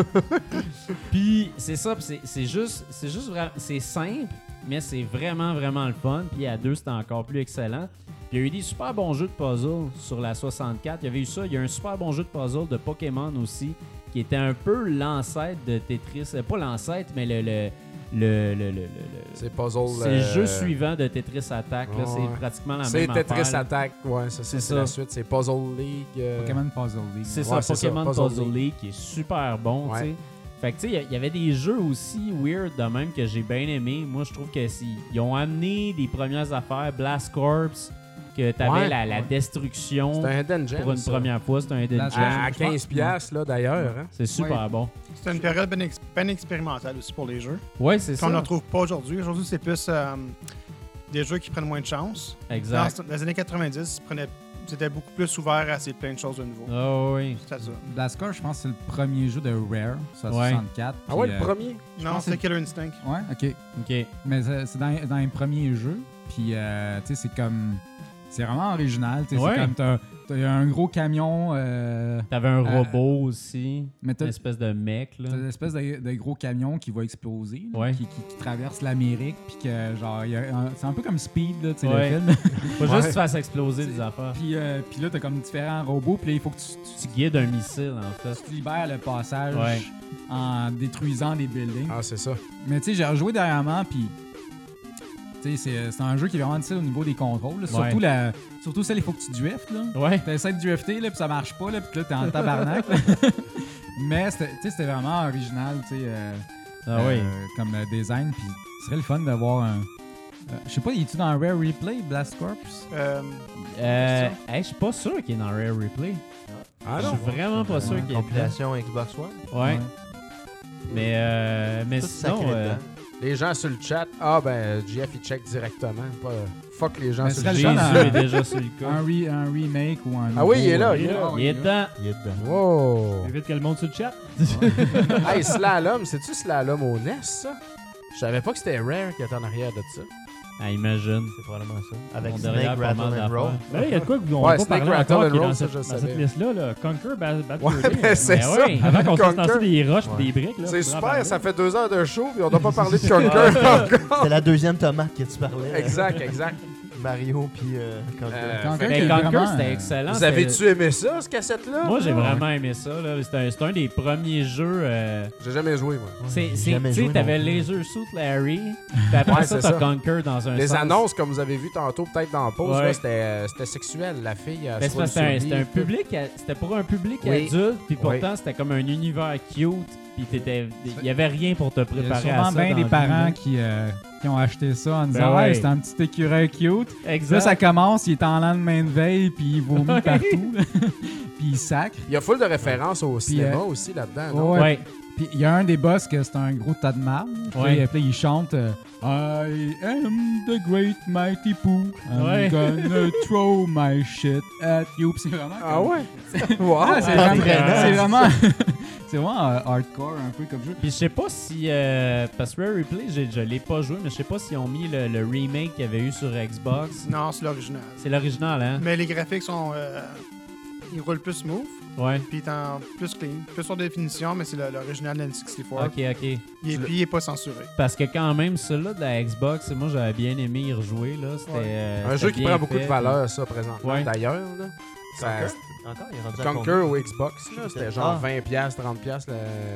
Puis c'est ça, puis c'est c'est juste, c'est juste vraiment, c'est simple, mais c'est vraiment vraiment le fun. Puis à deux, c'était encore plus excellent. Puis Il y a eu des super bons jeux de puzzle sur la soixante-quatre. Il y avait eu ça. Il y a un super bon jeu de puzzle de Pokémon aussi, qui était un peu l'ancêtre de Tetris. Euh, pas l'ancêtre, mais le... le Le, le, le, le, le- C'est puzzle. c'est euh, le jeu suivant de Tetris Attack. là. ouais. C'est pratiquement la C'est même Tetris affaire. là. Attack, ouais, ça, c'est C'est c'est ça. la suite. C'est Puzzle League. euh, Pokémon Puzzle League. C'est Ouais, ça, c'est ça, Pokémon Puzzle Puzzle, League. League qui est super bon, Ouais. tu sais. Fait que tu sais, il y avait des jeux aussi weird de même que j'ai bien aimé. Moi, je trouve que si ils ont amené des premières affaires, Blast Corps, que t'avais Ouais, la, la ouais. destruction C'est un Hidden Gem. pour une ça. première fois, c'est un Hidden Blast Gem. À, à Je pense- quinze piastres, là, d'ailleurs. Hein? C'est super Ouais. bon. C'est une période bien, ex- bien expérimentale aussi pour les jeux. Ouais, c'est ça. Qu'on ne retrouve pas aujourd'hui. Aujourd'hui, c'est plus euh, des jeux qui prennent moins de chance. Dans, Exact. dans les années quatre-vingt-dix, ils prenaient- c'était beaucoup plus ouvert à essayer plein de choses de nouveau. Ah oui. C'était ça. Blast Corps, je pense que c'est le premier jeu de Rare, sur la Ouais. soixante-quatre. Ah ouais, puis, le euh, premier? Non, pense c'est que- Killer Instinct. Ouais, ok. OK. Mais c'est c'est dans, dans les premiers jeux. Puis, euh, tu sais, c'est comme. C'est vraiment original. tu sais, Ouais. C'est comme. T'as t'as un gros camion. Euh, T'avais un Euh, robot aussi. mais t'as Une espèce de mec, là. t'as une espèce de, de gros camion qui va exploser. là, Ouais. qui, qui- qui traverse l'Amérique. Puis que, genre, il y a un- c'est un peu comme Speed, là, tu sais, Ouais. le film. Faut juste Ouais. que tu fasses exploser des affaires. puis, euh, puis là, t'as comme différents robots. Puis là, il faut que tu, tu- Tu guides un missile, en fait. tu libères le passage Ouais. en détruisant des buildings. Ah, c'est ça. Mais tu sais, j'ai rejoué dernièrement, puis tu sais, c'est c'est un jeu qui est vraiment difficile au niveau des contrôles. là. Surtout, Ouais. la, surtout celle, il faut que tu driftes. Là. Ouais. T'essaies de drifter, là, puis ça marche pas, là, puis là, t'es en tabarnak. là. Mais c'était tu sais, c'était vraiment original, tu sais, euh, Ah oui. euh, comme euh, design, puis ce serait le fun d'avoir un... euh, je sais pas, il est-tu dans Rare Replay, Blast Corps? Euh, Euh, hey, je suis pas sûr qu'il est dans Rare Replay. Ah Je non? suis vraiment pas sûr qu'il est dedans. Compilation Xbox One. Ouais. Mais, euh, mais Tout sinon, sacré euh, dedans. Les gens sur le chat, ah ben, J F, il check directement. Pas, fuck les gens Mais sur ce le serait chat. le fun, Jésus hein. est déjà sur le Un, cas. re- un remake ou un... Ah oui, il est nouveau, là, euh, il est là. Il est dedans. Il est dedans. Wow! Invite que le monde sur le chat. Hey, Slalom, c'est-tu Slalom au N E S, ça? Je savais pas que c'était Rare qui était en arrière de ça. Ah, imagine. C'est probablement ça. Avec Mon Snake, derrière, pas Rattle mal and d'affaires. Roll. Ben là, il y a de quoi que vous Ouais, n'avez pas Snake, parlé Rattle encore and qui est Roll, dans ça, cette, je dans savais. cette liste-là. Là. Conquer, Bad, Bad Ouais, Fur Day, mais là. c'est Ben ça. oui. Avant qu'on se Conquer. lance des roches Ouais. et des briques. là, C'est faudra en super, parler. ça fait deux heures de show, puis on n'a pas parlé de Conquer encore. C'est la deuxième tomate que tu parlais. euh, Exact, exact. Mario puis euh, Conquer. Euh, Conquer, Mais qui est Conquer, vraiment, c'était euh, excellent. Vous c'était- avez-tu aimé ça, cette cassette-là? Moi, j'ai Ouais. vraiment aimé ça. là. C'est un, c'est un des premiers jeux. euh, J'ai jamais joué, moi. c'est, j'ai c'est, jamais tu sais, joué t'avais non plus. Laser Suit Larry. Puis après Ouais, ça, c'est t'as ça. Conquer dans un Les sens. annonces, comme vous avez vu tantôt, peut-être dans la pause, Ouais. là, c'était, euh, c'était sexuel. La fille, elle Ben, c'est soit parce que c'était un, sur c'était un lit, public, à- c'était pour un public Oui. adulte, puis pourtant Oui. c'était comme un univers cute, puis t'étais, il y avait rien pour te Il y a préparer à sûrement ça. bien dans des la parents vie, qui, euh, qui ont acheté ça en disant Ben ouais, ouais. c'est un petit écureuil cute. là. Là, Exact. ça commence, il est en lendemain de veille, puis il vomit Ouais. partout, puis il sacre. Il y a full de références au cinéma euh, aussi là-dedans. non? Ouais. Ouais. Puis il y a un des boss que c'est un gros tas de marde. Puis Ouais. là, puis là, il chante euh, I am the great mighty Pooh. I'm Ouais. gonna throw my shit at you. Puis c'est vraiment. Ah comme- ouais? Wow! Ah, c'est Ah, vraiment. c'est C'est vraiment, c'est vraiment euh, hardcore un peu comme jeu. Puis je sais pas si. euh, parce que Rare Replay, j'ai- je l'ai pas joué, mais je sais pas s'ils ont mis le, le remake qu'il y avait eu sur Xbox. non, c'est l'original. C'est l'original, hein? Mais les graphiques sont. euh, ils roulent plus smooth, Ouais. puis ils sont plus clean, plus sur définition, mais c'est le- l'original de N sixty-four. Ok, ok. Il est, Tu puis il est pas censuré. Parce que quand même, celui-là de la Xbox, moi j'avais bien aimé y rejouer. Là. C'était, Ouais. euh, Un c'était jeu qui bien prend beaucoup fait, de valeur, ça, présentement. Ouais. D'ailleurs, là. Ça- Conquer? Encore, il est rendu à Conquer combien? au Xbox, là, c'était genre Ah. vingt piastres, trente piastres.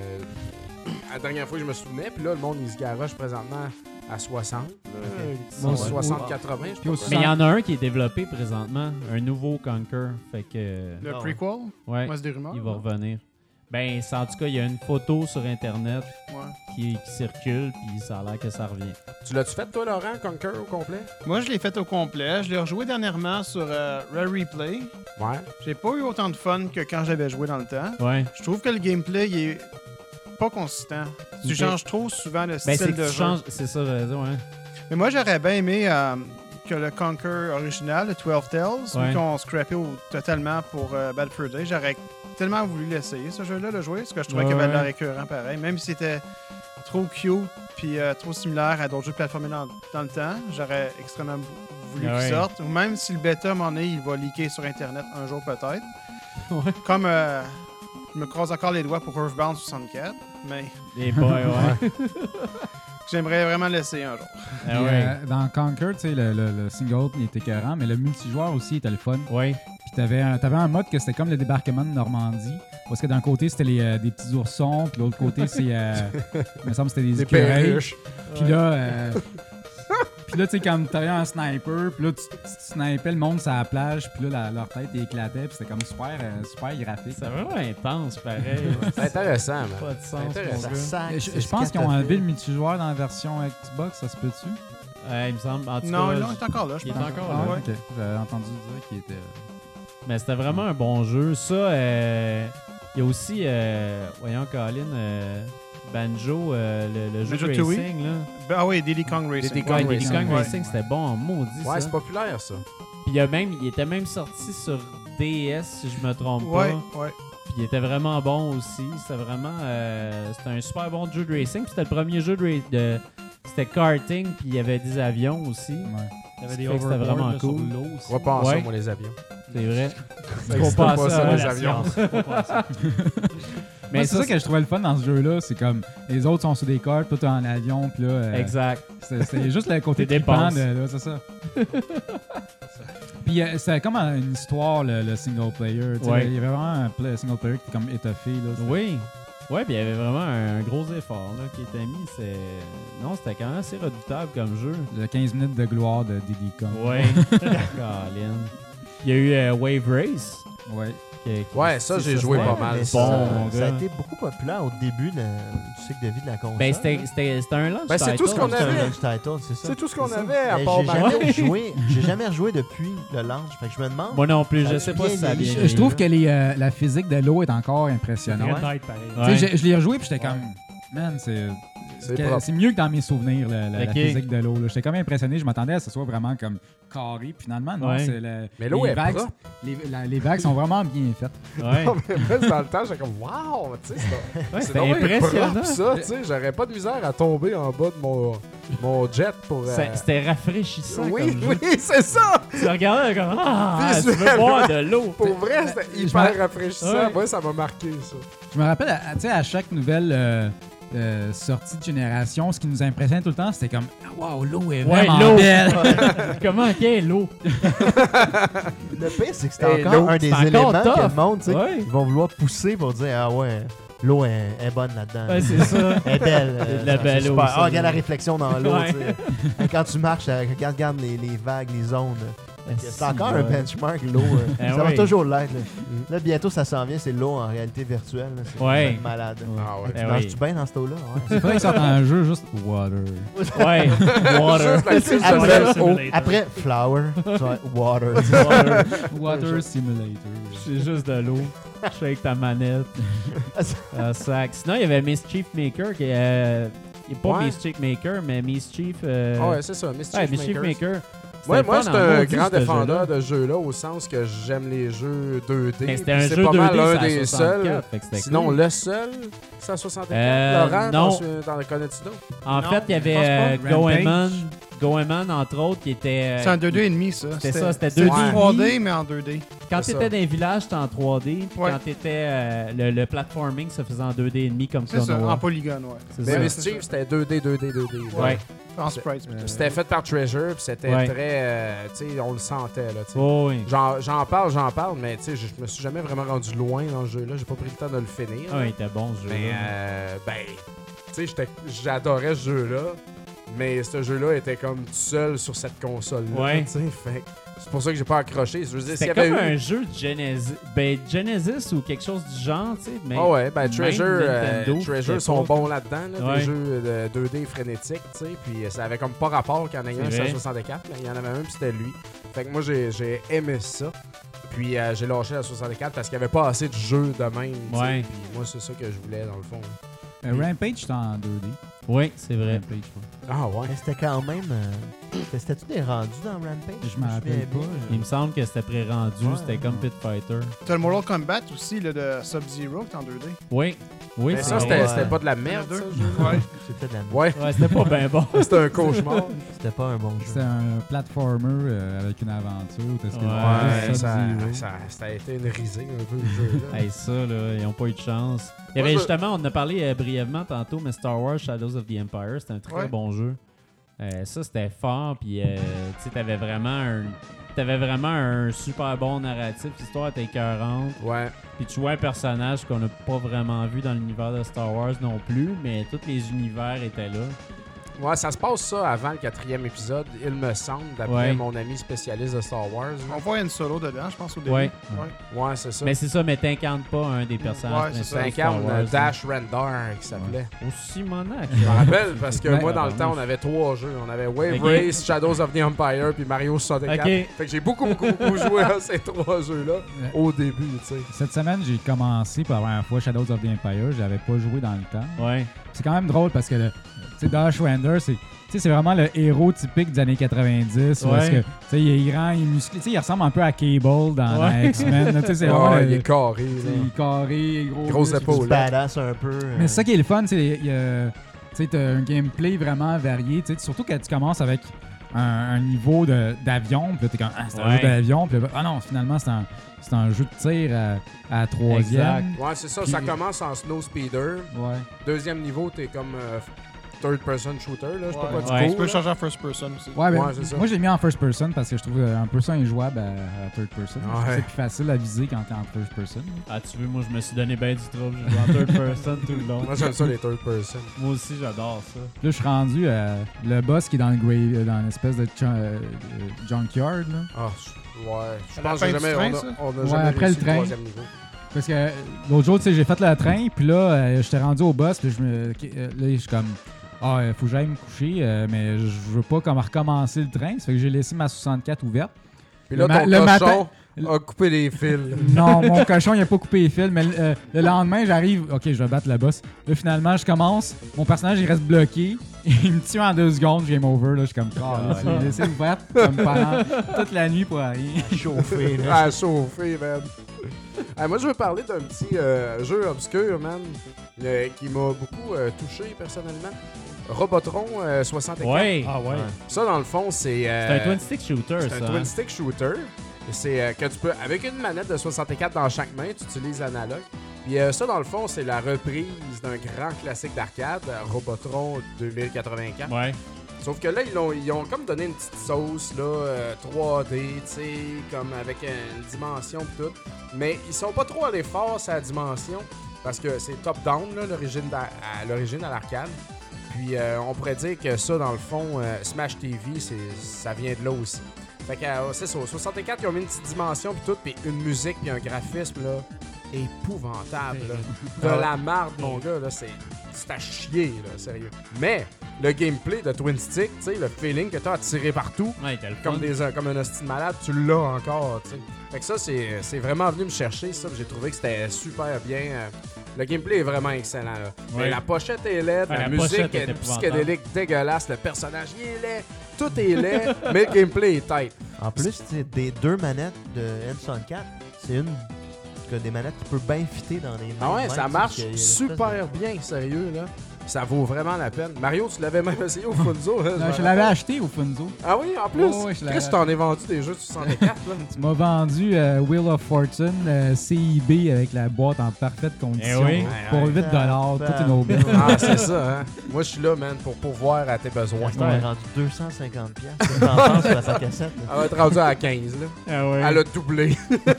le- La dernière fois que je me souvenais, puis là, le monde, il se garoche présentement à soixante. là. Bon, soixante ouais. quatre-vingts, je Puis pense. aussi- Mais il y en a un qui est développé présentement, un nouveau Conquer. Fait que. Le Ah ouais. prequel, Ouais, moi, c'est des rumeurs. il va revenir. Ben, c'est- en tout cas, il y a une photo sur Internet Ouais. qui, qui circule, puis ça a l'air que ça revient. Tu l'as-tu fait, toi, Laurent, Conquer au complet? Moi, je l'ai fait au complet. Je l'ai rejoué dernièrement sur euh, Rare Replay. Ouais. J'ai pas eu autant de fun que quand j'avais joué dans le temps. Ouais. Je trouve que le gameplay il est pas consistant. Tu Ok. changes trop souvent le Ben, style c'est de que tu jeu. changes. C'est ça, j'allais dire, ouais. Mais moi, j'aurais bien aimé euh, que le Conquer original, le douze Tales, Ouais. vu qu'on scrappait au- totalement pour euh, Bad Fur Day, j'aurais tellement voulu l'essayer, ce jeu-là, le jouer, parce que je trouvais Ouais, qu'il avait de l'air ouais. écœurant pareil. Même si c'était trop cute puis euh, trop similaire à d'autres jeux de plateforme dans, dans le temps, j'aurais extrêmement voulu Ouais. qu'il sorte. Ou même si le bêta, à un moment donné, il va leaker sur Internet un jour peut-être. Ouais. Comme euh, je me croise encore les doigts pour Earthbound soixante-quatre, mais Les boys, ouais. J'aimerais vraiment l'essayer un jour. Puis, euh, dans Conquer, tu sais, le, le, le single il était écœurant, mais le multijoueur aussi était le fun. Ouais. Puis t'avais un, t'avais un mode que c'était comme le débarquement de Normandie. Parce que d'un côté, c'était les, euh, des petits oursons, puis l'autre côté, c'est. Euh, il me semble que c'était des Des écureuils. perruches. Puis là, euh, puis là, tu sais, quand t'avais un sniper, puis là, tu, tu snipais le monde sur la plage, puis là, la- leur tête éclatait, puis c'était comme super, euh, super graphique. C'est vraiment intense, pareil. C'est intéressant, man. Pas de sens. Intéressant. mon gars. sac, Je, c'est je pense ce qu'ils que ont t'as enlevé fait. le multijoueur dans la version Xbox, ça se peut-tu? Ouais, il me semble. En tout Non, cas, non, il est encore là, je il est pense. encore Ah, là. ouais, ok. J'avais entendu dire qu'il était. Mais c'était vraiment un bon jeu. Ça, euh, il y a aussi, euh, voyons, Colin, euh, Banjo, euh, le, le jeu de Banjo-Tooie? racing, là. Ben, ah oui, Diddy Kong Racing. Diddy Ouais, Kong Diddy Racing. Kong Ouais. Racing, c'était bon en maudit, Ouais, ça. c'est populaire, ça. Puis il, y a même, il était même sorti sur D S, si je me trompe Ouais, pas. ouais. Puis il était vraiment bon aussi. C'était vraiment... euh, c'était un super bon jeu de racing. Puis c'était le premier jeu de... ra- de c'était karting, puis il y avait des avions aussi. Ouais. Il y avait Ça des fait que c'était overboards vraiment là, sur cool. l'eau aussi. Je crois pas en ça, Ouais. moi, les avions. C'est vrai. Ça Faut existe pas pas, ça, ça, ouais, les la avions. Mais c'est ça, que je trouvais le fun dans ce jeu-là, c'est comme les autres sont sur des cartes, toi t'es en avion, puis là. euh, Exact. C'était c'était juste le côté Tes trippant dépenses. de. Là, c'est ça. Puis euh, c'était comme une histoire, le, le single player. tu sais, Ouais. Il y avait vraiment un play- single player qui était comme étoffé. Là, c'était- Oui. Ouais, puis il y avait vraiment un gros effort là, qui était mis. C'est... Non, c'était quand même assez redoutable comme jeu. Le quinze minutes de gloire de Diddy Kong. Ouais. Colin. Il y a eu euh, Wave Race. Ouais. qui- qui- Ouais, ça, c'est j'ai joué c'était- pas mal. Mais Bon, ça, mon ça a gars. été beaucoup populaire au début de- du cycle de vie de la console. Ben, c'était, c'était, c'était un launch Ben, c'est tout ce title. qu'on C'est un avait. launch title, c'est ça. C'est tout ce qu'on C'est ça. avait, à Mais part j'ai Mario. jamais rejoué. J'ai jamais rejoué depuis le launch. Fait que je me demande. Moi non plus, Ça je a sais bien pas si ça a bien vieilli. Je, vieilli. je trouve que les, euh, la physique de l'eau est encore Très impressionnante. tight, pareil. Ouais. Tu sais, je, je l'ai rejoué puis j'étais comme, man, c'est C'est que- propre. c'est mieux que dans mes souvenirs, la, la- la Ok. physique de l'eau. là. J'étais comme impressionné, je m'attendais à ce que ce soit vraiment comme carré. Puis finalement, non, Ouais. c'est le, Mais l'eau les est vagues, propre. les, la- les vagues sont vraiment bien faites. Ouais. Non, mais moi, dans le temps, j'étais comme, waouh, tu sais, c'est Ouais, c'est c'était donc bien impressionnant. propre, ça, tu sais. J'aurais pas de misère à tomber en bas de mon, mon jet pour. euh, C'est- C'était rafraîchissant Oui, comme jeu. oui, c'est ça! Tu regardais comme ah, tu veux Visuellement. boire de l'eau. Pour vrai, c'était Je hyper me- rafraîchissant. Ouais. Moi, ça m'a marqué, ça. Je me rappelle, à, tu sais, à chaque nouvelle euh, euh, sortie de génération, ce qui nous impressionnait tout le temps, c'était comme waouh, l'eau est Ouais, vraiment l'eau. belle. Comment qu'est l'eau? Le pire, c'est que c'était Et encore l'eau, un des c'est encore éléments que tough. le monde, tu sais, Ouais. ils vont vouloir pousser pour dire ah ouais, l'eau est, est bonne là-dedans. Ouais, c'est ça. Elle est belle. euh, C'est de la c'est belle super. eau, ça. Ah, regarde la réflexion dans l'eau. Ouais. tu sais. Quand tu marches, euh, regarde, regarde les, les vagues, les zones. C'est encore un benchmark, l'eau. euh. Eh ça va oui. toujours l'être. Là. Là, bientôt, ça s'en vient, c'est l'eau en réalité virtuelle. là. C'est Ouais. ça va être malade. Ah ouais. Eh Tu oui. marches-tu bien dans cette eau-là? Ouais. Il faudrait qu'ils sortent un jeu juste water. Ouais. Water. Juste la petite Après, Water oh, Simulator. après flower, tu vas être water. Water. Water Simulator. C'est juste de l'eau. Je suis avec ta manette. Ah, sac. Sinon, il y avait Mischief Maker qui est. euh, il est pas Ouais. Mischief Maker, mais Mischief. euh, Ah ouais, c'est ça. Mischief ouais, Mischief Makers. Maker. Ouais, C'était moi, le c'est fun en un maudit, grand ce défendeur jeu-là. de jeux-là au sens que j'aime les jeux deux D. Mais c'était puis un c'est jeu pas deux D mal sur un la des seuls. soixante-quatre, fait que c'était Sinon, cool. le seul, c'est à soixante-quatre. Euh, Laurent, non. t'en- t'en connais-tu d'autres? En Non, fait, il y avait je pense euh, pas. Goemon, Goemon, entre autres, qui était. euh, C'est un deux D et demi, ça. C'était ça, c'était C'est deux du D. trois D, mais en deux D. Quand c'est t'étais ça. dans les villages, c'était en trois D. Puis Ouais. quand t'étais. euh, le, le platforming se faisait en deux D et demi comme C'est ça, Konoha. en polygone, ouais. C'est Mais ça. Mischief, c'était deux D, deux D, deux D. là. Ouais. En sprite. Puis C'était fait par Treasure, puis c'était Ouais. très. euh, tu sais, on le sentait, là. tu sais. Oh, oui. J'en j'en parle, j'en parle, mais tu sais, je je me suis jamais vraiment rendu loin dans le jeu-là. J'ai pas pris le temps de le finir. Ah, il était bon ce jeu. Mais, euh, ben, tu sais, j'étais- j'adorais ce jeu-là, mais ce jeu-là était comme tout seul sur cette console-là. Ouais. tu sais, fait que c'est pour ça que j'ai pas accroché. Je veux dire, s'il y C'était avait comme eu. un jeu de Genesis. Ben, Genesis ou quelque chose du genre, tu sais. Mais Ah ouais, ben même Treasure, euh, Nintendo, Treasure c'était sont pas- bons là-dedans, là, Ouais. des jeux de deux D frénétiques, tu sais, puis ça avait comme pas rapport qu'il y en ait un C'est sur la vrai. soixante-quatre, là, il y en avait un puis c'était lui. Fait que moi j'ai j'ai aimé ça. Puis euh, j'ai lâché la soixante-quatre parce qu'il n'y avait pas assez de jeux de même, tu sais, Ouais. puis moi c'est ça que je voulais dans le fond. Euh, Rampage, c'était en deux D. Oui, c'est vrai. Rampage, je crois. Ah ouais. Mais c'était quand même. euh, C'était-tu des rendus dans Rampage? Je m'en rappelle pas. Il me semble que c'était pré-rendu, Ouais. c'était comme Pit Fighter. T'as le Mortal Kombat aussi, là, de Sub-Zero, qui est en deux D. Oui, oui, Mais c'est ça, vrai. c'était Ouais. c'était pas de la merde, Il y en ça. a je deux. veux dire. Ouais. C'était de la merde. Ouais, Ouais, c'était pas bien bon. c'était un cauchemar. C'était pas un bon jeu. C'est un platformer euh, avec une aventure. T'as ce que Ouais, Ouais, Sub-Zero. ça, ça, ça a été une risée un peu le jeu. Là. Hey, ça, là, ils ont pas eu de chance. Il y Moi, avait je- justement, on en a parlé euh, brièvement tantôt, mais Star Wars Shadows of the Empire, c'était un très Ouais. bon jeu. Euh, ça, c'était fort, puis euh, tu sais, t'avais vraiment un... T'avais vraiment un super bon narratif, l'histoire était écœurante, Ouais. puis tu vois un personnage qu'on n'a pas vraiment vu dans l'univers de Star Wars non plus, mais tous les univers étaient là. Ouais, ça se passe ça avant le quatrième épisode, il me semble, d'après Ouais. mon ami spécialiste de Star Wars. là. On voit une solo dedans, je pense, au début. Ouais. Ouais. Ouais, c'est ça. Mais c'est ça, mais t'incarnes pas un des personnages Ouais, c'est principaux ça. de Star T'incarnes Wars, euh, là. Dash Rendar, qui s'appelait. Aussi monac. Je me rappelle parce que Ouais. moi, dans le temps, on avait trois jeux. On avait Wave Ok. Race, Shadows of the Empire, puis Mario soixante-quatre. Ok. Fait que j'ai beaucoup, beaucoup, beaucoup joué à ces trois jeux-là au début, tu sais. Cette semaine, j'ai commencé pour la première fois Shadows of the Empire. J'avais pas joué dans le temps. Ouais. C'est quand même drôle parce que le- tu sais, Dash Render, c'est. Tu sais, c'est vraiment le héros typique des années quatre-vingt-dix. Où Ouais. est-ce que, tu sais, il est grand, il est musclé. Tu sais, il ressemble un peu à Cable dans, dans Ouais. X-Men. là. Tu sais, c'est vraiment Ouais, le- il est carré. tu sais, là. il est carré, gros. Grosse muscles. épaule. Du badass un peu. euh, Mais c'est ça qui est le fun, c'est il y a- tu sais, t'as un gameplay vraiment varié. Tu sais, surtout quand tu commences avec un, un niveau de- d'avion, puis là, t'es comme, ah, c'est un Ouais. jeu d'avion, puis là, ah non, finalement, c'est un, c'est un jeu de tir à, à troisième. Exact. Ouais, c'est ça. Puis- Ça commence en snow speeder. Ouais. Deuxième niveau, t'es comme euh, third person shooter, là. Je sais pas Ouais. quoi tu Ouais. cours, Tu peux là. changer en first person aussi. Ouais, ben, Ouais, c'est ça. moi, j'ai mis en first person parce que je trouve euh, un peu ça injouable à, à third person. Je trouve que Ouais. C'est plus facile à viser quand t'es en first person. Ah, tu veux, moi, je me suis donné bien du trouble. J'ai joué en third person tout le long. Moi, j'aime ça, les third person. Moi aussi, j'adore ça. Là, je suis rendu à le boss qui est dans le grave, dans l'espèce de chu- euh, euh, junkyard, là. Ah, je- ouais. Je À la pense fin que du jamais, train, on a, ça? on a Ouais, jamais après réussi le train. troisième niveau. Parce que euh, l'autre jour, tu sais, j'ai fait le train, puis là, euh, j'étais rendu au boss, puis je me, ok, euh, là, je suis comme, ah, il faut que j'aille me coucher, euh, mais je veux pas comme recommencer le train, ça fait que j'ai laissé ma soixante-quatre ouverte. Puis Le là, ma- ton le cochon matin- a coupé les fils. Non, mon cochon, il a pas coupé les fils, mais euh, le lendemain, j'arrive, ok, je vais battre le boss. Là, finalement, je commence, mon personnage, il reste bloqué, il me tue en deux secondes, game over, là, je suis comme, ah, là, j'ai laissé ouverte comme pendant toute la nuit pour rien. chauffé, là. À chauffer, man. Ah, moi, je veux parler d'un petit euh, jeu obscur, man, euh, qui m'a beaucoup euh, touché personnellement. Robotron euh, soixante-quatre. Ouais. Ah ouais. Ça, dans le fond, c'est. C'est euh, un twin stick shooter, C'est ça. un twin stick shooter. C'est euh, que tu peux, avec une manette de soixante-quatre dans chaque main, tu utilises l'analogue. Puis euh, ça, dans le fond, c'est la reprise d'un grand classique d'arcade, euh, Robotron deux mille quatre-vingt-quatre. Ouais. Sauf que là, ils ont, ils ont comme donné une petite sauce là, euh, trois D, tu sais, comme avec une dimension et tout. Mais ils sont pas trop allés fort sur la dimension parce que c'est top-down, là, l'origine d'a- à l'origine à l'arcade. Puis euh, on pourrait dire que ça, dans le fond, euh, Smash T V, c'est, ça vient de là aussi. Fait que euh, c'est ça, au soixante-quatre, ils ont mis une petite dimension puis tout, puis une musique puis un graphisme là, épouvantable. Là. De la marde, mon gars, là, c'est, c'est à chier, là, sérieux. Mais le gameplay de Twin Stick, tu sais, le feeling que t'as à tirer partout, Ouais, t'as le fun. comme, des, euh, comme un hostie de malade, tu l'as encore, tu sais. Fait que ça, c'est, c'est vraiment venu me chercher, ça. J'ai trouvé que c'était super bien. euh, le gameplay est vraiment excellent, là. Mais Ouais. la pochette est laide, Ouais, la, la musique pochette est est épouvantable. psychédélique dégueulasse, le personnage, il est laid, tout est laid, mais le gameplay est tight. En plus, tu sais, des deux manettes de N soixante-quatre, c'est une que des manettes qui peut bien fitter dans les mains. Ah ouais, même, ça tu sais, marche qu'il y a une espèce super bien, sérieux, là. Ça vaut vraiment la peine. Mario, tu l'avais même essayé au Funzo. hein, Non, me je l'avais rappelle. acheté au Funzo. Ah oui, en plus? Ouais, ouais, je l'avais- Chris, t'en as vendu des jeux de soixante-quatre, là. Tu m'as vendu euh, Wheel of Fortune, euh, C I B avec la boîte en parfaite condition. Eh oui. Pour Ouais, huit dollars, ouais. toute une aubaine. Ah, c'est ça, hein. Moi, je suis là, man, pour pourvoir à tes besoins. L'acheteur est rendu deux cent cinquante dollars. Qu'est-ce que t'en penses sur la cassette? là? Elle va être rendue à quinze, là. Ah ouais. Elle a doublé.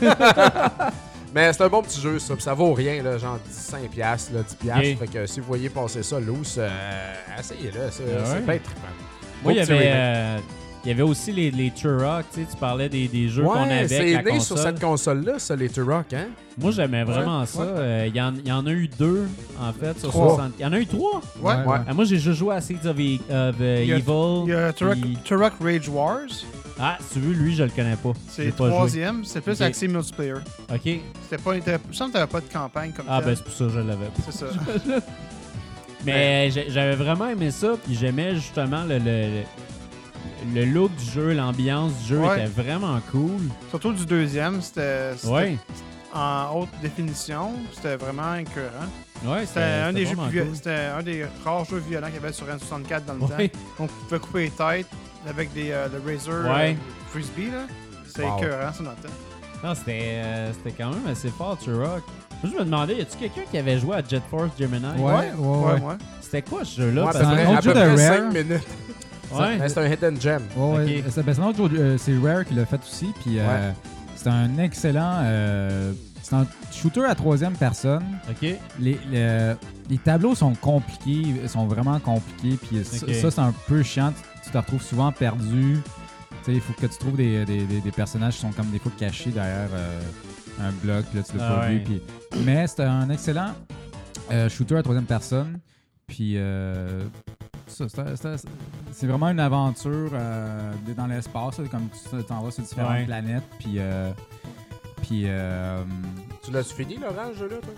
Mais c'est un bon petit jeu, ça. Puis ça vaut rien, là, genre cinq piastres, là, dix piastres. Ok. Fait que si vous voyez passer ça loose, euh, essayez-le. C'est Ah c'est ouais? bien trippant. Moi, il y Beau petit avait, remake. euh, il y avait aussi les, les Turok, tu sais, tu parlais des, des jeux qu'on Ouais, avait c'est avec la né console. sur cette console-là, ça, les Turok, hein? Moi, j'aimais vraiment Ouais, ça. ouais. Euh, Il y, en, il y en a eu deux, en fait, sur Trois. soixante. Il y en a eu trois? Ouais. Ouais. Ah, moi, j'ai juste joué à Seeds of, E- of, euh, Il y a- Evil. Il y a Turok, puis- Turok Rage Wars. Ah, si tu veux, lui, je le connais pas. C'est J'ai le pas joué. troisième. C'est plus Ok. axé multiplayer. OK. C'était pas, il était- je sens que t'avais pas de campagne comme Ah, tel. ben c'est pour ça que je l'avais pas. C'est ça. Mais j'ai- j'avais vraiment aimé ça, puis j'aimais justement le, le- le- le look du jeu, l'ambiance du jeu Ouais. était vraiment cool. Surtout du deuxième, c'était c'était Ouais. en haute définition. C'était vraiment écœurant. Ouais, C'était un, des jeux vraiment plus viol- cool. c'était un des rares jeux violents qu'il y avait sur N soixante-quatre dans le Ouais. temps. Donc, on pouvait couper les têtes avec des, euh, le Razor Ouais. euh, Frisbee. Là. C'était Wow. écœurant, ça, dans le temps. Non, c'était euh, c'était quand même assez fort, Turok. Moi, je me demandais, y a-tu quelqu'un qui avait joué à Jet Force Gemini? Ouais, ouais, ouais. ouais. ouais. C'était quoi ce jeu-là? Ouais, à Parce peu c'est que- un près, autre à jeu peu de près Rare. cinq minutes. Ouais. Mais c'est un hidden gem. Ouais, ouais. Ok. C'est, ben, c'est un autre jeu, euh, c'est Rare qui l'a fait aussi. Puis euh, Ouais. c'est un excellent. euh, c'est un shooter à troisième personne. OK. Les, les, les tableaux sont compliqués, sont vraiment compliqués. Puis ça, Ok. ça, c'est un peu chiant. Tu, tu te retrouves souvent perdu. Tu sais, il faut que tu trouves des, des, des, des personnages qui sont comme des fois cachés derrière euh, un bloc. Là, tu l'as Ah pas ouais. vu. Puis, mais c'est un excellent euh, shooter à troisième personne. Puis euh, ça, c'est, c'est- c'est vraiment une aventure euh, de- dans l'espace, là, comme tu t'en vas sur différentes Ouais. planètes. Puis, euh, puis euh, Tu l'as fini, Laurent, ce jeu-là, toi?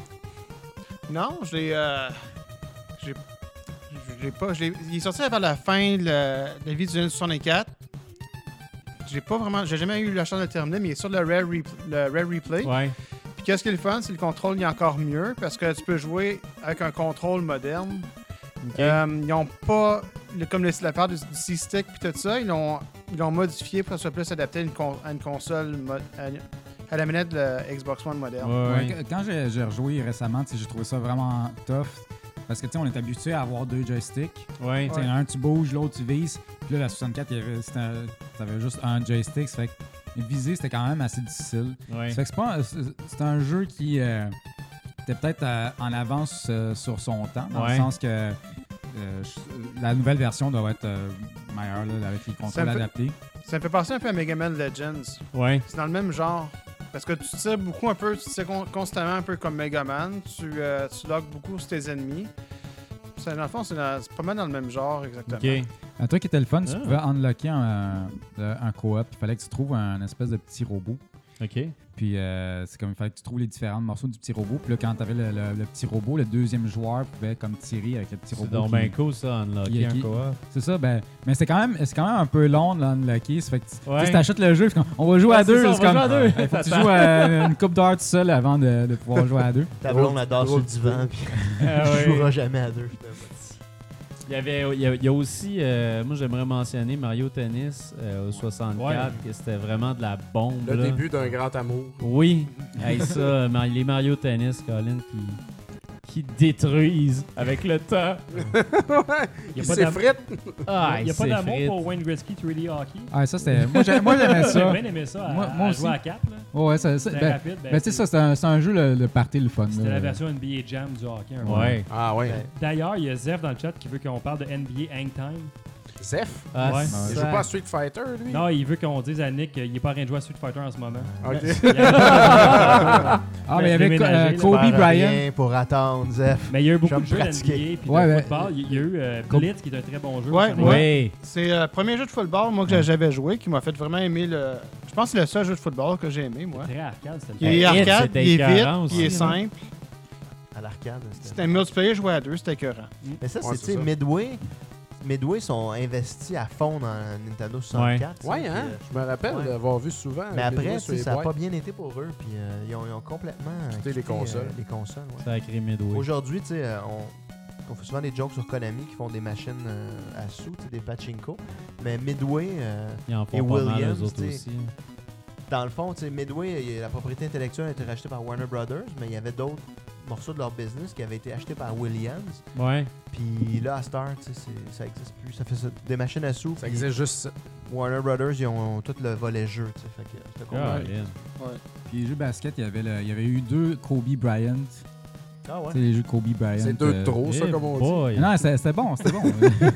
Non, je l'ai. Euh, j'ai je l'ai pas. je l'ai- il est sorti vers la fin de la, de la vie du N soixante-quatre. J'ai pas vraiment. J'ai jamais eu la chance de le terminer, mais il est sur le Rare, Repl- le Rare Replay. Ouais. Puis qu'est-ce qui est le fun, c'est que le contrôle il est encore mieux parce que tu peux jouer avec un contrôle moderne. OK. Euh, ils n'ont pas, le- comme le- l'affaire du, du C-Stick puis tout ça, ils l'ont ils l'ont modifié pour que ce soit plus adapté à une, con- à une console, mo- à, à la manette de la Xbox One moderne. Ouais, ouais, ouais. qu- quand j'ai, j'ai rejoué récemment, tu sais, j'ai trouvé ça vraiment tough. Parce que tu sais, on est habitué à avoir deux joysticks. Ouais. Tu sais, un tu bouges, l'autre tu vises. Puis là, la soixante-quatre, il y avait, c'était un- t'avais juste un joystick. Ça fait que viser, c'était quand même assez difficile. Ouais. Ça fait que c'est, pas un, c'est, c'est un jeu qui euh, était peut-être euh, en avance euh, sur son temps, dans Ouais. le sens que euh, je- la nouvelle version doit être euh, meilleure là, avec les contrôles me fait- adaptés. Ça me fait penser un peu à Mega Man Legends. Ouais. C'est dans le même genre. Parce que tu tires beaucoup un peu, tu tires con- constamment un peu comme Mega Man. Tu, euh, tu logs beaucoup sur tes ennemis. C'est, dans le fond, c'est, dans- c'est pas mal dans le même genre, exactement. OK. Un truc qui était le fun, tu Ah. pouvais unlocker un, euh, un co-op. Il fallait que tu trouves un espèce de petit robot. OK. Puis euh, c'est comme il fallait que tu trouves les différents morceaux du petit robot. Puis là, quand tu avais le, le- le petit robot, le deuxième joueur pouvait comme tirer avec le petit C'est robot. donc qui- bien cool, ça, unlocker qui- un qui- co-op. C'est ça, ben, mais c'est quand même, c'est quand même un peu long de l'unlocker. Ça fait que tu- tu Ouais. sais, si t'achètes le jeu, c'est comme, on va jouer Ouais, à c'est deux. ça, on c'est va comme, jouer à deux. il faut que tu joues à une coupe d'heure tout seul avant de, de pouvoir jouer à deux. Ta blonde adore sur le divan, puis Ah tu ouais. joueras jamais à deux. Il y avait, il y a, il y a aussi, euh, moi j'aimerais mentionner Mario Tennis euh, au soixante-quatre, que c'était vraiment de la bombe. Le là. début d'un grand amour. Oui, hey, ça, Mar- les Mario Tennis, Colin, qui, qui détruisent avec le temps. Il a pas s'effrite. Ah, Il n'y a pas d'amour s'effrite. pour Wayne Gretzky trois D Hockey. Ah, ça, c'était. Moi, j'ai- moi, j'aimais J'ai ça. bien aimé ça, à, Moi- moi à aussi. jouer à quatre. Là. Ouais, ça, ça- C'était ben, rapide. Ben, ben, tu sais, ça, c'est un, c'est un jeu, le, le party, le fun. C'était là. la version N B A Jam du hockey. un peu. Ouais. Ah ouais. Ouais. D'ailleurs, il y a Zef dans le chat qui veut qu'on parle de N B A Hang Time. Zef, Ah, Ouais. il ça- joue pas à Street Fighter, lui? Non, il veut qu'on dise à Nick qu'il n'est pas en train de jouer à Street Fighter en ce moment. Ok. Il y a- Ah, mais il y avait déménagé, euh, là. Kobe Faire Bryant. rien pour attendre, Zef. Mais il y a eu beaucoup Je de vais jeux me d'N B A pratiquer. puis Ouais, de mais- football. Il y a eu euh, Com- Blitz qui est un très bon jeu. Ouais, sur ouais. Ouais. C'est le premier jeu de football, moi, que j'avais joué, qui m'a fait vraiment aimer le. Je pense que c'est le seul jeu de football que j'ai aimé, moi. Très arcade, c'était Il le est Hit, arcade, c'était il est vite, écœurant il est aussi, non? simple. À l'arcade. c'était- C'était un multiplayer joué à deux, c'était écœurant. Mais ça, Ouais, c'est, c'est tu sais, ça. Midway. Midway sont investis à fond dans Nintendo soixante-quatre. tu sais, Ouais, puis, hein? euh, Je me rappelle Ouais. d'avoir vu souvent. Mais euh, après, Midway tu sur sais, les ça n'a boîtes. pas bien été pour eux. Puis euh, ils, ont, ils ont complètement Quitté les quitté, consoles. euh, les consoles ouais. Ça a créé Midway. Aujourd'hui, tu sais, euh, on, on fait souvent des jokes sur Konami qui font des machines euh, à sous, tu sais, des pachinko. Mais Midway, euh, Ils en font et pas mal, Williams, eux autres tu sais. aussi. dans le fond, tu sais, Midway, il- la propriété intellectuelle a été rachetée par Warner Brothers, mais il y avait d'autres morceaux de leur business qui avaient été achetés par Williams. Ouais. Puis là, à Star, tu sais, c'est- ça existe plus. Ça fait ça- des machines à sous. Ça puis existe juste ça. Warner Brothers, ils ont, ont tout le volet jeu, tu sais. Fait que c'était cool. Colin. Puis les jeux basket, il y avait, le- il y avait eu deux Kobe Bryant. Ah Tu ouais. sais, les jeux Kobe Bryant. C'est deux de euh, trop, ça, Eh comme on dit. boy. Non, c'était c'était bon, c'était bon.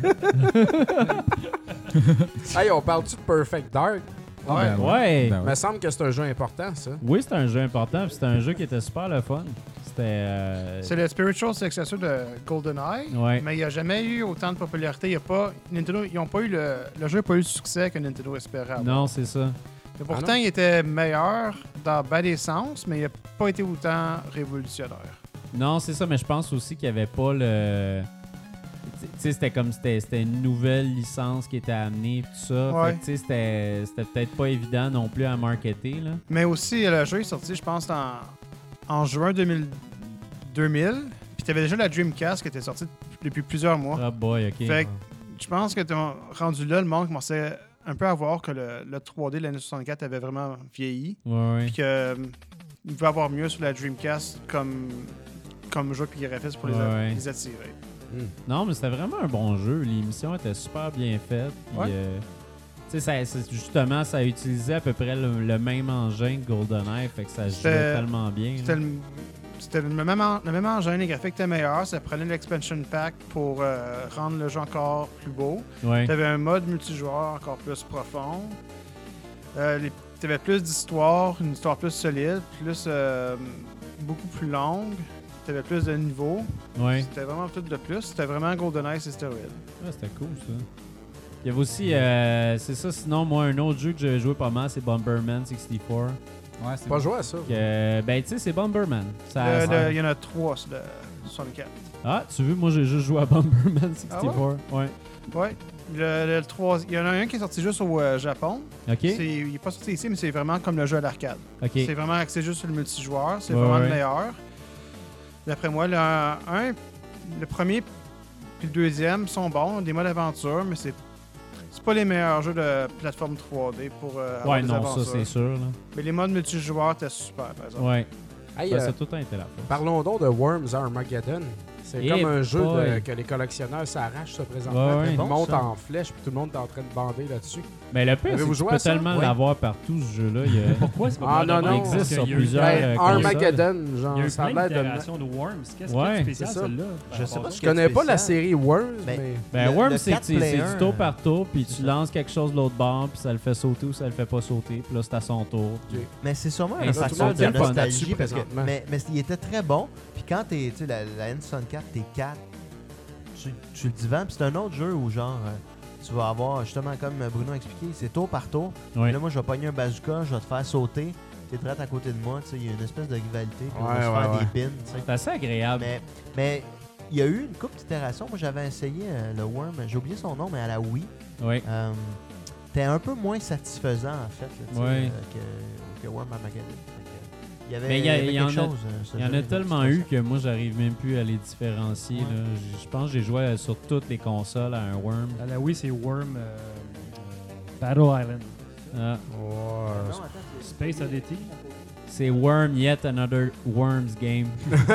Hey, on parle-tu de Perfect Dark? Ah, ben Ouais. Ben Il me semble que c'est un jeu important, ça. Oui, c'était un jeu important, puis c'était un jeu qui était super le fun. C'était. euh, C'est le spiritual successor de GoldenEye, Ouais. mais il n'y a jamais eu autant de popularité. Il y a pas, Nintendo, ils ont pas eu le, le jeu n'a pas eu le succès que Nintendo espérait avoir. Non, c'est ça. Et pourtant, Ah non? il était meilleur dans bien des sens, mais il n'a pas été autant révolutionnaire. Non, c'est ça, mais je pense aussi qu'il n'y avait pas le. tu sais, c'était comme c'était, c'était une nouvelle licence qui était amenée, tout ça. Ouais. Fait que, tu sais, c'était, c'était peut-être pas évident non plus à marketer, là. Mais aussi, le jeu est sorti, je pense, en, en juin deux mille. deux mille Puis t'avais déjà la Dreamcast qui était sortie depuis plusieurs mois. Ah boy, ok. Fait que je pense que t'as rendu là, le monde commençait un peu à voir que le, le trois D de la N soixante-quatre avait vraiment vieilli. Ouais, ouais. Puis qu'il euh, pouvait avoir mieux sur la Dreamcast comme, comme jeu puis graphisme pour les, Ouais, a- ouais. les attirer. Non, mais c'était vraiment un bon jeu. L'émission était super bien faite. Puis, Ouais. euh, tu sais, ça- c'est- justement, ça utilisait à peu près le, le même engin que GoldenEye. Fait que ça jouait C'était- tellement bien. C'était là. le, c'était le même, en- le même engin, les graphiques étaient meilleurs. Ça prenait l'expansion pack pour euh, rendre le jeu encore plus beau. Ouais. Tu avais un mode multijoueur encore plus profond. Euh, les- T'avais plus d'histoire, une histoire plus solide, plus euh, beaucoup plus longue. T'avais plus de niveaux. Ouais. C'était vraiment tout de plus. C'était vraiment GoldenEye et stéroïde. Ouais, c'était cool, ça. Il y avait aussi, euh, c'est ça, sinon, moi, un autre jeu que j'ai joué pas mal, c'est Bomberman soixante-quatre. Ouais, c'est Pas bon. joué à ça. Que, ben, tu sais, c'est Bomberman. Ça, Le- ça- le- Il y en a trois sur le soixante-quatre. Ah, tu veux, moi, j'ai juste joué à Bomberman soixante-quatre. ouais? Ouais. Le, le trois, il y en a un qui est sorti juste au euh, Japon. OK. C'est- il n'est pas sorti ici, mais c'est vraiment comme le jeu à l'arcade. OK. C'est vraiment axé juste sur le multijoueur. C'est Ouais, vraiment ouais. le meilleur. D'après moi, le, un, le premier puis le deuxième sont bons, des modes aventure, mais c'est c'est pas les meilleurs jeux de plateforme trois D pour euh, avoir Ouais, des non, aventures. ça, c'est sûr. Là. Mais les modes multijoueurs étaient super, par exemple. Ouais. Hey, Ça, euh, c'est tout le temps été là. parlons donc de Worms Armageddon. C'est Eh comme un jeu de- boy. que les collectionneurs s'arrachent ça présentement. Ouais, ouais. Tout le Bon, monde ça. en flèche, puis tout le monde est en train de bander là-dessus. Mais le pire, c'est Avez-vous que tu joué peux à ça? tellement Ouais. l'avoir partout, ce jeu-là. Il y a- Pourquoi c'est pas Ah, non, probablement non, parce il existe qu'il sur y a eu plusieurs, plein- euh, Ben, consoles. Armageddon, Il y a genre, eu ça a plein l'air de... d'itérations de Worms. Qu'est-ce qu'il y Ouais, a de spécial, c'est ça. celle-là? Je sais pas Je ce qu'il y a de connais pas la spécial. série Worms, Ben, mais... Ben, Le- Worms, le c'est quatre c'est- c'est player, du tour par tour, puis c'est tu ça. lances quelque chose de l'autre bord, puis ça le fait sauter ou ça le fait pas sauter, puis là, c'est à son tour. Mais c'est sûrement Et un tout le facteur monde de dit le fun nostalgie là-dessus parce que présentement. mais, mais il était très bon. Puis quand t'es, tu sais, la, la N soixante-quatre, t'es quatre sur, sur le divan. Puis c'est un autre jeu où genre euh, tu vas avoir justement comme Bruno a expliqué, c'est tour par tour. Ouais. Là moi je vais pogner un bazooka, je vais te faire sauter. T'es direct à côté de moi, tu sais, il y a une espèce de rivalité. Puis on va Ouais, se ouais, faire ouais. des pins. tu sais. C'est assez agréable. Mais mais il y a eu une couple d'itérations. Moi j'avais essayé euh, le Worm, j'ai oublié son nom, mais à la Wii. Oui. Euh, T'es un peu moins satisfaisant en fait là, tu sais, Ouais. euh, que, que Worm Armageddon. Fait que, Il y avait, Mais il y a- il y avait il y en quelque a- chose. euh, ce Il y en jeu, a tellement c'était eu ça. que moi, j'arrive même plus à les différencier. Ouais. là. Je je pense que j'ai joué sur toutes les consoles à un Worm. À la Wii, c'est Worm euh, Battle Island. Ah, Ouais, Non, attends, c'est- Space Oddity. c'est Worm, yet another Worms game.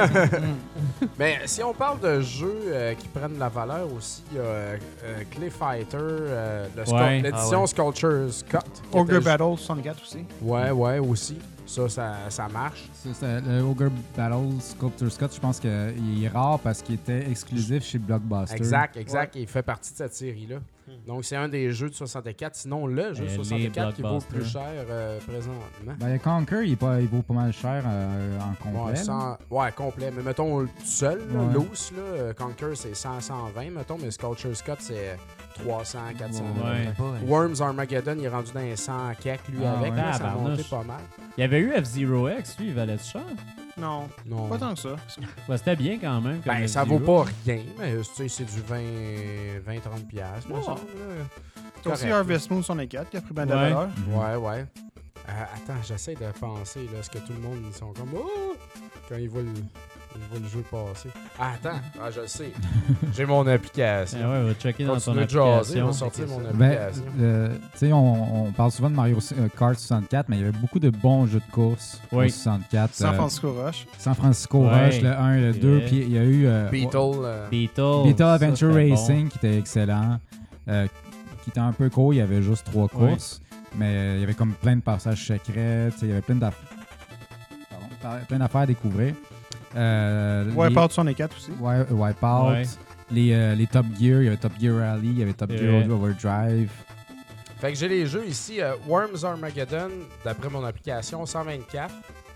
Mais si on parle de jeux euh, qui prennent la valeur aussi, il y a euh, euh, Clay Fighter, euh, le scu- Ouais. l'édition Ah ouais. Sculpture's Cut. qui Ogre était- Battle soixante-quatre aussi. Ouais, ouais, aussi. Ça, ça, ça marche. C'est- c'est le Ogre Battle Sculptor Scott, je pense qu'il est rare parce qu'il était exclusif chez Blockbuster. Exact, exact. Il fait partie de cette série-là. Donc, c'est un des jeux de soixante-quatre. Sinon, le jeu de Euh, les soixante-quatre qui vaut blockbusters. plus cher euh, présentement. Ben, le Conquer, il, est pas, il vaut pas mal cher euh, en complet. Ouais, là. cent- ouais, complet. Mais mettons, tout seul, là, Ouais. loose, là, euh, Conquer, c'est cent, cent vingt, mettons, mais Sculpture's Cut, c'est trois cents, quatre cents. Ouais. Ouais, pas, ouais. Worms Armageddon, il est rendu dans les cent quelques, lui, Ah, avec. ouais. Là, ça a monté Tabarnouche. pas mal. Il y avait eu F-Zero X, lui, il valait du cher. Non, Non. pas tant que ça. Ouais, c'était bien quand même. comme Ben, ça F-Zero. vaut pas rien, mais tu sais, c'est du vingt à trente piastres, me Ouais. semble, là. T'as aussi Correct. Harvest Moon soixante-quatre qui a pris bien de la Ouais. valeur. Ouais, ouais. Euh, attends, j'essaie de penser, là, ce que tout le monde, ils sont comme, oh! Quand ils voient le, ils voient le jeu passer. Ah, attends, ah, je le sais. J'ai mon application. Ah ouais, va checker dans ton Continue de jaser, je application. vais sortir mon Ben, application. euh, tu sais, on, on parle souvent de Mario euh, Kart soixante-quatre, mais il y avait beaucoup de bons jeux de course Oui. au soixante-quatre. San euh, Francisco Rush. San Francisco Ouais. Rush, le un, le deux, Ouais. puis il y a eu euh, Beetle. euh, Beetle. Beetle ça, Adventure c'était bon. Racing qui était excellent, euh, qui était un peu court, il y avait juste trois Ouais. courses, mais euh, il y avait comme plein de passages secrets, tu sais, il y avait plein d'aff- pardon, par- plein d'affaires à découvrir. Euh, les- Wipeout soixante-quatre aussi. Ouais, Wipeout. Ouais. Les, euh, les Top Gear, il y avait Top Gear Rally, il y avait Top C'est Gear vrai. Overdrive. Fait que j'ai les jeux ici. euh, Worms Armageddon, d'après mon application, cent vingt-quatre.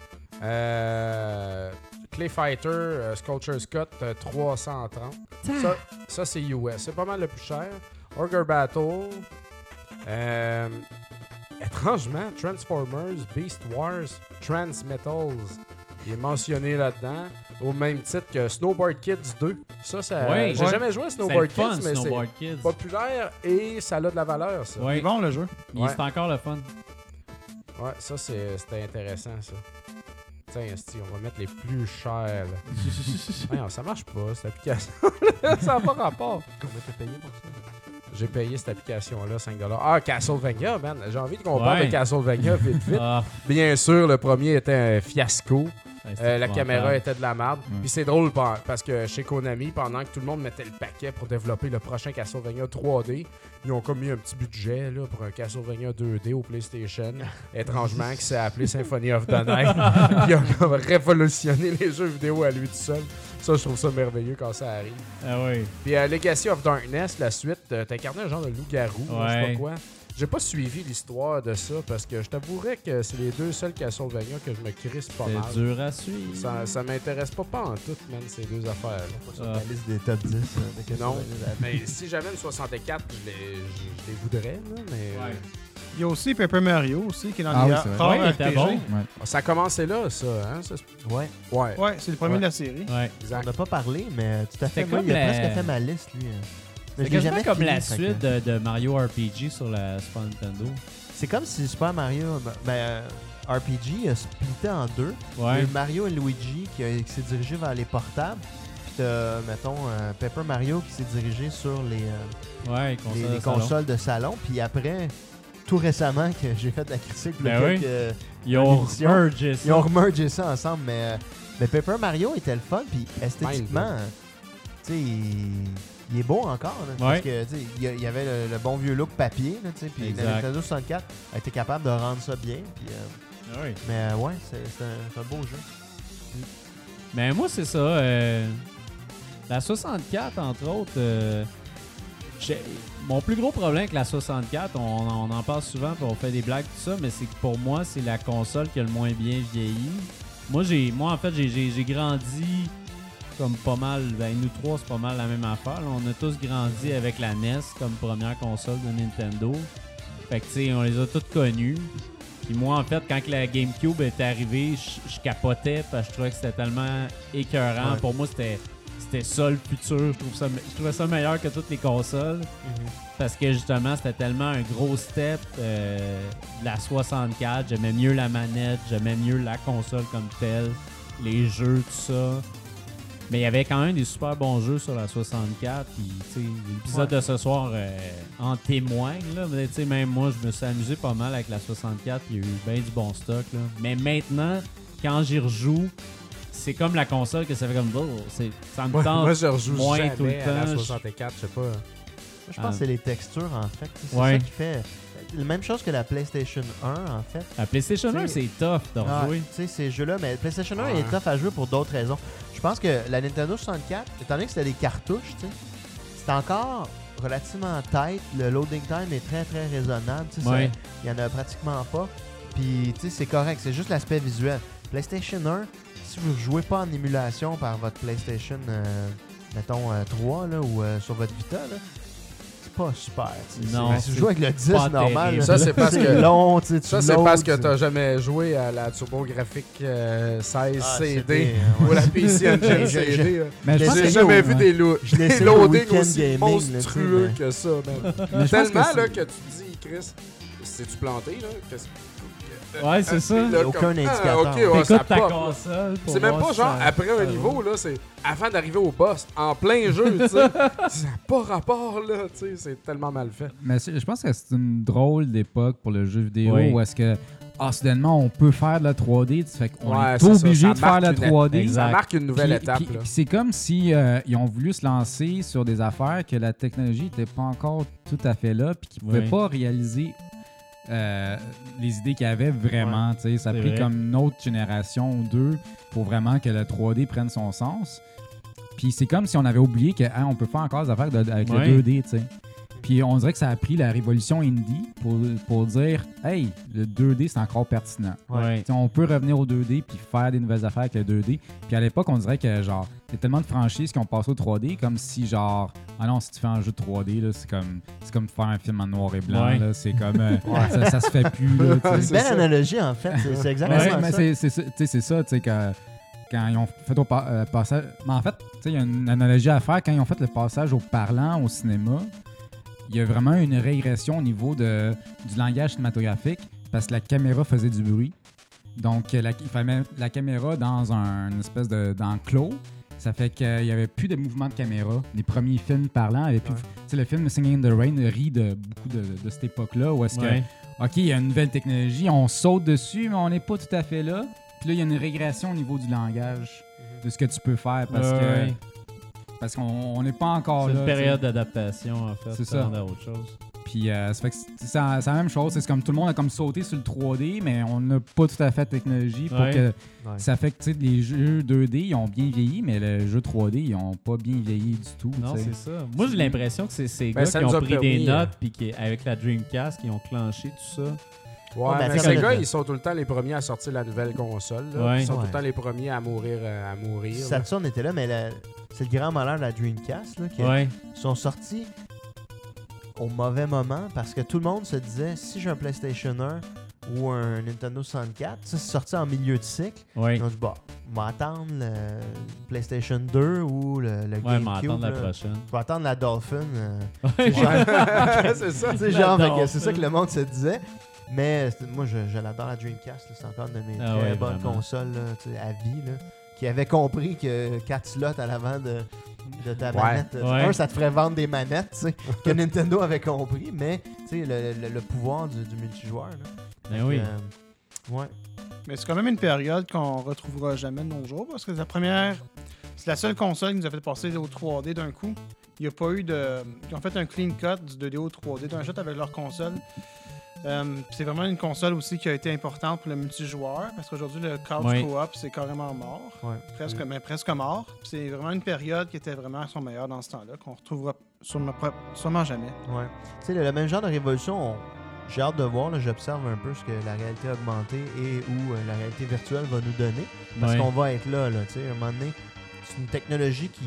Euh, Clay Fighter, euh, Sculpture's Cut, euh, trois cent trente. Ça, ça c'est U S. C'est pas mal le plus cher. Ogre Battle. Euh, étrangement, Transformers, Beast Wars, Transmetals. Il est mentionné là-dedans. au même titre que Snowboard Kids deux. Ça, ça Ouais. j'ai Ouais. jamais joué à C'est Snowboard le fun, Kids, mais Snowboard c'est Kids. populaire et ça a de la valeur, ça. Ouais. C'est bon le jeu. Il- Ouais. C'est encore le fun. Ouais, ça, c'est- c'était intéressant, ça. Tiens, esti, on va mettre les plus chers, là. Voyons, ça marche pas, cette application. Ça n'a pas rapport. Combien t'as payé pour ça? J'ai payé cette application-là cinq dollars. Ah, Castlevania, man. J'ai envie qu'on parle Ouais. de Castlevania vite, vite. Ah, Bien sûr, le premier était un fiasco. ouais, c'était Euh, la épouvantable. caméra était de la merde. Ouais. Puis c'est drôle par- parce que chez Konami, pendant que tout le monde mettait le paquet pour développer le prochain Castlevania trois D, ils ont comme mis un petit budget là, pour un Castlevania deux D au PlayStation, étrangement, qui s'est appelé Symphony of the Night. Ils ont comme révolutionné les jeux vidéo à lui tout seul. Ça, je trouve ça merveilleux quand ça arrive. Ah oui. Puis euh, Legacy of Darkness, la suite, euh, t'incarnais un genre de loup-garou, là, je sais Ouais. pas quoi. J'ai pas suivi l'histoire de ça parce que je t'avouerais que c'est les deux seuls Castlevania que je me crisse pas mal. C'est dur à suivre. Ça, ça m'intéresse pas pas en tout, man, ces deux affaires-là. Pas sur Ah. la liste des top dix. euh, de Non, Castlevania. mais si j'avais une soixante-quatre, je les, je, je les voudrais, là, mais... Ouais. Il y a aussi Paper Mario aussi qui est dans Ah les oui, c'est vrai. rares Ouais, il R était P G. bon. Ouais. euh, Ça a commencé là, ça, hein? Ça, se- Ouais, ouais, Ouais, c'est le premier Ouais. de la série. Ouais. on exact. n'a pas parlé, mais tout à fait. C'était Moi, comme il a la- presque fait ma liste, lui. hein. Mais C'est je l'ai quasiment jamais comme fini, la fait suite que- de, de Mario R P G sur la Super Nintendo. C'est comme si Super Mario ben, euh, R P G a splitté en deux. Il y a Ouais. eu Mario et Luigi qui, a- qui s'est dirigé vers les portables. Puis t'as, mettons, euh, Paper Mario qui s'est dirigé sur les, euh, Ouais, les, console les de salon. consoles de salon. Puis après, tout récemment, que j'ai fait de la critique, Ben là, oui. quelques- Ils ont l'émission. mergé ça. ils ont remergé ça ensemble. Mais, euh, mais Paper Mario était le fun. Puis esthétiquement, Mind, euh, tu sais, il, il est beau encore. là, Parce Ouais. que, tu sais, il y, a- il y avait le, le bon vieux look papier. Là, tu sais, puis la Exact. Nintendo soixante-quatre a été capable de rendre ça bien. Puis, euh, Oui. mais euh, ouais, c'est, c'est un, c'est un beau jeu. Mais moi, c'est ça. euh, la soixante-quatre, entre autres, euh, j'ai- mon plus gros problème avec la soixante-quatre, on, on en parle souvent, puis on fait des blagues, tout ça, mais c'est que pour moi, c'est la console qui a le moins bien vieilli. Moi, j'ai, moi en fait, j'ai, j'ai, j'ai grandi comme pas mal. Ben, nous trois, c'est pas mal la même affaire. là. On a tous grandi avec la N E S comme première console de Nintendo. Fait que, tu sais, on les a toutes connues. Puis moi, en fait, quand que la GameCube est arrivée, je je capotais parce que je trouvais que c'était tellement écœurant. Ouais. Pour moi, c'était c'était ça le futur. Je, trouve ça, me- je trouvais ça meilleur que toutes les consoles parce que justement, c'était tellement un gros step euh, de la soixante-quatre. J'aimais mieux la manette, j'aimais mieux la console comme telle, les jeux, tout ça. Mais il y avait quand même des super bons jeux sur la soixante-quatre. Puis, tu sais, l'épisode de ce soir euh, en témoigne. Là. Mais, tu sais, même moi, je me suis amusé pas mal avec la soixante-quatre. Il y a eu bien du bon stock. Là. Mais maintenant, quand j'y rejoue, c'est comme la console que ça fait comme... Oh, c'est, ça me Moi, tente. moi, je rejoue moins jamais tout le à la temps. soixante-quatre, je sais pas. Moi, je pense Ah. que c'est les textures, en fait. C'est Ouais. ça qui fait. La même chose que la PlayStation un, en fait. La PlayStation un, Tu sais- c'est tough de Ah, rejouer. tu sais, ces jeux-là, mais PlayStation un Ouais. est tough à jouer pour d'autres raisons. Je pense que la Nintendo soixante-quatre, étant donné que c'était des cartouches, tu sais, c'est encore relativement tight. Le loading time est très, très raisonnable. tu sais, ça- Ouais. Il y en a pratiquement pas. Puis, tu sais, c'est correct. C'est juste l'aspect visuel. PlayStation un, si vous ne jouez pas en émulation par votre PlayStation, euh, mettons, euh, trois, là, ou euh, sur votre Vita, là, c'est pas super. tu sais. Non, C'est- Si vous c'est jouez avec le dix pas normal, terrible. là, Ça, c'est parce que- long, tu sais, tu Ça, c'est loads, parce que tu- t'as jamais joué à la TurboGrafx euh, seize Ah, C D c'était, euh, ou ouais. la P C Engine Je- je- C D. là. Mais je Je pense l'ai J'ai que, essayé jamais au- vu des, lo- je l'ai des essayé au loadings Weekend aussi Gaming, là, tu sais, monstrueux mais- que ça, man. mais je pense Tellement que là, c'est- que tu dis, Chris, c'est-tu planté, là? Qu'est-ce- Ouais, c'est ça. Puis là, Aucun comme, indicateur. Ah, ok, ouais, ça T'écoutes ta pop, là. console. pour C'est même voir pas si genre ça- après un ça niveau, roule. là, c'est avant d'arriver au boss, en plein jeu, tu sais. Ça n'a pas rapport, là, tu sais, c'est tellement mal fait. Mais c'est- je pense que c'est une drôle d'époque pour le jeu vidéo Oui. où est-ce que ah, soudainement on peut faire de la trois D, tu fait qu'on Ouais, est c'est ça, obligé ça de faire de la marque une- trois D. Exact. Ça marque une nouvelle Puis- étape, puis- là. puis c'est comme si euh, ils ont voulu se lancer sur des affaires que la technologie n'était pas encore tout à fait là, puis qu'ils ne pouvaient Oui. pas réaliser euh, les idées qu'ils avaient vraiment. tu sais. Ça a C'est pris vrai. comme une autre génération ou deux pour vraiment que le trois D prenne son sens. Puis c'est comme si on avait oublié que hein, on peut faire encore des affaires de- avec Ouais. le deux D, tu sais. Puis on dirait que ça a pris la révolution indie pour, pour dire hey, le deux D c'est encore pertinent. Ouais. Tu sais, on peut revenir au deux D puis faire des nouvelles affaires avec le deux D. Puis à l'époque, on dirait que genre, il y a tellement de franchises qui ont passé au trois D comme si genre ah non, si tu fais un jeu de trois D là, c'est comme c'est comme faire un film en noir et blanc Ouais. là, c'est comme euh, ça, ça se fait plus là, tu sais. C'est une belle ça. analogie, en fait. C'est, c'est exactement Ouais, ça. mais c'est c'est ça, tu sais, c'est ça, tu sais que quand ils ont fait au pa- euh, passage... Mais en fait, il y a une analogie à faire. Quand ils ont fait le passage au parlant au cinéma, il y a vraiment une régression au niveau de, du langage cinématographique parce que la caméra faisait du bruit. Donc, la, il fallait mettre la caméra dans un une espèce de d'enclos. Ça fait qu'il n'y avait plus de mouvement de caméra. Les premiers films parlants avaient plus... Ouais. Tu sais, le film Singing in the Rain rit de beaucoup de, de cette époque-là où est-ce Ouais. que, OK, il y a une nouvelle technologie, on saute dessus, mais on n'est pas tout à fait là. Puis là, il y a une régression au niveau du langage, de ce que tu peux faire parce Ouais, que ouais. parce qu'on n'est pas encore C'est là. une période d'adaptation, en fait. C'est ça. À autre chose. Puis euh, ça fait que c'est, c'est la c'est la même chose. C'est comme tout le monde a comme sauté sur le trois D, mais on n'a pas tout à fait de technologie pour Ouais. que Ouais. ça fait que tu sais, les jeux deux D, ils ont bien vieilli, mais le jeu trois D, ils n'ont pas bien vieilli du tout. Non, tu sais. c'est ça. Moi, j'ai l'impression que c'est ces Ben, gars ça qui nous ont a pris permis, des euh, notes puis qui, avec la Dreamcast, qui ont clenché tout ça. Ouais, Ouais, ben, mais c'est ces comme gars, le- ils sont tout le temps les premiers à sortir la nouvelle console. là. Ouais. Ils sont tout Ouais. le temps les premiers à mourir. euh, à mourir là. Saturn était là, mais la- c'est le grand malheur de la Dreamcast, là, qui Ouais. sont sortis au mauvais moment parce que tout le monde se disait si j'ai un PlayStation un ou un Nintendo soixante-quatre, ça c'est sorti en milieu de cycle. Ouais. Ils ont dit bah, on va attendre le PlayStation deux ou le, le Ouais, mais GameCube. attendre la là. prochaine. Je vais attendre la Dolphin. euh, Ouais. Ouais, c'est ça. tu sais, La genre, fait que Dolphin. c'est ça que le monde se disait. Mais c'est- moi, je, je l'adore la Dreamcast. là. C'est encore une de mes Ah très ouais, bonnes vraiment. consoles là, tu sais, à vie. Là, qui avait compris que quatre slots à l'avant de, de ta Ouais. manette. euh, Ouais. Un, ça te ferait vendre des manettes, tu sais, que Nintendo avait compris. Mais tu sais, le, le, le pouvoir du, du multijoueur. Là. Ben Fait oui. que, euh, ouais. Mais c'est quand même une période qu'on retrouvera jamais de nos jours parce que la première, c'est la seule console qui nous a fait passer au trois D d'un coup. Il n'y a pas eu de. Ils ont fait un clean cut du deux D au trois D d'un shot avec leur console. Euh, c'est vraiment une console aussi qui a été importante pour le multijoueur parce qu'aujourd'hui le couch Ouais. co-op c'est carrément mort, Ouais. presque, mais presque mort. Puis c'est vraiment une période qui était vraiment à son meilleur dans ce temps-là qu'on retrouvera sûrement, sûrement jamais. Ouais. Tu sais, le, le même genre de révolution, on- j'ai hâte de voir. là, J'observe un peu ce que la réalité augmentée et ou euh, la réalité virtuelle va nous donner. Parce Ouais. qu'on va être là, là tu sais, à un moment donné. C'est une technologie qui,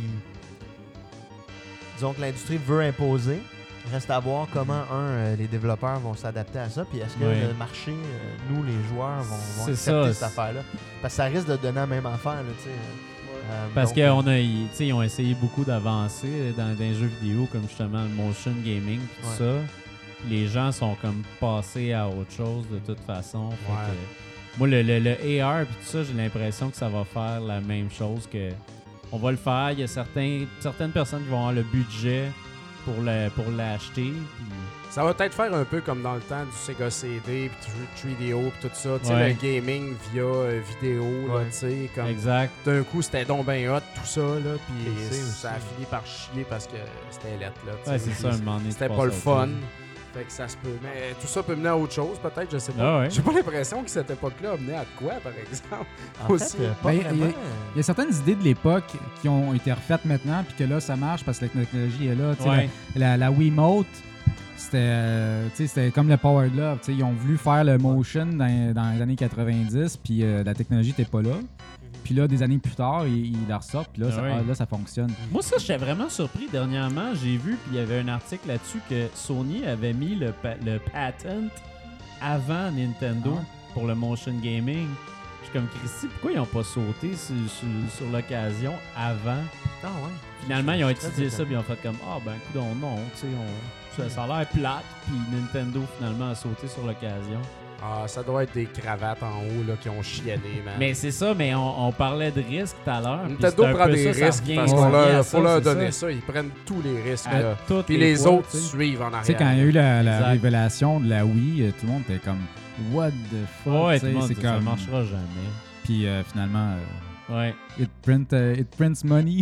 disons que l'industrie veut imposer. Reste à voir comment, un, euh, les développeurs vont s'adapter à ça, puis est-ce que Ouais. le marché, euh, nous, les joueurs, vont, vont C'est accepter ça, cette c'est- affaire-là. Parce que ça risque de donner la même affaire, là, tu sais. Euh, Parce donc, euh, qu'on a, ils, tu sais, ils ont essayé beaucoup d'avancer dans, dans les jeux vidéo, comme justement le motion gaming, tout Ouais. ça. Les gens sont comme passés à autre chose de toute façon. Fait Ouais. que, moi, le, le, le A R et tout ça, j'ai l'impression que ça va faire la même chose que on va le faire. Il y a certains, certaines personnes qui vont avoir le budget pour le, pour l'acheter. puis- Ça va peut-être faire un peu comme dans le temps du Sega C D, puis du trois D O, puis tout ça. Tu sais, Ouais. le gaming via euh, vidéo, là, Ouais. tu sais, comme... Exact. D'un coup, c'était donc ben hot, tout ça, là, puis P C aussi. ça a fini par chier parce que c'était lettre, là, tu sais. Ouais, c'est Puis ça, un moment donné. tu C'était passes pas le à autre fun. chose. Fait que ça se peut. Mais tout ça peut mener à autre chose, peut-être, je sais pas. Ah ouais. J'ai pas l'impression que cette époque-là a mené à de quoi, par exemple. en aussi. fait, euh, pas Ben, vraiment. il y a- Il y a certaines idées de l'époque qui ont été refaites maintenant, puis que là, ça marche parce que la technologie est là. Tu sais, Ouais. La, la, la Wiimote, c'était euh, tu sais, c'était comme le Power Glove. Tu sais, ils ont voulu faire le motion dans, dans les années quatre-vingt-dix, puis euh, la technologie n'était pas là. Puis là, des années plus tard, ils, ils la ressortent, puis là, Ah ça, ouais. ah, là, ça fonctionne. Moi, ça, j'étais vraiment surpris dernièrement. J'ai vu, puis il y avait un article là-dessus que Sony avait mis le, pa- le patent avant Nintendo Ah. pour le motion gaming. Je suis comme, Christy, pourquoi ils n'ont pas sauté sur, sur- sur l'occasion avant? Ah ouais. Finalement, ils ont C'est très étudié ça, étonnant. puis ils ont fait comme, ah ben, coudonc, non, tu sais, on- ça, ça a l'air plate, puis Nintendo, finalement, a sauté sur l'occasion. Ah, ça doit être des cravates en haut, là, qui ont chialé, man. Mais c'est ça, mais on, on parlait de risques tout à l'heure. puis Nintendo c'est un prend peu des ça, ça risques revient- parce qu'on ça revient leur, à faut ça, leur c'est donner ça. ça. Ils prennent tous les risques, À là. toutes Puis les fois, autres tu sais. suivent en Tu sais, quand il y a arrière. eu la, la Exact. révélation de la Wii, euh, tout le monde était comme What the fuck? Ouais, tu tout sais, le monde c'est dit, ça comme... marchera jamais. Puis euh, finalement, euh, Ouais. it, print, euh, it prints money.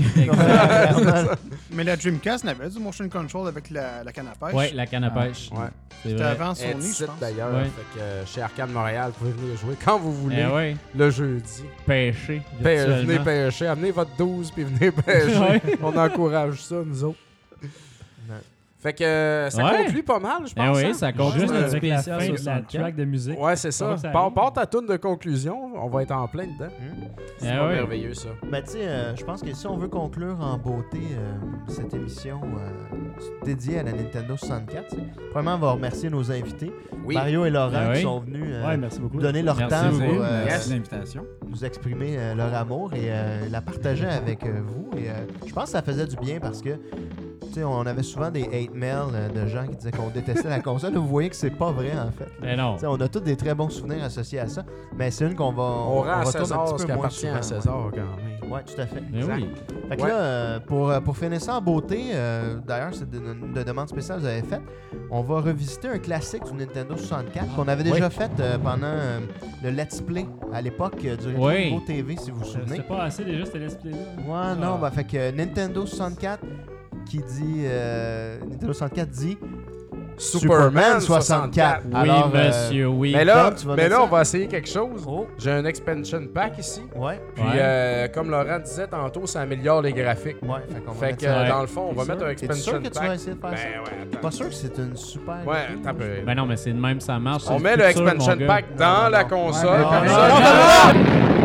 Exact. Mais la Dreamcast n'avait du motion control avec la, la canne à pêche. Ouais, la canne à pêche. Ouais. C'est C'était vrai. avant Elle est Sony, ici, je pense. d'ailleurs. Ouais. Fait que euh, chez Arcade Montréal, vous pouvez venir jouer quand vous voulez. Eh ouais, Le jeudi. pêcher. Pê- virtuellement. venez pêcher. Amenez votre douze puis venez pêcher. Ouais. On encourage ça, nous autres. Non. Fait que euh, ça Ouais. conclut pas mal, je Ben pense. oui, hein? ça conclut Juste notre avec la spécial fin de la soixante-quatre. track de musique. Ouais, c'est ça. Comment ça Part, arrive? part ta toune de conclusion, on va être en plein dedans. Hmm. C'est Ah pas ouais. merveilleux, ça. Ben, tu sais, euh, je pense que si on veut conclure en beauté euh, cette émission euh, dédiée à la Nintendo soixante-quatre, tu sais, premièrement, on va remercier nos invités, Oui. Mario et Laurent, Ben qui oui. sont venus euh, Ouais, merci beaucoup. nous donner leur Merci temps beaucoup. pour euh, Merci de l'invitation. nous exprimer euh, leur amour et euh, la partager avec euh, vous. Et euh, je pense que ça faisait du bien parce que tu sais, on avait souvent des hate mails euh, de gens qui disaient qu'on détestait la console. Vous voyez que c'est pas vrai en fait. Ben non. Tu sais, on a tous des très bons souvenirs associés à ça, mais c'est une qu'on va On, rend à retourne un César petit ce peu qui moins appartient à souvent, César, quand même. Ouais, tout à fait. Ben oui. Fait que Ouais. là, euh, pour, euh, pour finir ça en beauté, euh, d'ailleurs, c'est de- une de demande spéciale que vous avez faite, on va revisiter un classique du Nintendo soixante-quatre qu'on avait déjà fait euh, pendant euh, le Let's Play à l'époque euh, du Retro Oui. Niveau T V, si vous vous souvenez. C'était pas assez déjà, c'était let's play là. Ouais, non, Ah. bah fait que euh, Nintendo soixante-quatre qui dit... euh, Nintendo soixante-quatre dit... Superman soixante-quatre. Oui, Alors, euh, monsieur, oui. Mais là, Tom, tu vas mais mettre là ça? on va essayer quelque chose. Oh, J'ai un expansion pack ici. ouais, Puis, Ouais. euh, comme Laurent disait tantôt, ça améliore les graphiques. ouais, fait qu'on va Fait mettre que, ça. euh, dans le fond, on va T'es mettre un sûr? T'es sûr expansion que tu vas pack. essayer de faire Ben ça? ouais, T'es attends. pas sûr que c'est une super... Ouais, idée? attends un peu. Ben non, mais c'est de même, ça marche. On c'est met le futur, expansion mon gars. pack dans Non, la non. console. Ouais, comme non, ça. non, non, non, non.